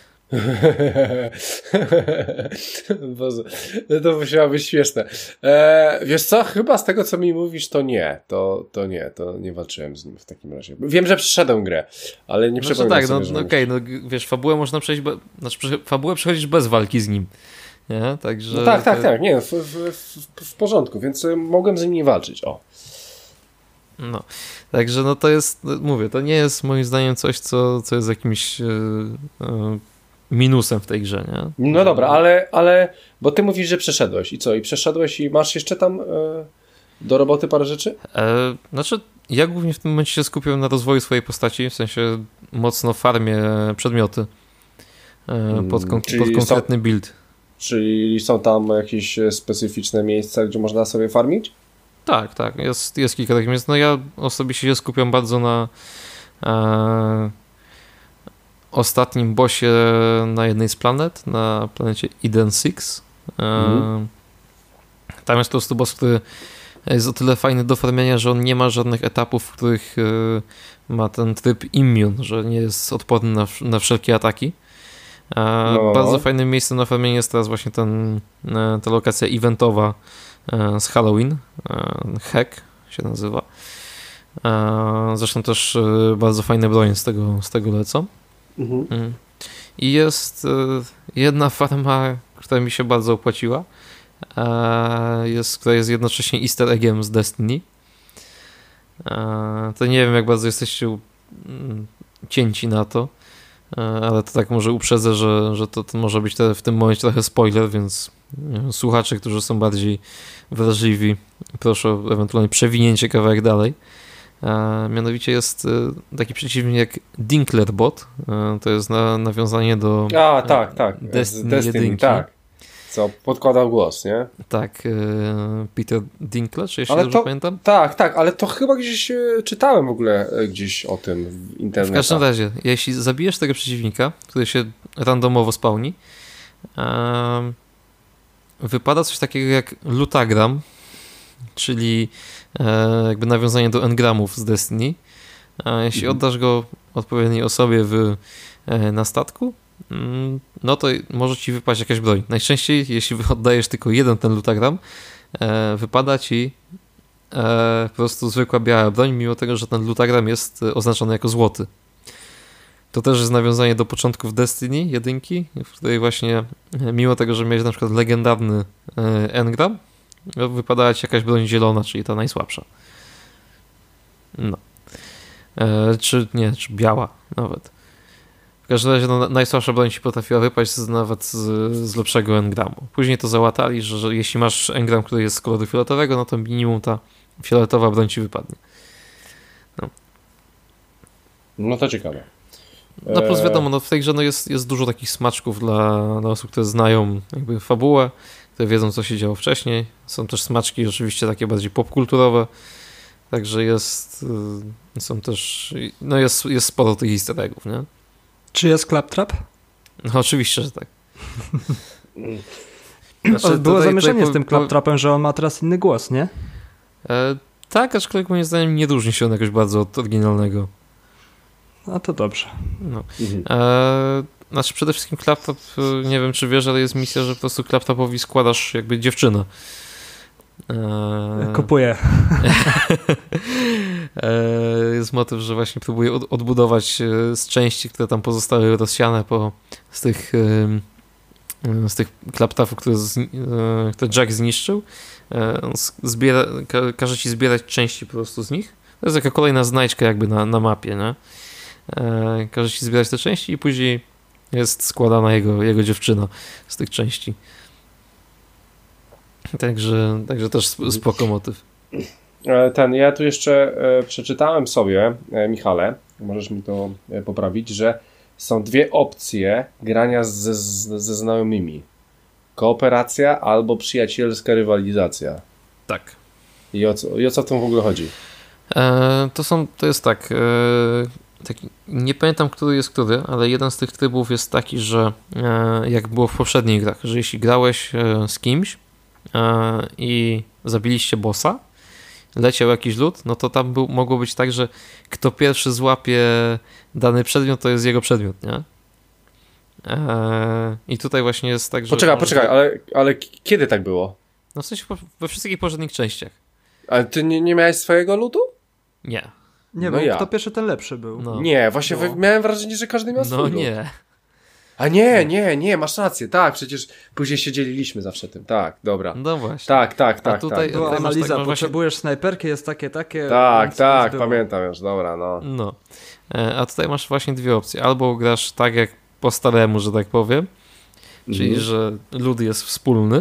Boże, to musiało być śmieszne. Wiesz co? Chyba z tego, co mi mówisz, to nie. To nie walczyłem z nim w takim razie. Wiem, że przeszedłem grę, ale nie przypominam sobie, wiesz, fabułę można przejść, fabułę przechodzisz bez walki z nim. Nie? Także... No tak. Nie, w porządku, więc mogłem z nim nie walczyć. No, także to jest, mówię, to nie jest moim zdaniem coś, co jest jakimś minusem w tej grze, nie? No dobra, ale bo ty mówisz, że przeszedłeś i co? I przeszedłeś i masz jeszcze tam do roboty parę rzeczy? Znaczy, ja głównie w tym momencie się skupiam na rozwoju swojej postaci, w sensie mocno farmię przedmioty pod konkretny build. Czyli są tam jakieś specyficzne miejsca, gdzie można sobie farmić? Tak, jest kilka takich miejsc. No ja osobiście się skupiam bardzo na ostatnim bossie na jednej z planet, na planecie Eden 6. Tam jest po prostu boss, który jest o tyle fajny do farmienia, że on nie ma żadnych etapów, w których ma ten tryb immune, że nie jest odporny na wszelkie ataki. Bardzo fajnym miejscem na farmienie jest teraz właśnie ta lokacja eventowa z Halloween. Hack się nazywa. Zresztą też bardzo fajne bronie z tego lecą. I jest jedna farma, która mi się bardzo opłaciła, która jest jednocześnie easter eggiem z Destiny. To nie wiem, jak bardzo jesteście cięci na to, ale to tak może uprzedzę, że to może być w tym momencie trochę spoiler, więc słuchacze, którzy są bardziej wrażliwi, proszę o ewentualnie przewinięcie kawałek dalej. Mianowicie jest taki przeciwnik jak Dinklerbot. To jest nawiązanie do Destiny 1. Tak. Co podkładał głos, nie? Tak, Peter Dinklage, jeśli dobrze pamiętam. Tak, ale to chyba gdzieś czytałem w ogóle gdzieś o tym w internecie. W każdym razie, jeśli zabijesz tego przeciwnika, który się randomowo spawni, wypada coś takiego jak lutagram, czyli jakby nawiązanie do engramów z Destiny. Jeśli oddasz go odpowiedniej osobie na statku, no to może ci wypaść jakaś broń. Najczęściej, jeśli oddajesz tylko jeden ten lutagram, wypada ci po prostu zwykła biała broń, mimo tego, że ten lutagram jest oznaczony jako złoty. To też jest nawiązanie do początków Destiny 1, w której właśnie mimo tego, że miałeś na przykład legendarny engram, wypadała ci jakaś broń zielona, czyli ta najsłabsza. No. Czy biała nawet. W każdym razie najsłabsza broń ci potrafiła wypaść nawet z lepszego engramu. Później to załatali, że jeśli masz engram, który jest z koloru fioletowego, no to minimum ta fioletowa broń ci wypadnie. No to ciekawe. No plus wiadomo, no w tej grze jest dużo takich smaczków dla osób, które znają jakby fabułę, które wiedzą, co się działo wcześniej. Są też smaczki oczywiście takie bardziej popkulturowe, także są też, no jest sporo tych easter eggów, nie? Czy jest Claptrap? No oczywiście, że tak. Było zamieszanie z tym Claptrapem, że on ma teraz inny głos, nie? Tak, aczkolwiek moim zdaniem nie różni się on jakoś bardzo od oryginalnego. No to dobrze. No. Znaczy przede wszystkim Claptrap, nie wiem czy wiesz, ale jest misja, że po prostu Claptrapowi składasz jakby dziewczynę. Kupuję. Jest motyw, że właśnie próbuje odbudować z części, które tam pozostały rozsiane z tych Claptrapów, które Jack zniszczył. Każe ci zbierać części po prostu z nich. To jest taka kolejna znajdźka jakby na mapie, nie? Każe ci zbierać te części i później jest składana jego dziewczyna z tych części. Także też spoko motyw. Ja tu jeszcze przeczytałem sobie, Michale, możesz mi to poprawić, że są dwie opcje grania ze znajomymi. Kooperacja albo przyjacielska rywalizacja. Tak. I o co w tym w ogóle chodzi? To jest tak, nie pamiętam, który jest który, ale jeden z tych trybów jest taki, że jak było w poprzednich grach, że jeśli grałeś z kimś i zabiliście bossa, leciał jakiś lód, no to tam mogło być tak, że kto pierwszy złapie dany przedmiot, to jest jego przedmiot, nie? I tutaj właśnie jest tak, że... Poczekaj, ale kiedy tak było? No w sensie we wszystkich poprzednich częściach. Ale ty nie miałeś swojego ludu? Nie. Nie, no bo kto pierwszy, ten lepszy był. No. Nie, właśnie miałem wrażenie, że każdy miał swój lud. Nie. A nie, masz rację, tak, przecież później się dzieliliśmy zawsze tym, tak, dobra. No właśnie. Tak. A tutaj była analiza, masz potrzebujesz snajperki, jest takie. Tak, pamiętam już, dobra, no. No. A tutaj masz właśnie dwie opcje. Albo grasz tak jak po staremu, że tak powiem, czyli że lud jest wspólny,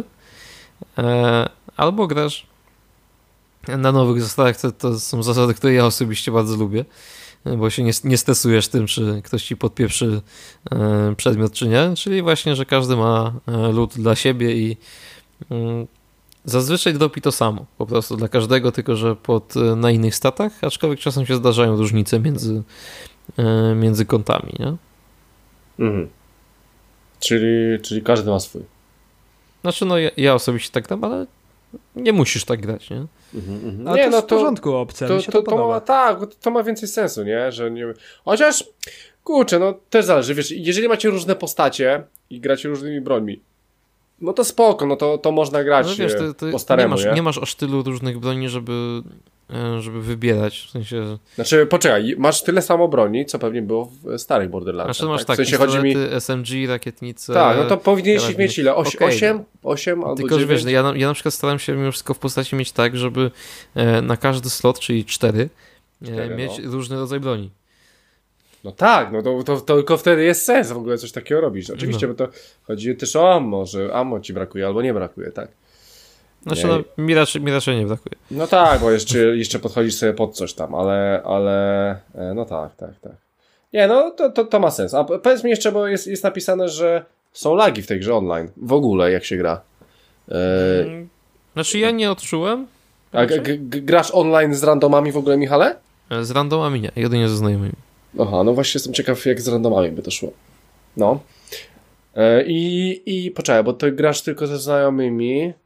albo grasz na nowych zasadach. To są zasady, które ja osobiście bardzo lubię, bo się nie stresujesz tym, czy ktoś ci podpieprzy przedmiot, czy nie. Czyli właśnie, że każdy ma lód dla siebie i zazwyczaj dropi to samo, po prostu dla każdego, tylko że na innych statach, aczkolwiek czasem się zdarzają różnice między kontami, nie? Mhm. Czyli każdy ma swój. Znaczy, no ja osobiście tak gram, ale nie musisz tak grać, nie? Ale to jest w porządku opcja, mi się to podoba. To ma więcej sensu, nie? Że nie... Chociaż, kurczę, no też zależy, wiesz, jeżeli macie różne postacie i gracie różnymi brońmi, no to spoko, no to można grać, no wiesz, po staremu, nie masz aż tylu różnych broni, żeby wybierać, w sensie... Znaczy, poczekaj, masz tyle samo broni, co pewnie było w starych Borderlandsach. Znaczy, masz tak? W sensie chodzi mi... SMG, rakietnice... Tak, no to powinieneś mieć ile? 8 albo tylko, 9? że wiesz, ja na przykład staram się mimo wszystko w postaci mieć tak, żeby na każdy slot, czyli 4 mieć różny rodzaj broni. No tak, no to tylko wtedy jest sens w ogóle coś takiego robić. Oczywiście, bo to chodzi też o ammo, że ammo ci brakuje albo nie brakuje, tak? Znaczy, no, mi raczej nie brakuje. No tak, bo jeszcze podchodzisz sobie pod coś tam, ale no tak. Nie, no to ma sens. A powiedz mi jeszcze, bo jest napisane, że są lagi w tej grze online. W ogóle, jak się gra. Znaczy, ja nie odczułem. A grasz online z randomami w ogóle, Michale? Z randomami nie, jedynie ze znajomymi. Aha, no właśnie jestem ciekaw, jak z randomami by to szło. No. I poczekaj, bo ty grasz tylko ze znajomymi.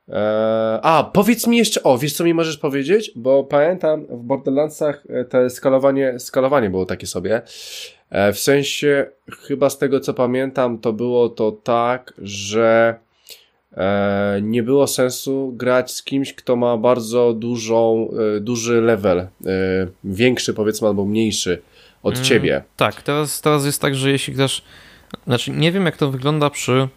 Powiedz mi jeszcze, wiesz co mi możesz powiedzieć? Bo pamiętam w Borderlandsach te skalowanie było takie sobie. W sensie, chyba z tego co pamiętam, to było to tak, że nie było sensu grać z kimś, kto ma bardzo duży level, większy powiedzmy albo mniejszy od ciebie. Tak, teraz jest tak, że jeśli grasz, znaczy nie wiem jak to wygląda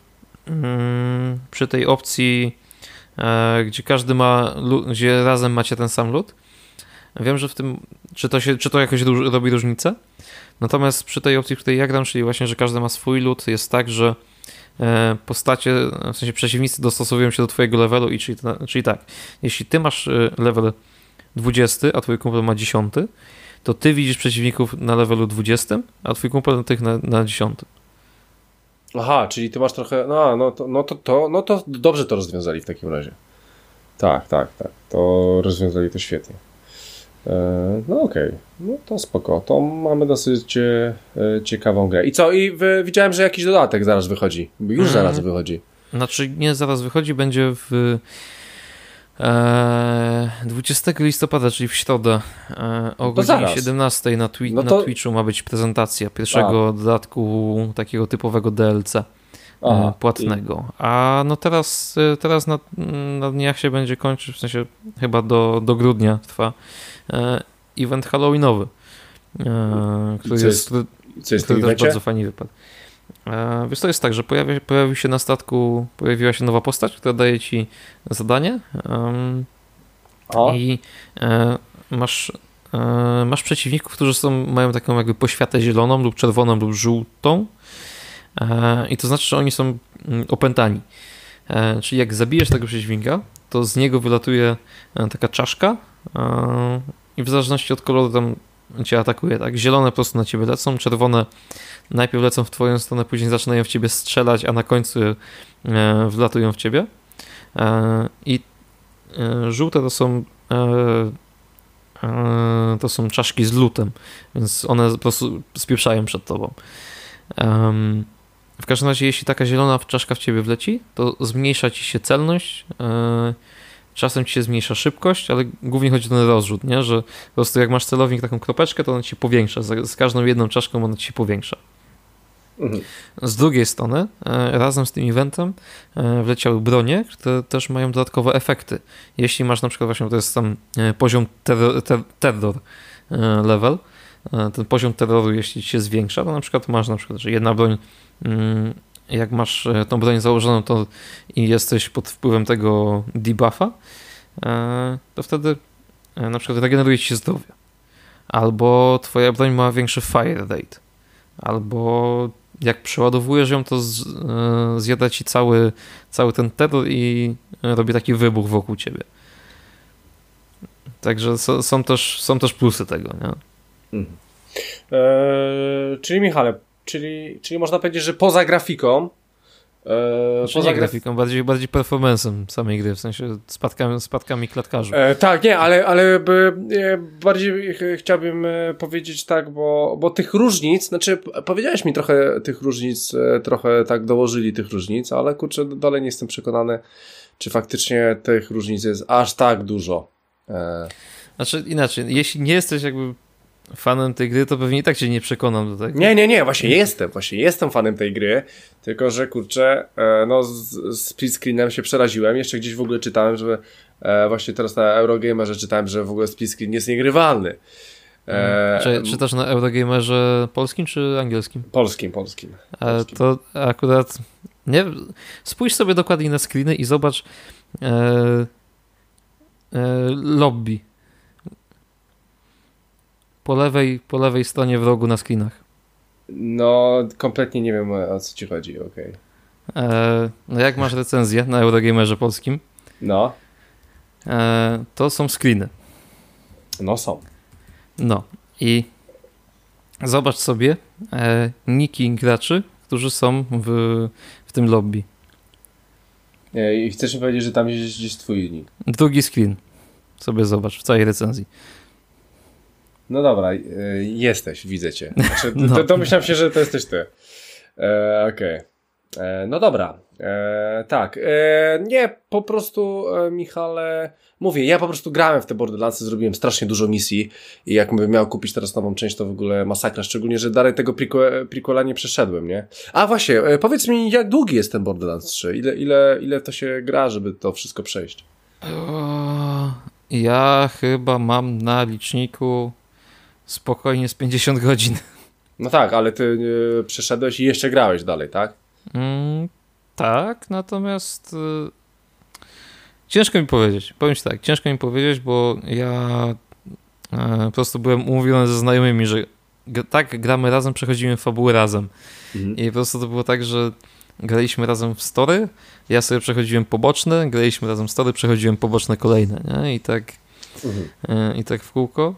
przy tej opcji, gdzie każdy ma, gdzie razem macie ten sam lód. Wiem, że w tym, czy to jakoś robi różnicę? Natomiast przy tej opcji, w której ja gram, czyli właśnie, że każdy ma swój lód, jest tak, że postacie, w sensie przeciwnicy dostosowują się do twojego levelu i czyli tak, jeśli ty masz level 20, a twój kumpel ma 10, to ty widzisz przeciwników na levelu 20, a twój kumpel tych na 10. Aha, czyli ty masz trochę, no to dobrze to rozwiązali w takim razie. Tak, to rozwiązali to świetnie. No okej, no to spoko, to mamy dosyć ciekawą grę. I co, widziałem, że jakiś dodatek zaraz wychodzi, już zaraz wychodzi. Znaczy nie zaraz wychodzi, będzie w 20 listopada, czyli w środę o godzinie 17 na Twitchu ma być prezentacja pierwszego dodatku takiego typowego DLC płatnego. A no teraz na dniach się będzie kończyć, w sensie chyba do grudnia trwa event halloweenowy, który też bardzo fajnie wypadł. Wiesz, to jest tak, że pojawił się na statku, pojawiła się nowa postać, która daje ci zadanie i masz przeciwników, którzy mają taką jakby poświatę zieloną lub czerwoną lub żółtą i to znaczy, że oni są opętani. Czyli jak zabijesz tego przeciwnika, to z niego wylatuje taka czaszka i w zależności od koloru tam cię atakuje, tak? Zielone po prostu na ciebie lecą, czerwone najpierw lecą w twoją stronę, później zaczynają w ciebie strzelać, a na końcu wlatują w ciebie. I żółte to są czaszki z lutem, więc one po prostu spieprzają przed tobą. W każdym razie, jeśli taka zielona czaszka w ciebie wleci, to zmniejsza ci się celność, czasem ci się zmniejsza szybkość, ale głównie chodzi o ten rozrzut, nie? Że po prostu jak masz celownik taką kropeczkę, to ona ci się powiększa. Z każdą jedną czaszką ona ci się powiększa. Z drugiej strony, razem z tym eventem wleciały bronie, które też mają dodatkowe efekty. Jeśli masz na przykład właśnie, to jest tam poziom terror level, ten poziom terroru jeśli się zwiększa, to na przykład masz że jedna broń, jak masz tą broń założoną to i jesteś pod wpływem tego debuffa, to wtedy na przykład regeneruje ci się zdrowie. Albo twoja broń ma większy fire rate. Albo jak przeładowujesz ją, to zjada ci cały ten terror i robi taki wybuch wokół ciebie. Także są też plusy tego, nie? Czyli Michale, czyli można powiedzieć, że poza grafiką nie grafiką, bardziej performance'em samej gry, w sensie spadkami klatkarzy. Tak, nie, ale bardziej chciałbym powiedzieć tak, bo tych różnic, znaczy powiedziałeś mi trochę tych różnic, trochę tak dołożyli tych różnic, ale kurczę, dalej nie jestem przekonany, czy faktycznie tych różnic jest aż tak dużo. Znaczy inaczej, jeśli nie jesteś jakby fanem tej gry, to pewnie i tak cię nie przekonam do tego. Nie, właśnie jestem fanem tej gry, tylko że kurczę, no z split screenem się przeraziłem, jeszcze gdzieś w ogóle czytałem, że właśnie teraz na Eurogamerze czytałem, że w ogóle split screen jest niegrywalny. Czytasz na Eurogamerze polskim czy angielskim? Polskim. To akurat nie, spójrz sobie dokładnie na screeny i zobacz lobby. Po lewej stronie w rogu na screenach. No, kompletnie nie wiem, o co ci chodzi, okej. No jak masz recenzję na Eurogamerze polskim? No. To są screeny. No są. No i zobacz sobie niki graczy, którzy są w tym lobby. I chcesz mi powiedzieć, że tam jest gdzieś twój nick? Drugi screen. Sobie zobacz w całej recenzji. No dobra, jesteś, widzę cię. Znaczy, domyślam się, że to jesteś ty. Okej. No dobra, tak, nie, po prostu Michale, mówię, ja po prostu grałem w te Borderlandsy, zrobiłem strasznie dużo misji i jakbym miał kupić teraz nową część, to w ogóle masakra, szczególnie, że dalej tego prequela nie przeszedłem, nie? A właśnie, powiedz mi, jak długi jest ten Borderlands 3? Ile to się gra, żeby to wszystko przejść? Ja chyba mam na liczniku spokojnie z 50 godzin. No tak, ale ty przeszedłeś i jeszcze grałeś dalej, tak? Tak, natomiast ciężko mi powiedzieć. Powiem ci tak, ciężko mi powiedzieć, bo ja po prostu byłem umówiony ze znajomymi, że tak, gramy razem, przechodzimy fabułę razem. I po prostu to było tak, że graliśmy razem w story, ja sobie przechodziłem poboczne, graliśmy razem w story, przechodziłem poboczne kolejne, nie? I tak w kółko.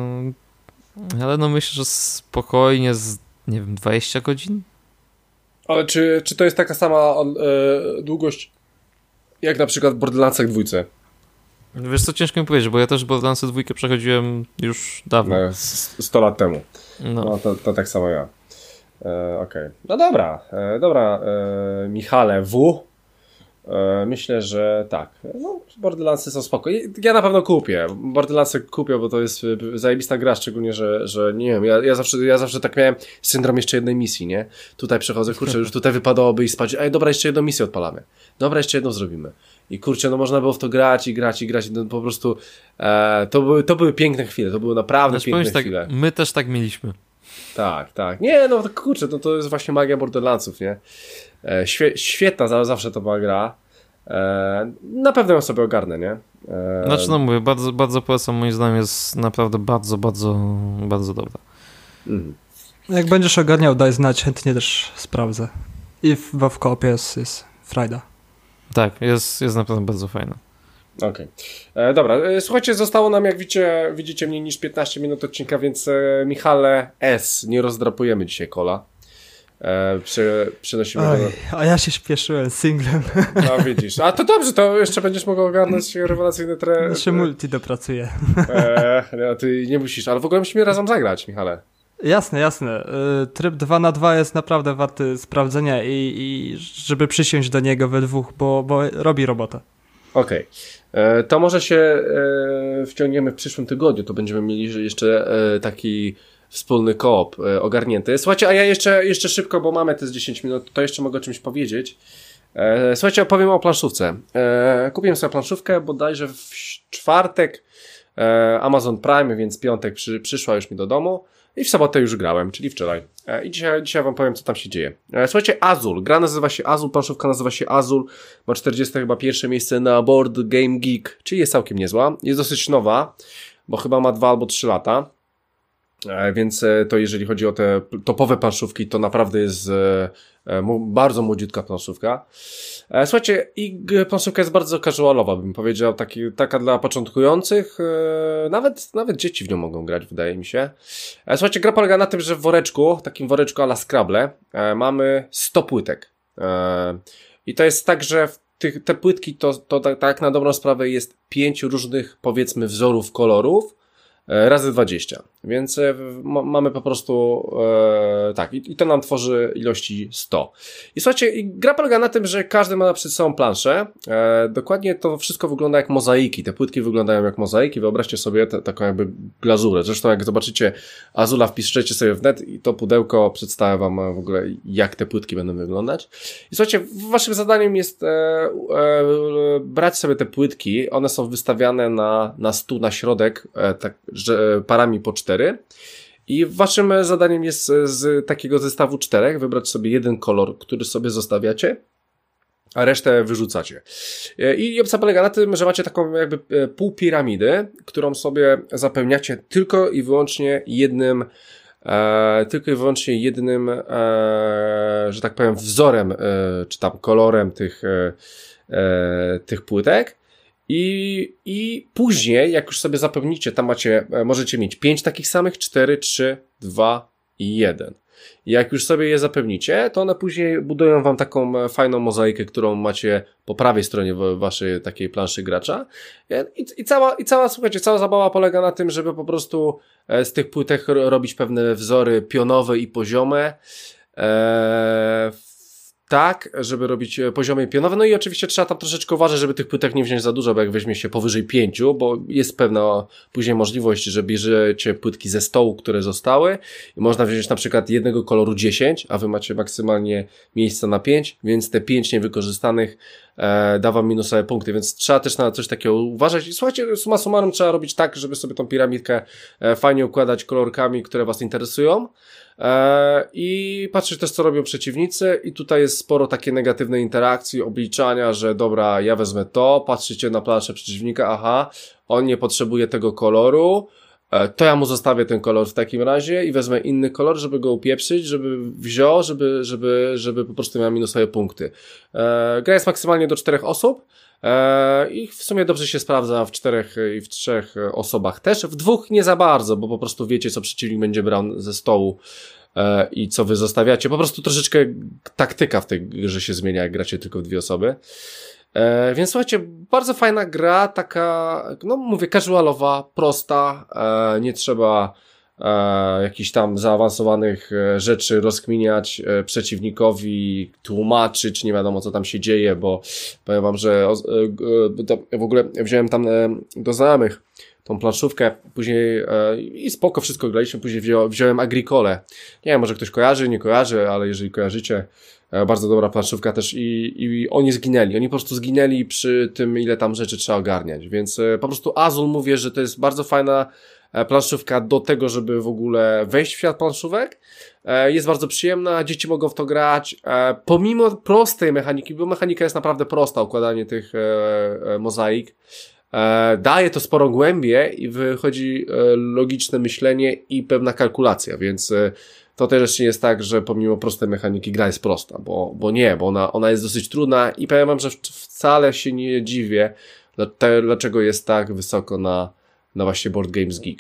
Ale no myślę, że spokojnie z, nie wiem, 20 godzin? Ale czy to jest taka sama długość jak na przykład w Borderlandsach 2? Wiesz co, ciężko mi powiedzieć, bo ja też Borderlandsy 2 przechodziłem już dawno. 100 lat temu. No to tak samo ja. Okej. No dobra, Michale W. Myślę, że tak. No, Borderlandsy są spoko. Ja na pewno kupię. Borderlandsy kupię, bo to jest zajebista gra, szczególnie, że nie wiem, ja zawsze tak miałem syndrom jeszcze jednej misji, nie? Tutaj przechodzę, kurczę, już tutaj wypadałoby i spać. Ej, dobra, jeszcze jedną misję odpalamy. Dobra, jeszcze jedną zrobimy. I kurczę, no można było w to grać. No, po prostu to były piękne chwile. To były naprawdę piękne chwile. Tak, my też tak mieliśmy. Tak. Nie, no kurczę, to jest właśnie magia Borderlandsów, nie? Świetna, zawsze to była gra. Na pewno ją sobie ogarnę, nie? Znaczy, no mówię, bardzo, bardzo polecam, moim zdaniem jest naprawdę bardzo, bardzo, bardzo dobra. Jak będziesz ogarniał, daj znać, chętnie też sprawdzę. I w koopie jest frajda. Tak, jest naprawdę bardzo fajna. Okej. Dobra, słuchajcie, zostało nam, jak widzicie, mniej niż 15 minut odcinka, więc Michale S. Nie rozdrapujemy dzisiaj kola. Przynosimy go. A ja się śpieszyłem singlem. No widzisz. A to dobrze, to jeszcze będziesz mógł ogarnąć rewelacyjny Jeszcze multi dopracuję. No, ty nie musisz, ale w ogóle musimy razem zagrać, Michale. Jasne. Tryb 2x2 jest naprawdę warty sprawdzenia i żeby przysiąść do niego we dwóch, bo robi robotę. Okej. To może się wciągniemy w przyszłym tygodniu, to będziemy mieli jeszcze taki wspólny koop ogarnięty. Słuchajcie, a ja jeszcze szybko, bo mamy te z 10 minut, to jeszcze mogę o czymś powiedzieć. Słuchajcie, opowiem o planszówce. Kupiłem sobie planszówkę bodajże w czwartek, Amazon Prime, więc piątek przyszła już mi do domu i w sobotę już grałem, czyli wczoraj. I dzisiaj wam powiem, co tam się dzieje. Słuchajcie, Azul. Gra nazywa się Azul, planszówka nazywa się Azul. Ma 40 chyba pierwsze miejsce na Board Game Geek, czyli jest całkiem niezła. Jest dosyć nowa, bo chyba ma 2 albo 3 lata. Więc to jeżeli chodzi o te topowe planszówki, to naprawdę jest bardzo młodziutka planszówka. Słuchajcie, i planszówka jest bardzo casualowa, bym powiedział, taka dla początkujących, nawet dzieci w nią mogą grać, wydaje mi się. Słuchajcie, gra polega na tym, że w woreczku, takim woreczku a la Scrabble, mamy 100 płytek. I to jest tak, że te płytki to tak na dobrą sprawę jest 5 różnych, powiedzmy, wzorów kolorów, razy 20, więc mamy po prostu tak, i to nam tworzy ilości 100. I słuchajcie, gra polega na tym, że każdy ma przed sobą planszę, dokładnie to wszystko wygląda jak mozaiki, te płytki wyglądają jak mozaiki, wyobraźcie sobie taką jakby glazurę, zresztą jak zobaczycie Azula, wpiszecie sobie w net i to pudełko przedstawia wam w ogóle, jak te płytki będą wyglądać. I słuchajcie, waszym zadaniem jest brać sobie te płytki, one są wystawiane na stół, na środek, tak, że parami po 4 i waszym zadaniem jest z takiego zestawu 4 wybrać sobie jeden kolor, który sobie zostawiacie, a resztę wyrzucacie. I opcja polega na tym, że macie taką jakby półpiramidę, którą sobie zapełniacie tylko i wyłącznie jednym, że tak powiem, wzorem, czy tam kolorem tych płytek. I później, jak już sobie zapełnicie, tam możecie mieć 5 takich samych, 4, 3, 2 i 1. I jak już sobie je zapełnicie, to one później budują wam taką fajną mozaikę, którą macie po prawej stronie waszej takiej planszy gracza. Słuchajcie, cała zabawa polega na tym, żeby po prostu z tych płytek robić pewne wzory pionowe i poziome. tak, żeby robić poziomy pionowe, no i oczywiście trzeba tam troszeczkę uważać, żeby tych płytek nie wziąć za dużo, bo jak weźmie się powyżej 5, bo jest pewna później możliwość, że bierzecie płytki ze stołu, które zostały i można wziąć na przykład jednego koloru 10, a wy macie maksymalnie miejsca na 5, więc te 5 niewykorzystanych da wam minusowe punkty, więc trzeba też na coś takiego uważać i słuchajcie, summa summarum trzeba robić tak, żeby sobie tą piramidkę fajnie układać kolorkami, które was interesują, i patrzeć też, co robią przeciwnicy i tutaj jest sporo takiej negatywnej interakcji, obliczania, że dobra, ja wezmę to, patrzycie na planszę przeciwnika, aha, on nie potrzebuje tego koloru, to ja mu zostawię ten kolor w takim razie i wezmę inny kolor, żeby go upieprzyć, żeby wziął, żeby po prostu miał minusowe punkty. Gra jest maksymalnie do 4 osób, i w sumie dobrze się sprawdza w 4 i w 3 osobach też. W 2 nie za bardzo, bo po prostu wiecie, co przeciwnik będzie brał ze stołu i co wy zostawiacie. Po prostu troszeczkę taktyka w tej grze się zmienia, jak gracie tylko w 2 osoby. Więc słuchajcie, bardzo fajna gra, taka, no mówię, casualowa, prosta, nie trzeba jakichś tam zaawansowanych rzeczy rozkminiać przeciwnikowi, tłumaczyć, nie wiadomo co tam się dzieje, bo powiem wam, że w ogóle wziąłem tam do znajomych tą planszówkę, później i spoko, wszystko graliśmy, później wziąłem Agricole. Nie wiem, może ktoś kojarzy, nie kojarzy, ale jeżeli kojarzycie, bardzo dobra planszówka też i oni zginęli. Oni po prostu zginęli przy tym, ile tam rzeczy trzeba ogarniać, więc po prostu Azul mówię, że to jest bardzo fajna planszówka do tego, żeby w ogóle wejść w świat planszówek. Jest bardzo przyjemna, dzieci mogą w to grać, pomimo prostej mechaniki, bo mechanika jest naprawdę prosta, układanie tych mozaik. Daje to sporo głębię i wychodzi logiczne myślenie i pewna kalkulacja, więc to też nie jest tak, że pomimo prostej mechaniki gra jest prosta, bo nie, bo ona jest dosyć trudna i powiem wam, że wcale się nie dziwię, dlaczego jest tak wysoko na właśnie Board Games Geek.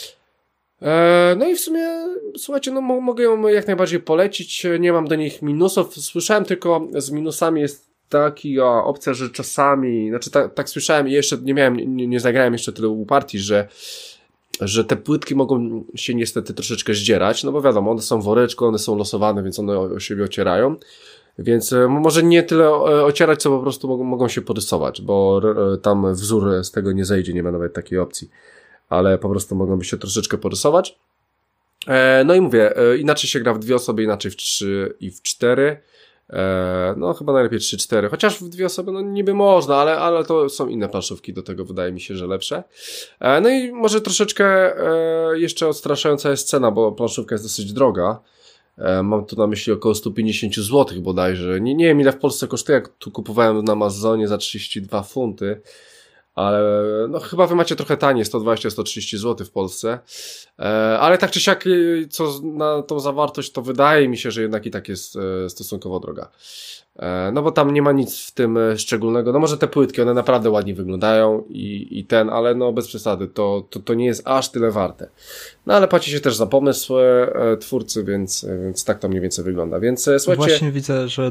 No i w sumie, słuchajcie, no mogę ją jak najbardziej polecić, nie mam do nich minusów, słyszałem tylko, z minusami jest taka opcja, że czasami, znaczy tak słyszałem i jeszcze nie zagrałem jeszcze tyle u partii, że te płytki mogą się niestety troszeczkę zdzierać, no bo wiadomo, one są w woreczku, one są losowane, więc one o siebie ocierają, więc może nie tyle ocierać, co po prostu mogą się porysować, bo tam wzór z tego nie zejdzie, nie ma nawet takiej opcji, ale po prostu mogą się troszeczkę porysować. No i mówię, inaczej się gra w 2 osoby, inaczej w 3 i w 4. No chyba najlepiej 3-4, chociaż w 2 osoby no niby można, ale to są inne planszówki, do tego wydaje mi się, że lepsze. No i może troszeczkę jeszcze odstraszająca jest cena, bo planszówka jest dosyć droga. Mam tu na myśli około 150 zł bodajże. Nie wiem ile w Polsce kosztuje, jak tu kupowałem na Amazonie za 32 funty. Ale no chyba wy macie trochę taniej, 120-130 zł w Polsce, ale tak czy siak, co na tą zawartość, to wydaje mi się, że jednak i tak jest stosunkowo droga. No bo tam nie ma nic w tym szczególnego, no może te płytki, one naprawdę ładnie wyglądają i ale no bez przesady, to nie jest aż tyle warte. No ale płaci się też za pomysł twórcy, więc tak to mniej więcej wygląda, więc słuchajcie... Właśnie widzę, że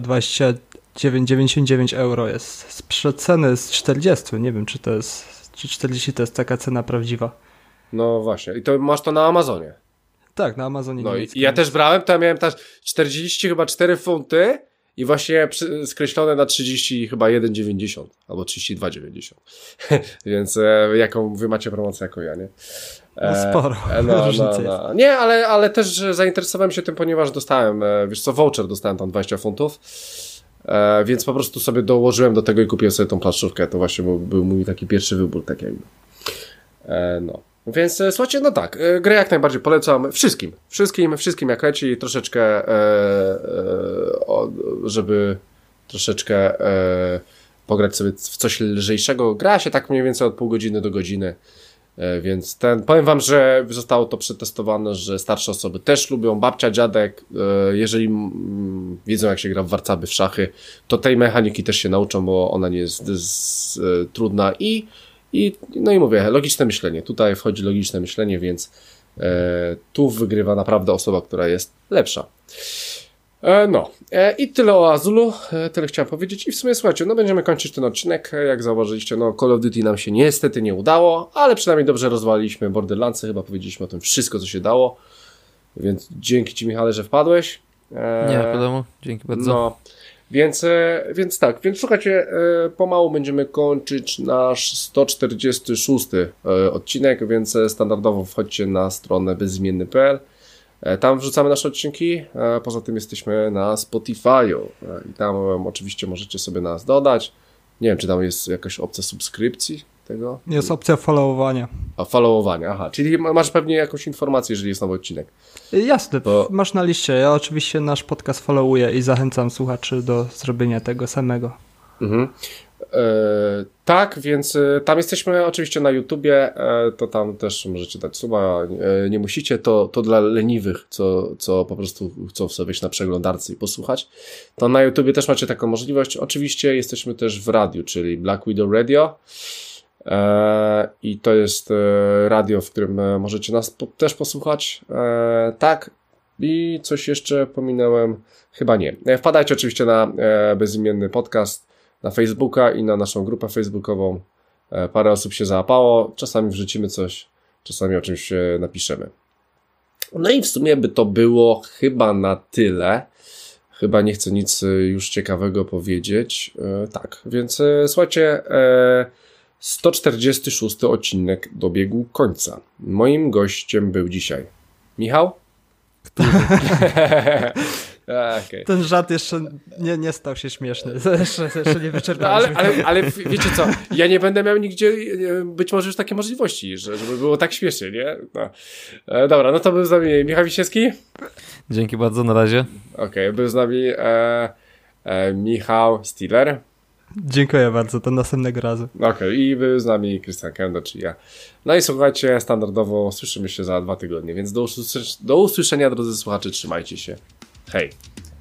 29,99 euro jest z przeceny z 40, nie wiem czy 40 to jest taka cena prawdziwa. No właśnie, i to masz to na Amazonie. Tak, na Amazonie. No i ja też brałem, to ja miałem też 40 chyba 4 funty i właśnie skreślone na 30 chyba 1,90 albo 32,90. Więc jaką wy macie promocję jako ja, nie? No sporo. Różnicy jest. Nie, ale też zainteresowałem się tym, ponieważ dostałem, wiesz co, voucher dostałem tam 20 funtów. Więc po prostu sobie dołożyłem do tego i kupiłem sobie tą planszówkę. To właśnie był mój taki pierwszy wybór, tak jakby. No. Więc słuchajcie, no tak, grę jak najbardziej polecam wszystkim jak leci, troszeczkę żeby troszeczkę pograć sobie w coś lżejszego. Gra się tak mniej więcej od pół godziny do godziny, więc powiem wam, że zostało to przetestowane, że starsze osoby też lubią, babcia, dziadek, jeżeli wiedzą jak się gra w warcaby, w szachy, to tej mechaniki też się nauczą, bo ona nie jest trudna no i mówię, logiczne myślenie. Tutaj wchodzi logiczne myślenie, więc tu wygrywa naprawdę osoba, która jest lepsza. I tyle o Azulu, tyle chciałem powiedzieć i w sumie słuchajcie, no będziemy kończyć ten odcinek, jak zauważyliście, no Call of Duty nam się niestety nie udało, ale przynajmniej dobrze rozwaliliśmy Borderlandsy, chyba powiedzieliśmy o tym wszystko, co się dało, więc dzięki ci Michale, że wpadłeś. Nie, wiadomo, dzięki bardzo. No, Więc tak, więc słuchajcie, pomału będziemy kończyć nasz 146 odcinek, więc standardowo wchodźcie na stronę bezimienny.pl. Tam wrzucamy nasze odcinki, poza tym jesteśmy na Spotify'u i tam oczywiście możecie sobie nas dodać. Nie wiem, czy tam jest jakaś opcja subskrypcji tego? Jest opcja followowania. A, followowania, aha, czyli masz pewnie jakąś informację, jeżeli jest nowy odcinek. Jasne, masz na liście. Ja oczywiście nasz podcast followuję i zachęcam słuchaczy do zrobienia tego samego. Mhm. Tak, więc tam jesteśmy oczywiście na YouTubie, to tam też możecie dać suba, nie musicie, to dla leniwych, co po prostu chcą sobie wejść na przeglądarce i posłuchać, to na YouTubie też macie taką możliwość. Oczywiście jesteśmy też w radiu, czyli Black Widow Radio i to jest radio, w którym możecie nas też posłuchać, tak, i coś jeszcze pominąłem? Chyba nie. Wpadajcie oczywiście na bezimienny podcast, na Facebooka i na naszą grupę facebookową. Parę osób się załapało. Czasami wrzucimy coś, czasami o czymś napiszemy. No i w sumie by to było chyba na tyle. Chyba nie chcę nic już ciekawego powiedzieć. Tak, więc słuchajcie, 146 odcinek dobiegł końca. Moim gościem był dzisiaj Michał? Okay. Ten żart jeszcze nie stał się śmieszny. Jeszcze nie wyczerpaliśmy. Ale wiecie co, ja nie będę miał nigdzie być może już takie możliwości, żeby było tak śmiesznie, nie? No. Dobra, no to był z nami Michał Wiśniewski. Dzięki bardzo, na razie. Okej, był z nami Michał Stiller. Dziękuję bardzo, do następnego razu. Okej, i był z nami Krystian Kendo, czyli ja. No i słuchajcie, standardowo słyszymy się za 2 tygodnie, więc do usłyszenia, drodzy słuchacze, trzymajcie się. Hej.